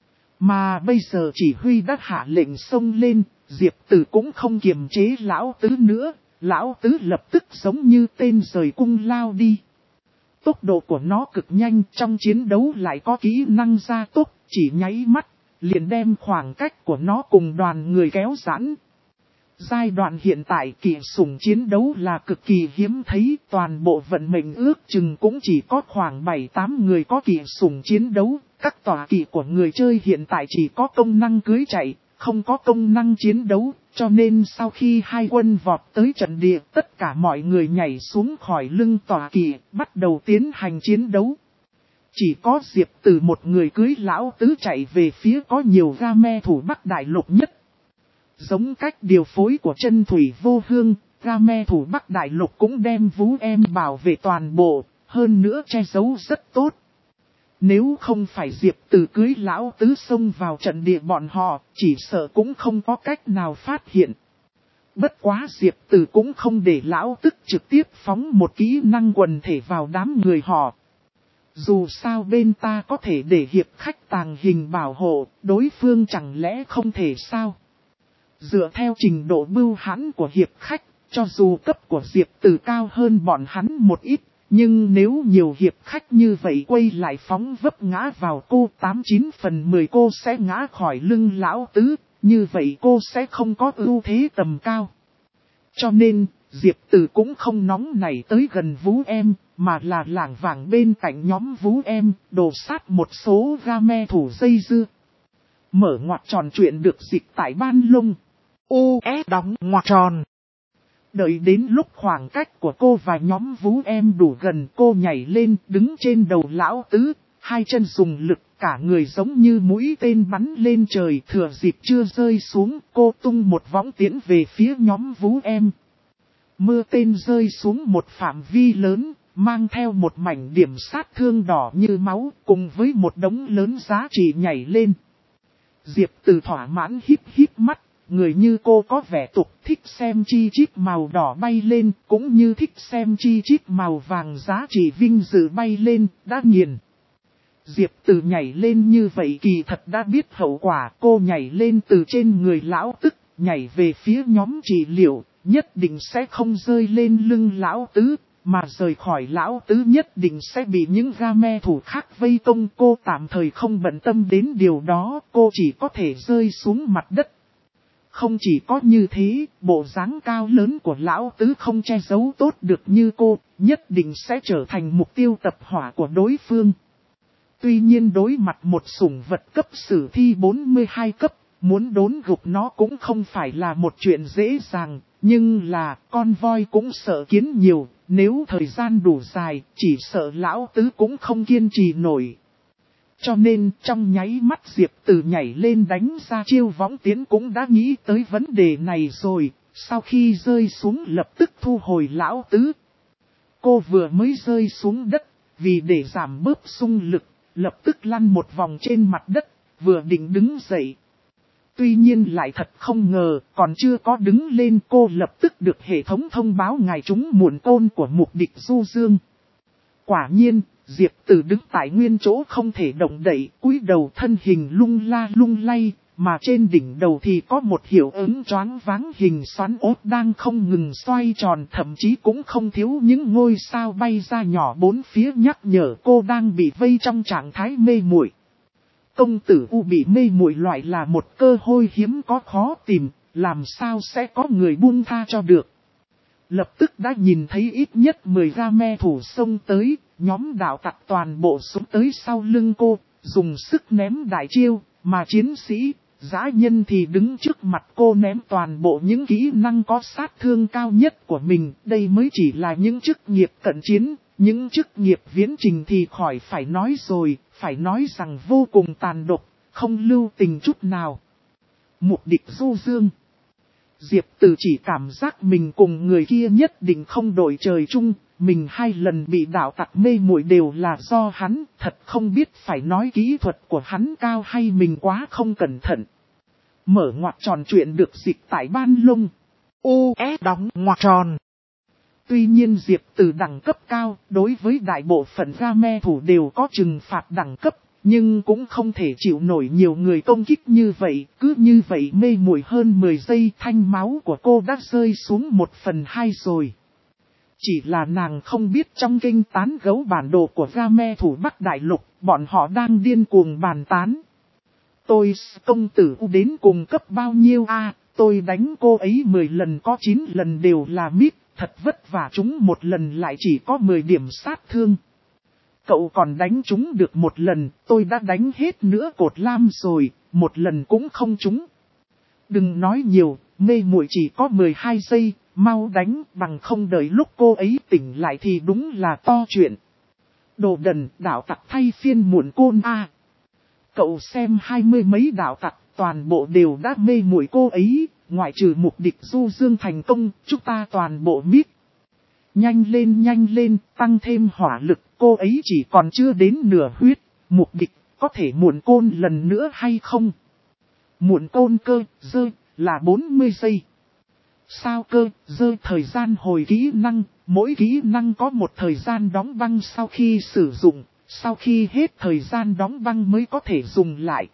Mà bây giờ chỉ huy đã hạ lệnh xông lên, Diệp Tử cũng không kiềm chế Lão Tứ nữa, Lão Tứ lập tức giống như tên rời cung lao đi. Tốc độ của nó cực nhanh, trong chiến đấu lại có kỹ năng gia tốc, chỉ nháy mắt, liền đem khoảng cách của nó cùng đoàn người kéo giãn. Giai đoạn hiện tại kỵ sủng chiến đấu là cực kỳ hiếm thấy, toàn bộ vận mệnh ước chừng cũng chỉ có khoảng 7-8 người có kỵ sủng chiến đấu, các tọa kỵ của người chơi hiện tại chỉ có công năng cưới chạy, không có công năng chiến đấu, cho nên sau khi hai quân vọt tới trận địa, tất cả mọi người nhảy xuống khỏi lưng tọa kỵ, bắt đầu tiến hành chiến đấu. Chỉ có Diệp Từ một người cưới lão tứ chạy về phía có nhiều game thủ Bắc Đại Lục nhất. Giống cách điều phối của chân thủy vô hương, game thủ Bắc Đại Lục cũng đem Vũ Em bảo vệ toàn bộ, hơn nữa che giấu rất tốt. Nếu không phải Diệp Từ cưới lão tứ xông vào trận địa bọn họ, chỉ sợ cũng không có cách nào phát hiện. Bất quá Diệp Từ cũng không để lão tức trực tiếp phóng một kỹ năng quần thể vào đám người họ. Dù sao bên ta có thể để hiệp khách tàng hình bảo hộ, đối phương chẳng lẽ không thể sao? Dựa theo trình độ bưu hãn của hiệp khách, cho dù cấp của Diệp Từ cao hơn bọn hắn một ít, nhưng nếu nhiều hiệp khách như vậy quay lại phóng vấp ngã vào cô 89 phần 10 cô sẽ ngã khỏi lưng lão tứ, như vậy cô sẽ không có ưu thế tầm cao. Cho nên, Diệp Từ cũng không nóng nảy tới gần Vũ Em, mà là lảng vảng bên cạnh nhóm Vũ Em, đổ sát một số game thủ dây dưa. Mở ngoặc tròn chuyện được dịch tại Ban Lung. US đóng ngoặc tròn. Đợi đến lúc khoảng cách của cô và nhóm Vũ Em đủ gần, cô nhảy lên đứng trên đầu lão tứ, hai chân dùng lực, cả người giống như mũi tên bắn lên trời, thừa dịp chưa rơi xuống, cô tung một võng tiễn về phía nhóm Vũ Em. Mưa tên rơi xuống một phạm vi lớn, mang theo một mảnh điểm sát thương đỏ như máu, cùng với một đống lớn giá trị nhảy lên. Diệp Từ thỏa mãn híp híp mắt, người như cô có vẻ tục thích xem chi chít màu đỏ bay lên, cũng như thích xem chi chít màu vàng giá trị vinh dự bay lên, đã nghiền. Diệp Từ nhảy lên như vậy kỳ thật đã biết hậu quả, cô nhảy lên từ trên người lão tức, nhảy về phía nhóm trị liệu, nhất định sẽ không rơi lên lưng lão tứ, mà rời khỏi lão tứ nhất định sẽ bị những game thủ khác vây công. Cô tạm thời không bận tâm đến điều đó, cô chỉ có thể rơi xuống mặt đất. Không chỉ có như thế, bộ dáng cao lớn của lão tứ không che giấu tốt được như cô, nhất định sẽ trở thành mục tiêu tập hỏa của đối phương. Tuy nhiên đối mặt một sủng vật cấp sử thi 42 cấp, muốn đốn gục nó cũng không phải là một chuyện dễ dàng, nhưng là con voi cũng sợ kiến nhiều, nếu thời gian đủ dài, chỉ sợ lão tứ cũng không kiên trì nổi. Cho nên trong nháy mắt Diệp Từ nhảy lên đánh ra chiêu võng tiến cũng đã nghĩ tới vấn đề này rồi, sau khi rơi xuống lập tức thu hồi lão tứ. Cô vừa mới rơi xuống đất, vì để giảm bớt xung lực, lập tức lăn một vòng trên mặt đất, vừa định đứng dậy. Tuy nhiên lại thật không ngờ, còn chưa có đứng lên cô lập tức được hệ thống thông báo ngày trúng muộn côn của mục địch Du Dương. Quả nhiên, Diệp Từ đứng tại nguyên chỗ không thể động đậy, cúi đầu thân hình lung la lung lay, mà trên đỉnh đầu thì có một hiệu ứng choáng váng hình xoắn ốt đang không ngừng xoay tròn, thậm chí cũng không thiếu những ngôi sao bay ra nhỏ bốn phía nhắc nhở cô đang bị vây trong trạng thái mê muội. Công tử U bị mê muội loại là một cơ hội hiếm có khó tìm, làm sao sẽ có người buông tha cho được. Lập tức đã nhìn thấy ít nhất 10 game thủ xông tới, nhóm đạo tặc toàn bộ xuống tới sau lưng cô, dùng sức ném đại chiêu, mà chiến sĩ, dã nhân thì đứng trước mặt cô ném toàn bộ những kỹ năng có sát thương cao nhất của mình. Đây mới chỉ là những chức nghiệp cận chiến, những chức nghiệp viễn trình thì khỏi phải nói rồi, phải nói rằng vô cùng tàn độc, không lưu tình chút nào. Mục địch Du Dương. Diệp Từ chỉ cảm giác mình cùng người kia nhất định không đổi trời chung, mình 2 lần bị đạo tặc mê muội đều là do hắn, thật không biết phải nói kỹ thuật của hắn cao hay mình quá không cẩn thận. Mở ngoặc tròn chuyện được dịch tại Ban Lung. US đóng ngoặc tròn. Tuy nhiên Diệp Từ đẳng cấp cao, đối với đại bộ phận game thủ đều có trừng phạt đẳng cấp, nhưng cũng không thể chịu nổi nhiều người công kích như vậy, cứ như vậy mê muội hơn 10 giây thanh máu của cô đã rơi xuống 1/2 rồi. Chỉ là nàng không biết trong kênh tán gẫu bản đồ của game thủ Bắc Đại Lục, bọn họ đang điên cuồng bàn tán. Tôi công tử đến cùng cấp bao nhiêu a? Tôi đánh cô ấy 10 lần có 9 lần đều là mít, thật vất vả chúng một lần lại chỉ có 10 điểm sát thương. Cậu còn đánh chúng được một lần, tôi đã đánh hết nữa cột lam rồi, một lần cũng không trúng. Đừng nói nhiều, mê muội chỉ có 12 giây, mau đánh bằng không đợi lúc cô ấy tỉnh lại thì đúng là to chuyện. Đồ đần, đạo tặc thay phiên muộn côn a. Cậu xem 20 mấy đạo tặc, toàn bộ đều đã mê muội cô ấy, ngoại trừ mục địch Du Dương thành công, chúng ta toàn bộ mít. Nhanh lên, tăng thêm hỏa lực, cô ấy chỉ còn chưa đến nửa huyết, mục địch, có thể muộn côn lần nữa hay không? Muộn côn cơ, dơ, là 40 giây. Sao cơ, dơ thời gian hồi kỹ năng, mỗi kỹ năng có một thời gian đóng băng sau khi sử dụng, sau khi hết thời gian đóng băng mới có thể dùng lại.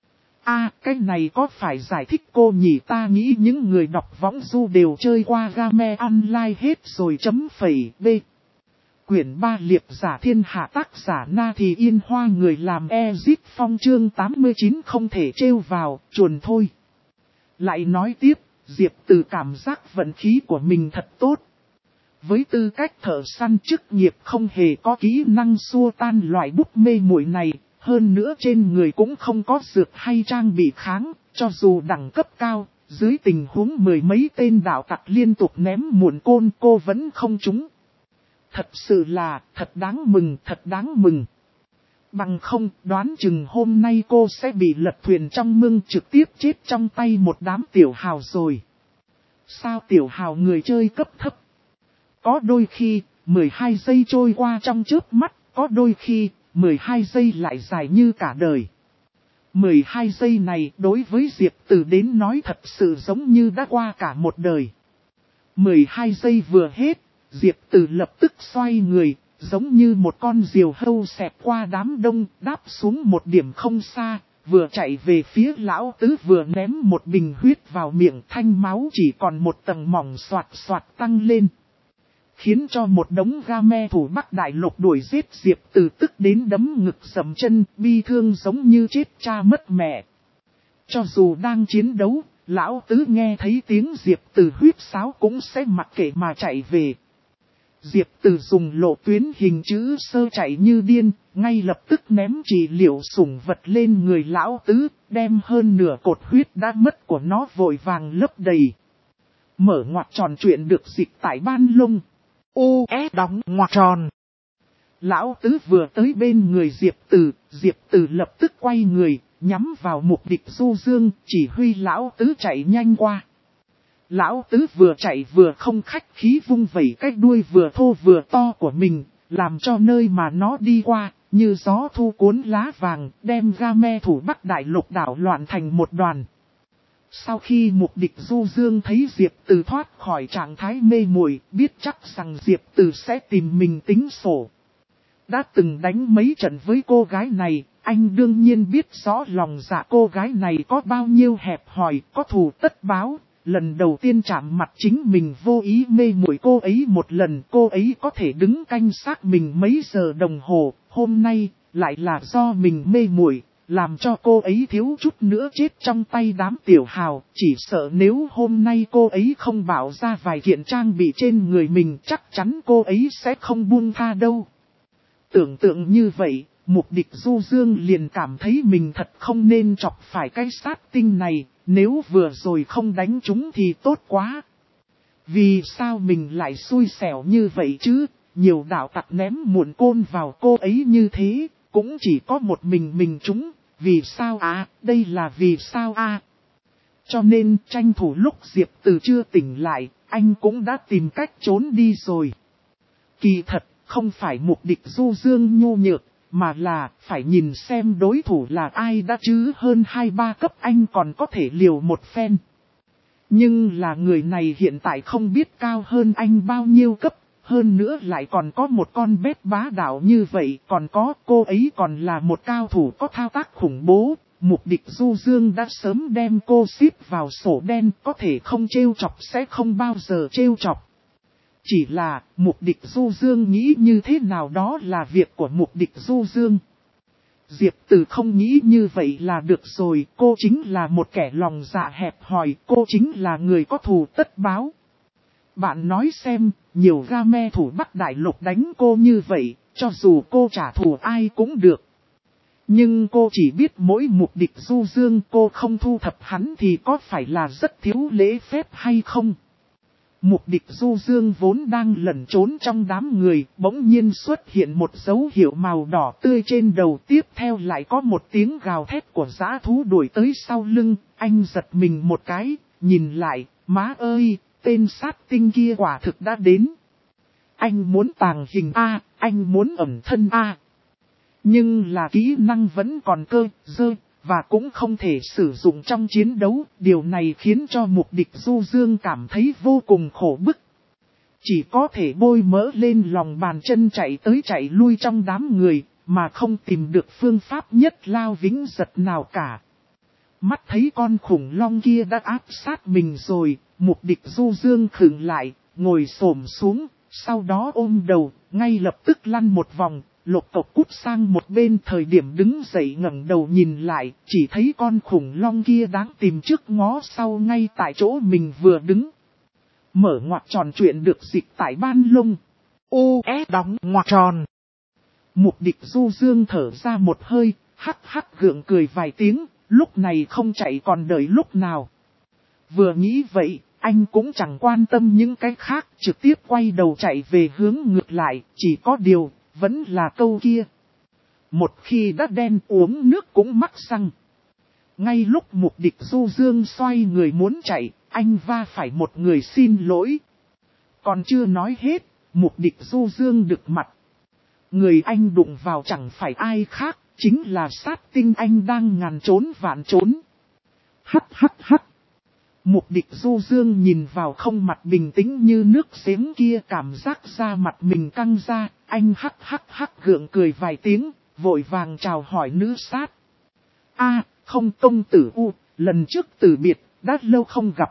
Cái này có phải giải thích cô nhỉ? Ta nghĩ những người đọc võng du đều chơi qua game online hết rồi b. Quyển 3 liệp giả thiên hạ tác giả Na Thì Yên Hoa người làm Ezit Phong chương 89 không thể trêu vào, chuồn thôi. Lại nói tiếp, Diệp Từ cảm giác vận khí của mình thật tốt. Với tư cách thợ săn chức nghiệp không hề có kỹ năng xua tan loại búp mê muội này, hơn nữa trên người cũng không có dược hay trang bị kháng, cho dù đẳng cấp cao, dưới tình huống mười mấy tên đạo tặc liên tục ném muộn côn cô vẫn không trúng. Thật sự là, thật đáng mừng. Bằng không, đoán chừng hôm nay cô sẽ bị lật thuyền trong mương trực tiếp chết trong tay một đám tiểu hào rồi. Sao tiểu hào người chơi cấp thấp? Có đôi khi, 12 giây trôi qua trong chớp mắt, có đôi khi, 12 giây lại dài như cả đời. 12 giây này đối với Diệp Từ đến nói thật sự giống như đã qua cả một đời. 12 giây vừa hết, Diệp Từ lập tức xoay người, giống như một con diều hâu xẹt qua đám đông, đáp xuống một điểm không xa, vừa chạy về phía lão tứ vừa ném một bình huyết vào miệng, thanh máu chỉ còn một tầng mỏng xoạt tăng lên. Khiến cho một đống game thủ Bắc Đại Lục đuổi giết Diệp Từ tức đến đấm ngực sầm chân, bi thương giống như chết cha mất mẹ. Cho dù đang chiến đấu, lão tứ nghe thấy tiếng Diệp Từ huýt sáo cũng sẽ mặc kệ mà chạy về. Diệp Từ dùng lộ tuyến hình chữ sơ chạy như điên, ngay lập tức ném trị liệu sủng vật lên người lão tứ, đem hơn nửa cột huyết đã mất của nó vội vàng lấp đầy. Mở ngoặc tròn chuyện được dịch tại Ban Lông. đóng ngoặc tròn. Lão tứ vừa tới bên người Diệp Từ lập tức quay người, nhắm vào mục địch Du Dương, chỉ huy lão tứ chạy nhanh qua. Lão tứ vừa chạy vừa không khách khí vung vẩy cái đuôi vừa thô vừa to của mình, làm cho nơi mà nó đi qua, như gió thu cuốn lá vàng, đem game thủ Bắc Đại Lục đảo loạn thành một đoàn. Sau khi mục địch Du Dương thấy Diệp Từ thoát khỏi trạng thái mê muội, biết chắc rằng Diệp Từ sẽ tìm mình tính sổ. Đã từng đánh mấy trận với cô gái này, anh đương nhiên biết rõ lòng dạ cô gái này có bao nhiêu hẹp hòi, có thù tất báo. Lần đầu tiên chạm mặt chính mình vô ý mê muội cô ấy một lần, cô ấy có thể đứng canh xác mình mấy giờ đồng hồ, hôm nay lại là do mình mê muội, làm cho cô ấy thiếu chút nữa chết trong tay đám tiểu hào, chỉ sợ nếu hôm nay cô ấy không bảo ra vài kiện trang bị trên người mình chắc chắn cô ấy sẽ không buông tha đâu. Tưởng tượng như vậy, mục địch Du Dương liền cảm thấy mình thật không nên chọc phải cái sát tinh này, nếu vừa rồi không đánh chúng thì tốt quá. Vì sao mình lại xui xẻo như vậy chứ, nhiều đạo tặc ném muộn côn vào cô ấy như thế, cũng chỉ có một mình chúng, vì sao đây là vì sao Cho nên tranh thủ lúc Diệp Từ chưa tỉnh lại, anh cũng đã tìm cách trốn đi rồi. Kỳ thật, không phải mục địch Du Dương nhu nhược, mà là phải nhìn xem đối thủ là ai đã chứ, hơn 2-3 cấp anh còn có thể liều một phen. Nhưng là người này hiện tại không biết cao hơn anh bao nhiêu cấp, hơn nữa lại còn có một con bét bá đạo như vậy, còn có cô ấy còn là một cao thủ có thao tác khủng bố. Mục địch Du Dương đã sớm đem cô xếp vào sổ đen, có thể không trêu chọc sẽ không bao giờ trêu chọc. Chỉ là, mục địch Du Dương nghĩ như thế nào đó là việc của mục địch Du Dương. Diệp Từ không nghĩ như vậy là được rồi, cô chính là một kẻ lòng dạ hẹp hòi, cô chính là người có thù tất báo. Bạn nói xem, nhiều game thủ Bắc Đại Lục đánh cô như vậy, cho dù cô trả thù ai cũng được. Nhưng cô chỉ biết mỗi mục địch Du Dương, cô không thu thập hắn thì có phải là rất thiếu lễ phép hay không? Mục địch Du Dương vốn đang lẩn trốn trong đám người, bỗng nhiên xuất hiện một dấu hiệu màu đỏ tươi trên đầu, tiếp theo lại có một tiếng gào thét của dã thú đuổi tới sau lưng. Anh giật mình một cái, nhìn lại, má ơi, tên sát tinh kia quả thực đã đến. Anh muốn tàng hình A, anh muốn ẩn thân A. Nhưng là kỹ năng vẫn còn cơ, dơ, và cũng không thể sử dụng trong chiến đấu. Điều này khiến cho mục địch Du Dương cảm thấy vô cùng khổ bức. Chỉ có thể bôi mỡ lên lòng bàn chân chạy tới chạy lui trong đám người, mà không tìm được phương pháp nhất lao vĩnh giật nào cả. Mắt thấy con khủng long kia đã áp sát mình rồi, mục địch Du Dương khựng lại, ngồi xổm xuống, sau đó ôm đầu, ngay lập tức lăn một vòng. Lục cộc cút sang một bên, thời điểm đứng dậy ngẩng đầu nhìn lại, chỉ thấy con khủng long kia đáng tìm trước ngó sau ngay tại chỗ mình vừa đứng. Mở ngoặc tròn chuyện được dịch tại Ban Lung. U.S. đóng ngoặc tròn. Mục địch Du Dương thở ra một hơi, hắc hắc gượng cười vài tiếng, lúc này không chạy còn đợi lúc nào. Vừa nghĩ vậy, anh cũng chẳng quan tâm những cái khác, trực tiếp quay đầu chạy về hướng ngược lại, chỉ có điều, vẫn là câu kia. Một khi đã đen uống nước cũng mắc răng. Ngay lúc mục địch Du Dương xoay người muốn chạy, anh va phải một người xin lỗi. Còn chưa nói hết, mục địch Du Dương đực mặt. Người anh đụng vào chẳng phải ai khác, chính là sát tinh anh đang ngàn trốn vạn trốn. Hắc hắc hắc. Mục địch Du Dương nhìn vào không mặt bình tĩnh như nước giếng kia, cảm giác da mặt mình căng ra, anh hắc hắc hắc gượng cười vài tiếng, vội vàng chào hỏi nữ sát. Không công tử U, lần trước từ biệt, đã lâu không gặp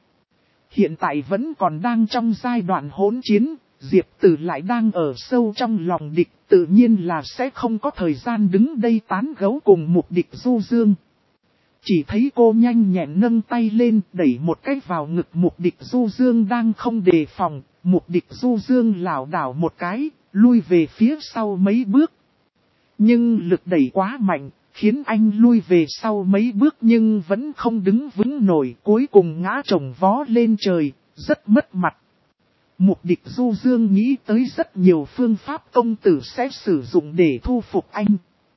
Hiện tại vẫn còn đang trong giai đoạn hỗn chiến, Diệp Tử lại đang ở sâu trong lòng địch, tự nhiên là sẽ không có thời gian đứng đây tán gẫu cùng mục địch Du Dương. Chỉ thấy cô nhanh nhẹn nâng tay lên, đẩy một cái vào ngực mục địch Du Dương đang không đề phòng, mục địch Du Dương lảo đảo một cái, lui về phía sau mấy bước. Nhưng lực đẩy quá mạnh, khiến anh lui về sau mấy bước nhưng vẫn không đứng vững nổi, cuối cùng ngã chồng vó lên trời, rất mất mặt. Mục địch Du Dương nghĩ tới rất nhiều phương pháp công tử sẽ sử dụng để thu phục anh.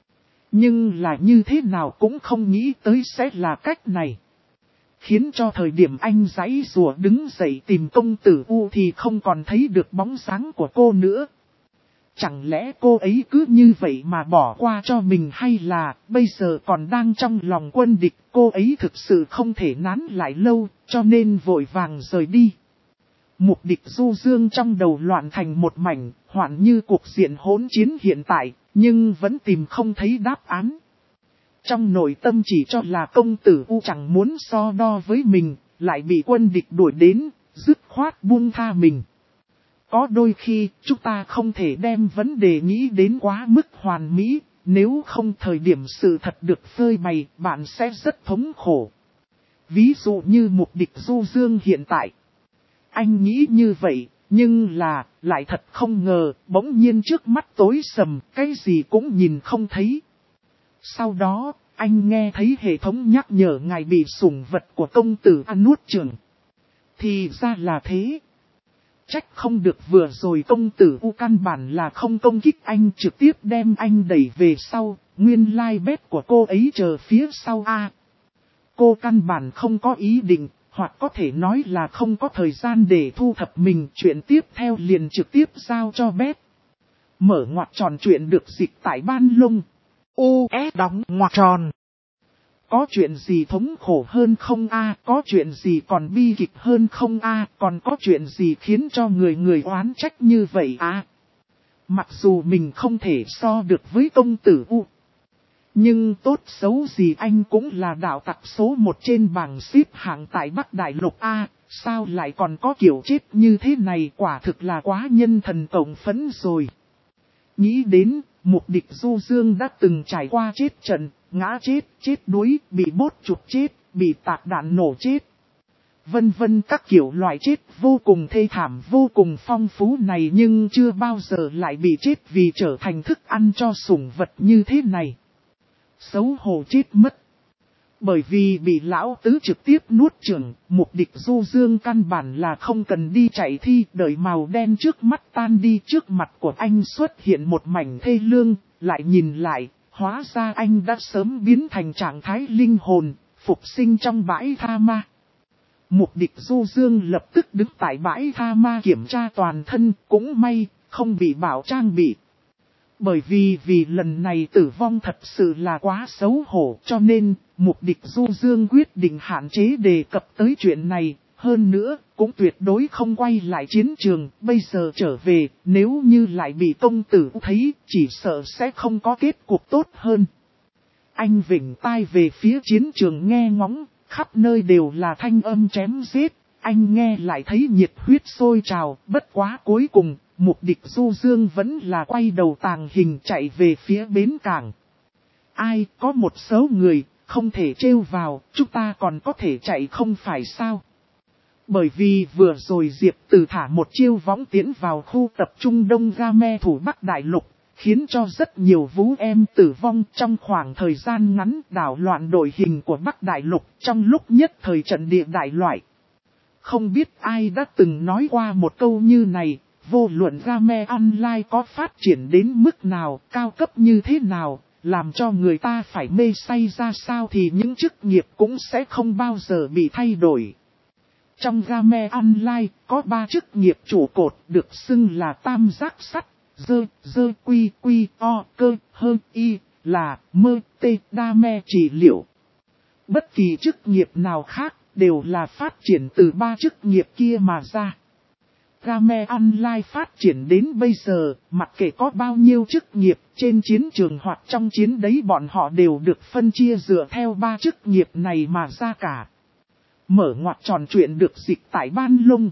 Nhưng là như thế nào cũng không nghĩ tới sẽ là cách này. Khiến cho thời điểm anh giãy giụa đứng dậy tìm công tử U thì không còn thấy được bóng dáng của cô nữa. Chẳng lẽ cô ấy cứ như vậy mà bỏ qua cho mình, hay là bây giờ còn đang trong lòng quân địch, cô ấy thực sự không thể nán lại lâu, cho nên vội vàng rời đi. Mục địch Du Dương trong đầu loạn thành một mảnh, hoạn như cuộc diện hỗn chiến hiện tại, nhưng vẫn tìm không thấy đáp án. Trong nội tâm chỉ cho là công tử U chẳng muốn so đo với mình, lại bị quân địch đuổi đến, dứt khoát buông tha mình. Có đôi khi, chúng ta không thể đem vấn đề nghĩ đến quá mức hoàn mỹ, nếu không thời điểm sự thật được phơi bày, bạn sẽ rất thống khổ. Ví dụ như mục địch Du Dương hiện tại. Anh nghĩ như vậy, nhưng là, lại thật không ngờ, bỗng nhiên trước mắt tối sầm, cái gì cũng nhìn không thấy. Sau đó, anh nghe thấy hệ thống nhắc nhở ngài bị sủng vật của công tử ăn nuốt chửng. Thì ra là thế. Trách không được vừa rồi công tử U căn bản là không công kích anh, trực tiếp đem anh đẩy về sau, nguyên lai bét của cô ấy chờ phía sau Cô căn bản không có ý định, hoặc có thể nói là không có thời gian để thu thập mình, chuyện tiếp theo liền trực tiếp giao cho bét. Mở ngoặc tròn chuyện được dịch tại Ban Lung. U.S. đóng ngoặc tròn. Có chuyện gì thống khổ hơn không có chuyện gì còn bi kịch hơn không còn có chuyện gì khiến cho người oán trách như vậy Mặc dù mình không thể so được với công tử U. Nhưng tốt xấu gì anh cũng là đạo tặc số 1 trên bảng xếp hạng tại Bắc Đại Lục sao lại còn có kiểu chết như thế này, quả thực là quá nhân thần cộng phẫn rồi. Nghĩ đến, Mục địch Du Dương đã từng trải qua chết trận, ngã chết, chết đuối, bị bốt chụp chết, bị tạc đạn nổ chết. Vân vân các kiểu loại chết vô cùng thê thảm, vô cùng phong phú này, nhưng chưa bao giờ lại bị chết vì trở thành thức ăn cho sủng vật như thế này. Xấu hổ chết mất. Bởi vì bị lão tứ trực tiếp nuốt chửng, mục địch Du Dương căn bản là không cần đi chạy thi, đợi màu đen trước mắt tan đi, trước mặt của anh xuất hiện một mảnh thê lương, lại nhìn lại, hóa ra anh đã sớm biến thành trạng thái linh hồn, phục sinh trong bãi tha ma. Mục địch Du Dương lập tức đứng tại bãi tha ma kiểm tra toàn thân, cũng may, không bị bảo trang bị. Bởi vì lần này tử vong thật sự là quá xấu hổ, cho nên, mục địch Du Dương quyết định hạn chế đề cập tới chuyện này. Hơn nữa, cũng tuyệt đối không quay lại chiến trường, bây giờ trở về, nếu như lại bị công tử thấy, chỉ sợ sẽ không có kết cục tốt hơn. Anh vểnh tai về phía chiến trường nghe ngóng, khắp nơi đều là thanh âm chém giết, anh nghe lại thấy nhiệt huyết sôi trào, bất quá cuối cùng, mục địch Du Dương vẫn là quay đầu tàng hình chạy về phía bến cảng. Ai, có một số người, không thể trêu vào, chúng ta còn có thể chạy không phải sao? Bởi vì vừa rồi Diệp Từ thả một chiêu võng tiễn vào khu tập trung Đông Game thủ Bắc Đại Lục, khiến cho rất nhiều vũ em tử vong trong khoảng thời gian ngắn, đảo loạn đội hình của Bắc Đại Lục trong lúc nhất thời trận địa đại loại. Không biết ai đã từng nói qua một câu như này, vô luận Game Online có phát triển đến mức nào, cao cấp như thế nào, làm cho người ta phải mê say ra sao thì những chức nghiệp cũng sẽ không bao giờ bị thay đổi. Trong Game Online có 3 chức nghiệp trụ cột được xưng là tam giác sắt, dơ quy o cơ hơn y là mơ tê đa me trị liệu. Bất kỳ chức nghiệp nào khác đều là phát triển từ 3 chức nghiệp kia mà ra. Game Online phát triển đến bây giờ, mặc kệ có bao nhiêu chức nghiệp trên chiến trường hoặc trong chiến đấy, bọn họ đều được phân chia dựa theo 3 chức nghiệp này mà ra cả. Mở ngoặc tròn chuyện được dịch tại Ban Lung.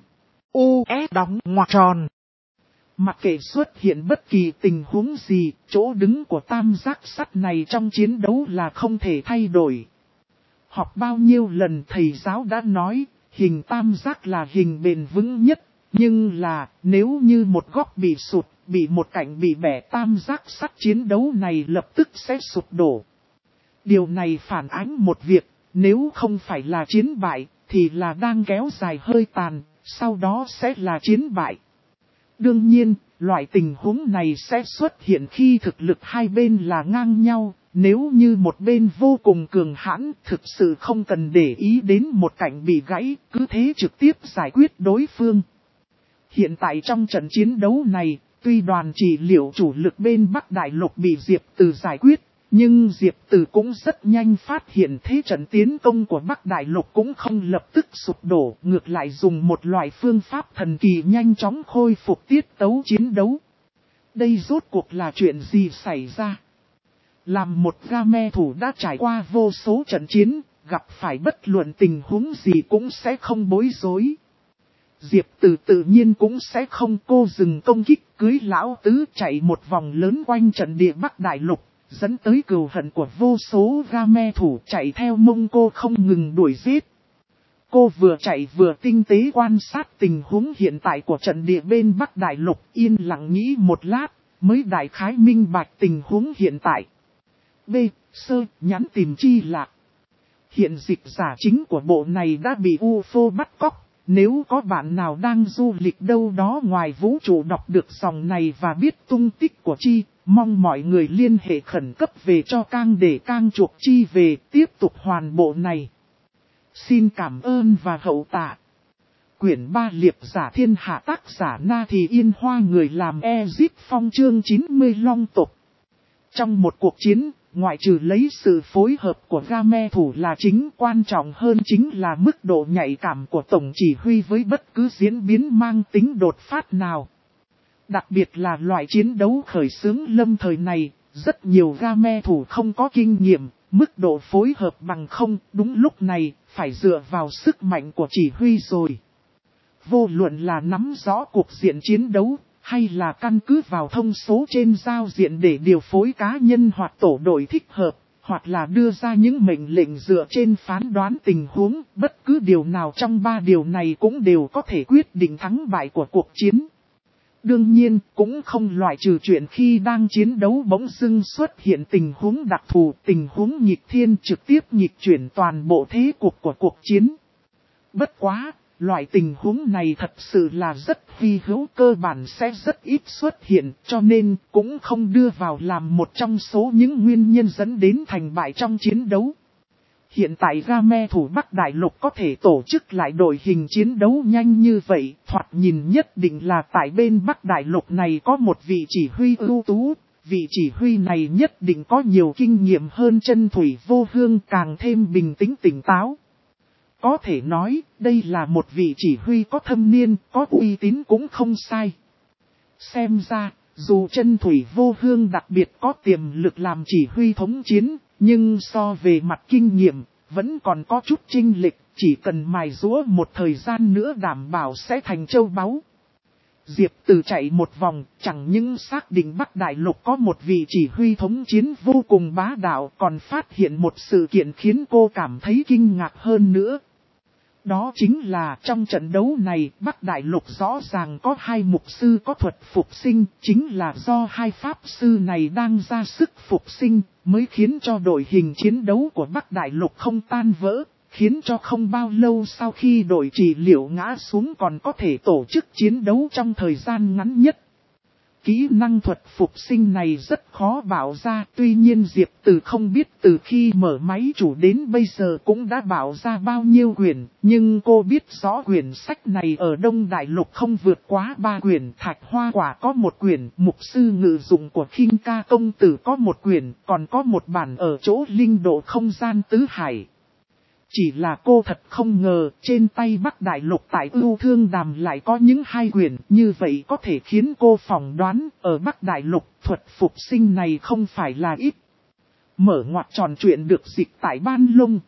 US đóng ngoặc tròn. Mặc kệ xuất hiện bất kỳ tình huống gì, chỗ đứng của tam giác sắt này trong chiến đấu là không thể thay đổi. Học bao nhiêu lần thầy giáo đã nói, hình tam giác là hình bền vững nhất, nhưng là nếu như một góc bị sụt, bị một cạnh bị bẻ, tam giác sắt chiến đấu này lập tức sẽ sụp đổ. Điều này phản ánh một việc, nếu không phải là chiến bại, thì là đang kéo dài hơi tàn, sau đó sẽ là chiến bại. Đương nhiên, loại tình huống này sẽ xuất hiện khi thực lực hai bên là ngang nhau, nếu như một bên vô cùng cường hãn, thực sự không cần để ý đến một cạnh bị gãy, cứ thế trực tiếp giải quyết đối phương. Hiện tại trong trận chiến đấu này, tuy đoàn trị liệu chủ lực bên Bắc Đại Lục bị Diệp Từ giải quyết, nhưng Diệp Từ cũng rất nhanh phát hiện thế trận tiến công của Bắc Đại Lục cũng không lập tức sụp đổ, ngược lại dùng một loại phương pháp thần kỳ nhanh chóng khôi phục tiết tấu chiến đấu. Đây rốt cuộc là chuyện gì xảy ra? Làm một game thủ đã trải qua vô số trận chiến, gặp phải bất luận tình huống gì cũng sẽ không bối rối. Diệp Từ tự nhiên cũng sẽ không cô dừng công kích, cưới lão tứ chạy một vòng lớn quanh trận địa Bắc Đại Lục, dẫn tới cừu hận của vô số game thủ chạy theo mông cô không ngừng đuổi giết. Cô vừa chạy vừa tinh tế quan sát tình huống hiện tại của trận địa bên Bắc Đại Lục, yên lặng nghĩ một lát, mới đại khái minh bạch tình huống hiện tại. B. Sơ, nhắn tìm chi lạc. Hiện dịch giả chính của bộ này đã bị UFO bắt cóc. Nếu có bạn nào đang du lịch đâu đó ngoài vũ trụ đọc được dòng này và biết tung tích của Chi, mong mọi người liên hệ khẩn cấp về cho Cang để Cang chuộc Chi về tiếp tục hoàn bộ này. Xin cảm ơn và hậu tạ. Quyển 3 liệp giả thiên hạ tác giả Na Thì Yên Hoa, người làm Ezip Phong, chương 90 long tục. Trong một cuộc chiến, ngoại trừ lấy sự phối hợp của game thủ là chính, quan trọng hơn chính là mức độ nhạy cảm của tổng chỉ huy với bất cứ diễn biến mang tính đột phát nào. Đặc biệt là loại chiến đấu khởi xướng lâm thời này, rất nhiều game thủ không có kinh nghiệm, mức độ phối hợp bằng không, đúng lúc này, phải dựa vào sức mạnh của chỉ huy rồi. Vô luận là nắm rõ cuộc diện chiến đấu, hay là căn cứ vào thông số trên giao diện để điều phối cá nhân hoặc tổ đội thích hợp, hoặc là đưa ra những mệnh lệnh dựa trên phán đoán tình huống, bất cứ điều nào trong ba điều này cũng đều có thể quyết định thắng bại của cuộc chiến. Đương nhiên, cũng không loại trừ chuyện khi đang chiến đấu bỗng dưng xuất hiện tình huống đặc thù, tình huống nghịch thiên trực tiếp nghịch chuyển toàn bộ thế cục của cuộc chiến. Bất quá, loại tình huống này thật sự là rất hy hữu, cơ bản sẽ rất ít xuất hiện, cho nên cũng không đưa vào làm một trong số những nguyên nhân dẫn đến thành bại trong chiến đấu. Hiện tại Game thủ Bắc Đại Lục có thể tổ chức lại đội hình chiến đấu nhanh như vậy, thoạt nhìn nhất định là tại bên Bắc Đại Lục này có một vị chỉ huy ưu tú, vị chỉ huy này nhất định có nhiều kinh nghiệm hơn Chân Thủy Vô Hương, càng thêm bình tĩnh tỉnh táo. Có thể nói, đây là một vị chỉ huy có thâm niên, có uy tín cũng không sai. Xem ra, dù Chân Thủy Vô Hương đặc biệt có tiềm lực làm chỉ huy thống chiến, nhưng so về mặt kinh nghiệm, vẫn còn có chút chênh lệch, chỉ cần mài giũa một thời gian nữa đảm bảo sẽ thành châu báu. Diệp Từ chạy một vòng, chẳng những xác định Bắc Đại Lục có một vị chỉ huy thống chiến vô cùng bá đạo, còn phát hiện một sự kiện khiến cô cảm thấy kinh ngạc hơn nữa. Đó chính là trong trận đấu này Bắc Đại Lục rõ ràng có hai mục sư có thuật phục sinh, chính là do hai pháp sư này đang ra sức phục sinh, mới khiến cho đội hình chiến đấu của Bắc Đại Lục không tan vỡ, khiến cho không bao lâu sau khi đội trị liệu ngã xuống còn có thể tổ chức chiến đấu trong thời gian ngắn nhất. Kỹ năng thuật phục sinh này rất khó bảo ra, tuy nhiên Diệp Từ không biết từ khi mở máy chủ đến bây giờ cũng đã bảo ra bao nhiêu quyển, nhưng cô biết rõ quyển sách này ở Đông Đại Lục không vượt quá 3 quyển, Thạch Hoa Quả có một quyển, Mục sư ngự dụng của Khinh Ca Công Tử có một quyển, còn có một bản ở chỗ Linh Độ Không Gian Tứ Hải. Chỉ là cô thật không ngờ, trên tay Bắc Đại Lục tại Ưu Thương Đàm lại có những hai quyển, như vậy có thể khiến cô phỏng đoán, ở Bắc Đại Lục, thuật phục sinh này không phải là ít. Mở ngoặc tròn truyện được dịch tại Ban Lung.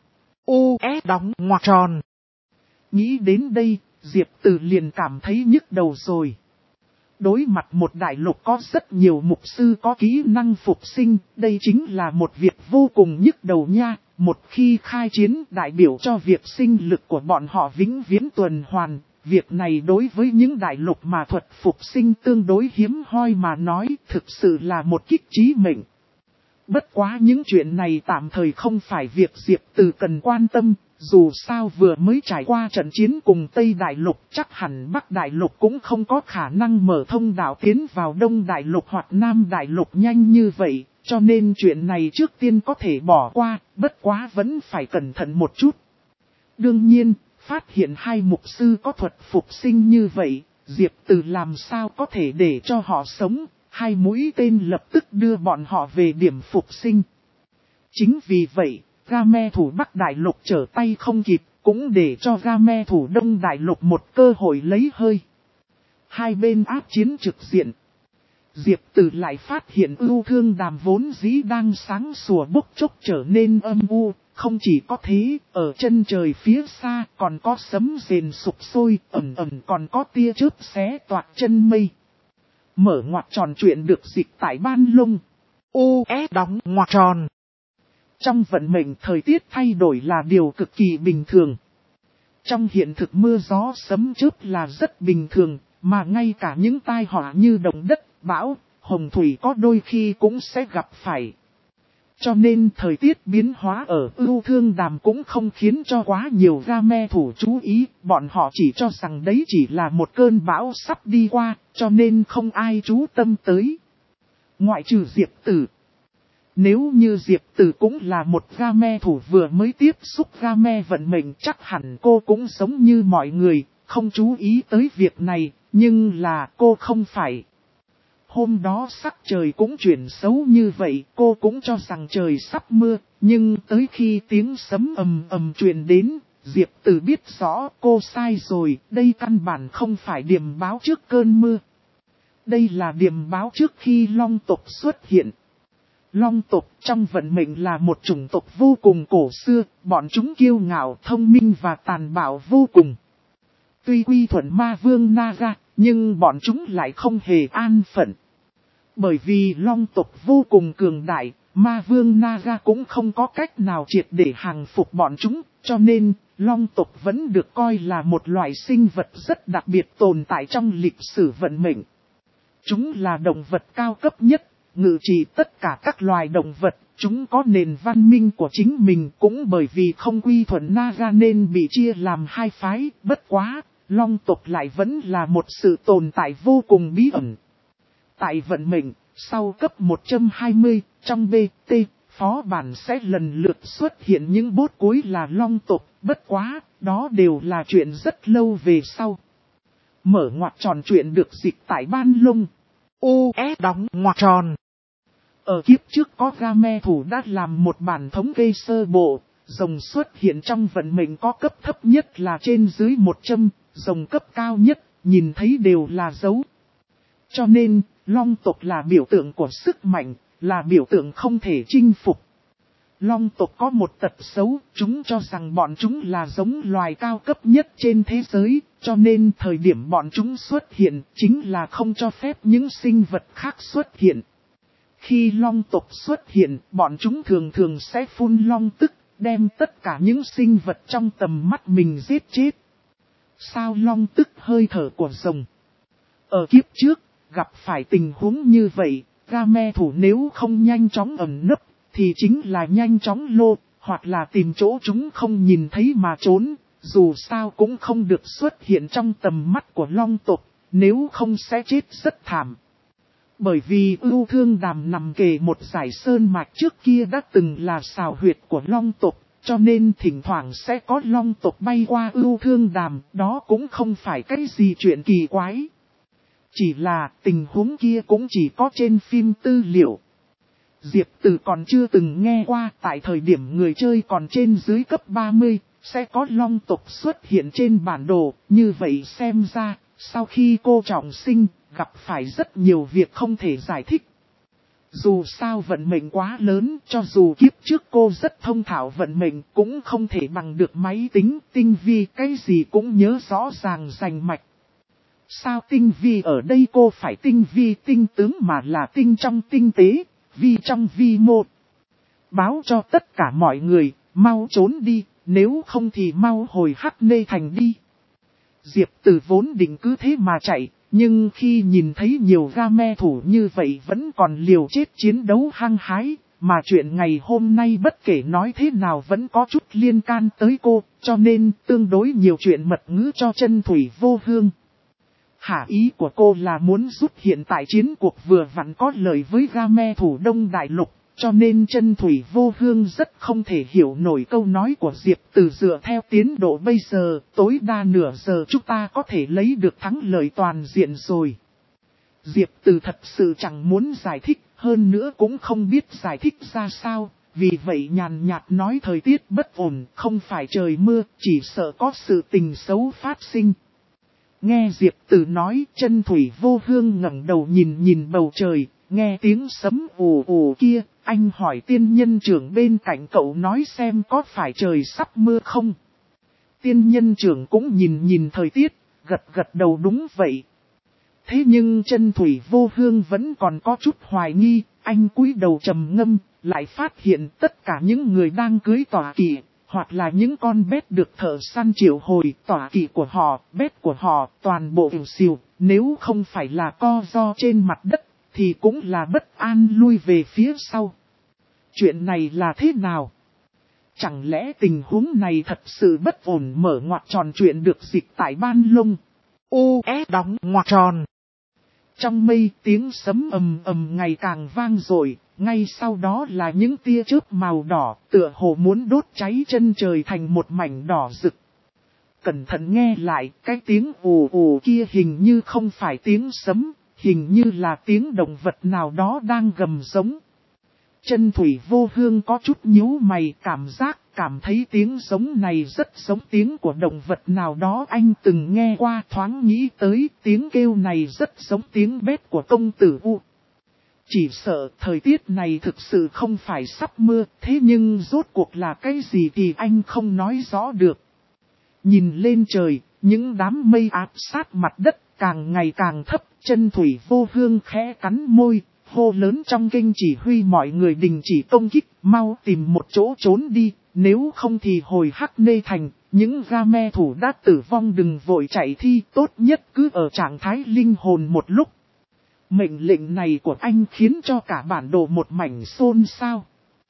đóng ngoặc tròn. Nghĩ đến đây, Diệp Từ liền cảm thấy nhức đầu rồi. Đối mặt một đại lục có rất nhiều mục sư có kỹ năng phục sinh, đây chính là một việc vô cùng nhức đầu nha. Một khi khai chiến đại biểu cho việc sinh lực của bọn họ vĩnh viễn tuần hoàn, việc này đối với những đại lục mà thuật phục sinh tương đối hiếm hoi mà nói thực sự là một kích chí mệnh. Bất quá những chuyện này tạm thời không phải việc Diệp Từ cần quan tâm, dù sao vừa mới trải qua trận chiến cùng Tây Đại Lục chắc hẳn Bắc Đại Lục cũng không có khả năng mở thông đạo tiến vào Đông Đại Lục hoặc Nam Đại Lục nhanh như vậy, cho nên chuyện này trước tiên có thể bỏ qua, bất quá vẫn phải cẩn thận một chút. Đương nhiên, phát hiện hai mục sư có thuật phục sinh như vậy, Diệp Từ làm sao có thể để cho họ sống. Hai mũi tên lập tức đưa bọn họ về điểm phục sinh. Chính vì vậy, Game thủ Bắc Đại Lục trở tay không kịp, cũng để cho Game thủ Đông Đại Lục một cơ hội lấy hơi. Hai bên áp chiến trực diện. Diệp Từ lại phát hiện Ưu Thương Đàm vốn dĩ đang sáng sủa bốc chốc trở nên âm u. Không chỉ có thế, ở chân trời phía xa còn có sấm rền sục sôi, ẩn còn có tia chớp xé toạc chân mây. Mở ngoặc tròn truyện được dịch tại Ban Lung. đóng ngoặc tròn. Trong vận mệnh thời tiết thay đổi là điều cực kỳ bình thường. Trong hiện thực mưa gió sấm chớp là rất bình thường, mà ngay cả những tai họa như động đất, bão, hồng thủy có đôi khi cũng sẽ gặp phải. Cho nên thời tiết biến hóa ở Ưu Thương Đàm cũng không khiến cho quá nhiều Game thủ chú ý, bọn họ chỉ cho rằng đấy chỉ là một cơn bão sắp đi qua, cho nên không ai chú tâm tới. Ngoại trừ Diệp Từ. Nếu như Diệp Từ cũng là một Game thủ vừa mới tiếp xúc Game vận mệnh chắc hẳn cô cũng giống như mọi người, không chú ý tới việc này, nhưng là cô không phải. Hôm đó sắc trời cũng chuyển xấu như vậy, cô cũng cho rằng trời sắp mưa, nhưng tới khi tiếng sấm ầm ầm truyền đến, Diệp Từ biết rõ cô sai rồi, đây căn bản không phải điềm báo trước cơn mưa. Đây là điềm báo trước khi long tộc xuất hiện. Long tộc trong vận mệnh là một chủng tộc vô cùng cổ xưa, bọn chúng kiêu ngạo, thông minh và tàn bạo vô cùng. Tuy quy thuận ma vương Naga, Nhưng bọn chúng lại không hề an phận. Bởi vì long tộc vô cùng cường đại, ma vương Naga cũng không có cách nào triệt để hàng phục bọn chúng, cho nên long tộc vẫn được coi là một loại sinh vật rất đặc biệt tồn tại trong lịch sử vận mệnh. Chúng là động vật cao cấp nhất, ngự trị tất cả các loài động vật, chúng có nền văn minh của chính mình, cũng bởi vì không quy thuận Naga nên bị chia làm hai phái, bất quá, long tộc lại vẫn là một sự tồn tại vô cùng bí ẩn. Tại vận mệnh, sau cấp 120, trong BT, phó bản sẽ lần lượt xuất hiện những bốt cuối là long tộc, bất quá, đó đều là chuyện rất lâu về sau. Mở ngoặc tròn chuyện được dịch tại Ban Lông. US đóng ngoặc tròn. Ở kiếp trước có game thủ đã làm một bản thống kê sơ bộ, rồng xuất hiện trong vận mệnh có cấp thấp nhất là trên dưới 100, rồng cấp cao nhất, nhìn thấy đều là dấu. Cho nên, long tộc là biểu tượng của sức mạnh, là biểu tượng không thể chinh phục. Long tộc có một tật xấu, chúng cho rằng bọn chúng là giống loài cao cấp nhất trên thế giới, cho nên thời điểm bọn chúng xuất hiện chính là không cho phép những sinh vật khác xuất hiện. Khi long tộc xuất hiện, bọn chúng thường thường sẽ phun long tức, đem tất cả những sinh vật trong tầm mắt mình giết chết. Sao long tức hơi thở của rồng? Ở kiếp trước, gặp phải tình huống như vậy, game thủ nếu không nhanh chóng ẩn nấp, thì chính là nhanh chóng lô, hoặc là tìm chỗ chúng không nhìn thấy mà trốn, dù sao cũng không được xuất hiện trong tầm mắt của long tộc, nếu không sẽ chết rất thảm. Bởi vì ưu thương đàm nằm kề một dải sơn mạch trước kia đã từng là xào huyệt của long tộc, cho nên thỉnh thoảng sẽ có long tộc bay qua ưu thương đàm, đó cũng không phải cái gì chuyện kỳ quái. Chỉ là tình huống kia cũng chỉ có trên phim tư liệu. Diệp Từ còn chưa từng nghe qua, tại thời điểm người chơi còn trên dưới cấp 30, sẽ có long tộc xuất hiện trên bản đồ, như vậy xem ra, sau khi cô trọng sinh, gặp phải rất nhiều việc không thể giải thích. Dù sao vận mệnh quá lớn, cho dù kiếp trước cô rất thông thạo vận mệnh, cũng không thể bằng được máy tính, tinh vi cái gì cũng nhớ rõ ràng rành mạch. Sao tinh vi ở đây cô phải tinh vi tinh tướng mà là tinh trong tinh tế, vi trong vi mô. Báo cho tất cả mọi người, mau trốn đi, nếu không thì mau hồi Hắc Nê Thành đi. Diệp Từ vốn định cứ thế mà chạy, nhưng khi nhìn thấy nhiều game thủ như vậy vẫn còn liều chết chiến đấu hăng hái, mà chuyện ngày hôm nay bất kể nói thế nào vẫn có chút liên can tới cô, cho nên tương đối nhiều chuyện mật ngữ cho Chân Thủy Vô Hương. Hả, ý của cô là muốn giúp hiện tại chiến cuộc vừa vặn có lợi với game thủ Đông Đại Lục, cho nên Chân Thủy Vô Hương rất không thể hiểu nổi câu nói của Diệp Từ. Dựa theo tiến độ bây giờ, tối đa nửa giờ chúng ta có thể lấy được thắng lợi toàn diện rồi. Diệp Từ thật sự chẳng muốn giải thích, hơn nữa cũng không biết giải thích ra sao, vì vậy nhàn nhạt nói thời tiết bất ổn, không phải trời mưa, chỉ sợ có sự tình xấu phát sinh. Nghe Diệp Từ nói, Chân Thủy Vô Hương ngẩng đầu nhìn bầu trời, nghe tiếng sấm ù ù kia, anh hỏi tiên nhân trưởng bên cạnh cậu nói xem có phải trời sắp mưa không. Tiên nhân trưởng cũng nhìn thời tiết, gật đầu đúng vậy. Thế nhưng Chân Thủy Vô Hương vẫn còn có chút hoài nghi, anh cúi đầu trầm ngâm, lại phát hiện tất cả những người đang cưới tọa kỵ, hoặc là những con bét được thợ săn triệu hồi, tọa kỵ của họ, bét của họ, toàn bộ ỉu xìu, nếu không phải là co ro trên mặt đất, thì cũng là bất an lui về phía sau. Chuyện này là thế nào? Chẳng lẽ tình huống này thật sự bất ổn? Mở ngoặc tròn chuyện được dịch tại Ban Lông. US đóng ngoặc tròn. Trong mây tiếng sấm ầm ầm ngày càng vang dội, ngay sau đó là những tia chớp màu đỏ, tựa hồ muốn đốt cháy chân trời thành một mảnh đỏ rực. Cẩn thận nghe lại, cái tiếng ù ù kia hình như không phải tiếng sấm, hình như là tiếng động vật nào đó đang gầm giống. Chân Thủy Vô Hương có chút nhíu mày, cảm thấy tiếng giống này rất giống tiếng của động vật nào đó anh từng nghe qua, thoáng nghĩ tới tiếng kêu này rất giống tiếng bét của công tử U. Chỉ sợ thời tiết này thực sự không phải sắp mưa, thế nhưng rốt cuộc là cái gì thì anh không nói rõ được. Nhìn lên trời, những đám mây áp sát mặt đất, càng ngày càng thấp, chân thủy vô hương khẽ cắn môi, hô lớn trong kinh chỉ huy mọi người đình chỉ công kích, mau tìm một chỗ trốn đi, nếu không thì hồi Hắc Nê Thành, những Game thủ đã tử vong đừng vội chạy thi, tốt nhất cứ ở trạng thái linh hồn một lúc. Mệnh lệnh này của anh khiến cho cả bản đồ một mảnh xôn xao.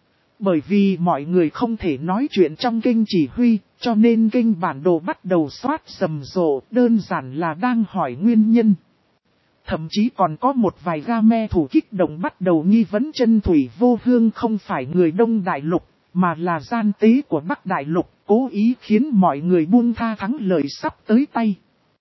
Bởi vì mọi người không thể nói chuyện trong kênh chỉ huy, cho nên kênh bản đồ bắt đầu xoát rầm rộ, đơn giản là đang hỏi nguyên nhân. Thậm chí còn có một vài Game thủ kích động bắt đầu nghi vấn chân thủy vô hương không phải người Đông Đại Lục, mà là gian tế của Bắc Đại Lục, cố ý khiến mọi người buông tha thắng lợi sắp tới tay.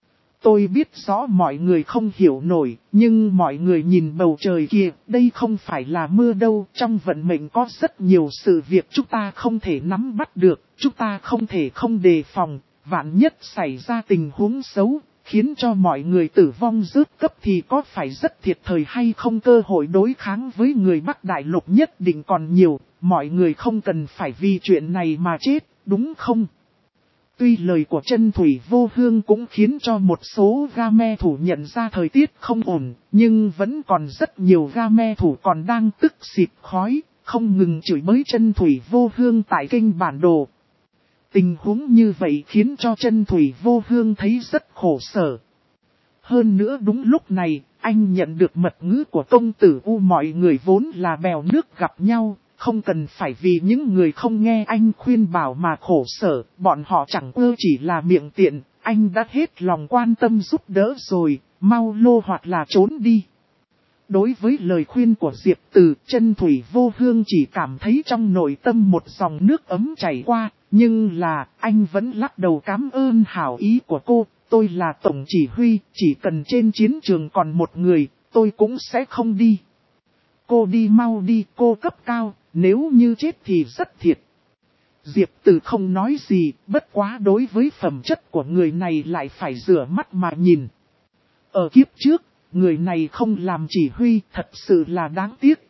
Tôi biết rõ mọi người không hiểu nổi, nhưng mọi người nhìn bầu trời kia, đây không phải là mưa đâu, trong vận mệnh có rất nhiều sự việc chúng ta không thể nắm bắt được, chúng ta không thể không đề phòng, vạn nhất xảy ra tình huống xấu, khiến cho mọi người tử vong rớt cấp thì có phải rất thiệt thời hay không, cơ hội đối kháng với người Bắc Đại Lục nhất định còn nhiều, mọi người không cần phải vì chuyện này mà chết, đúng không? Tuy lời của chân thủy vô hương cũng khiến cho một số Game thủ nhận ra thời tiết không ổn, nhưng vẫn còn rất nhiều Game thủ còn đang tức xịt khói, không ngừng chửi bới chân thủy vô hương tại kênh bản đồ. Tình huống như vậy khiến cho chân thủy vô hương thấy rất khổ sở. Hơn nữa đúng lúc này, anh nhận được mật ngữ của công tử U, mọi người vốn là bèo nước gặp nhau. Không cần phải vì những người không nghe anh khuyên bảo mà khổ sở, bọn họ chẳng ưa chỉ là miệng tiện, anh đã hết lòng quan tâm giúp đỡ rồi, mau lô hoặc là trốn đi. Đối với lời khuyên của Diệp Từ, chân thủy vô hương chỉ cảm thấy trong nội tâm một dòng nước ấm chảy qua, nhưng là anh vẫn lắc đầu cảm ơn hảo ý của cô, tôi là tổng chỉ huy, chỉ cần trên chiến trường còn một người, tôi cũng sẽ không đi. Cô đi mau đi, cô cấp cao. Nếu như chết thì rất thiệt. Diệp Từ không nói gì, bất quá đối với phẩm chất của người này lại phải rửa mắt mà nhìn. Ở kiếp trước, người này không làm chỉ huy thật sự là đáng tiếc.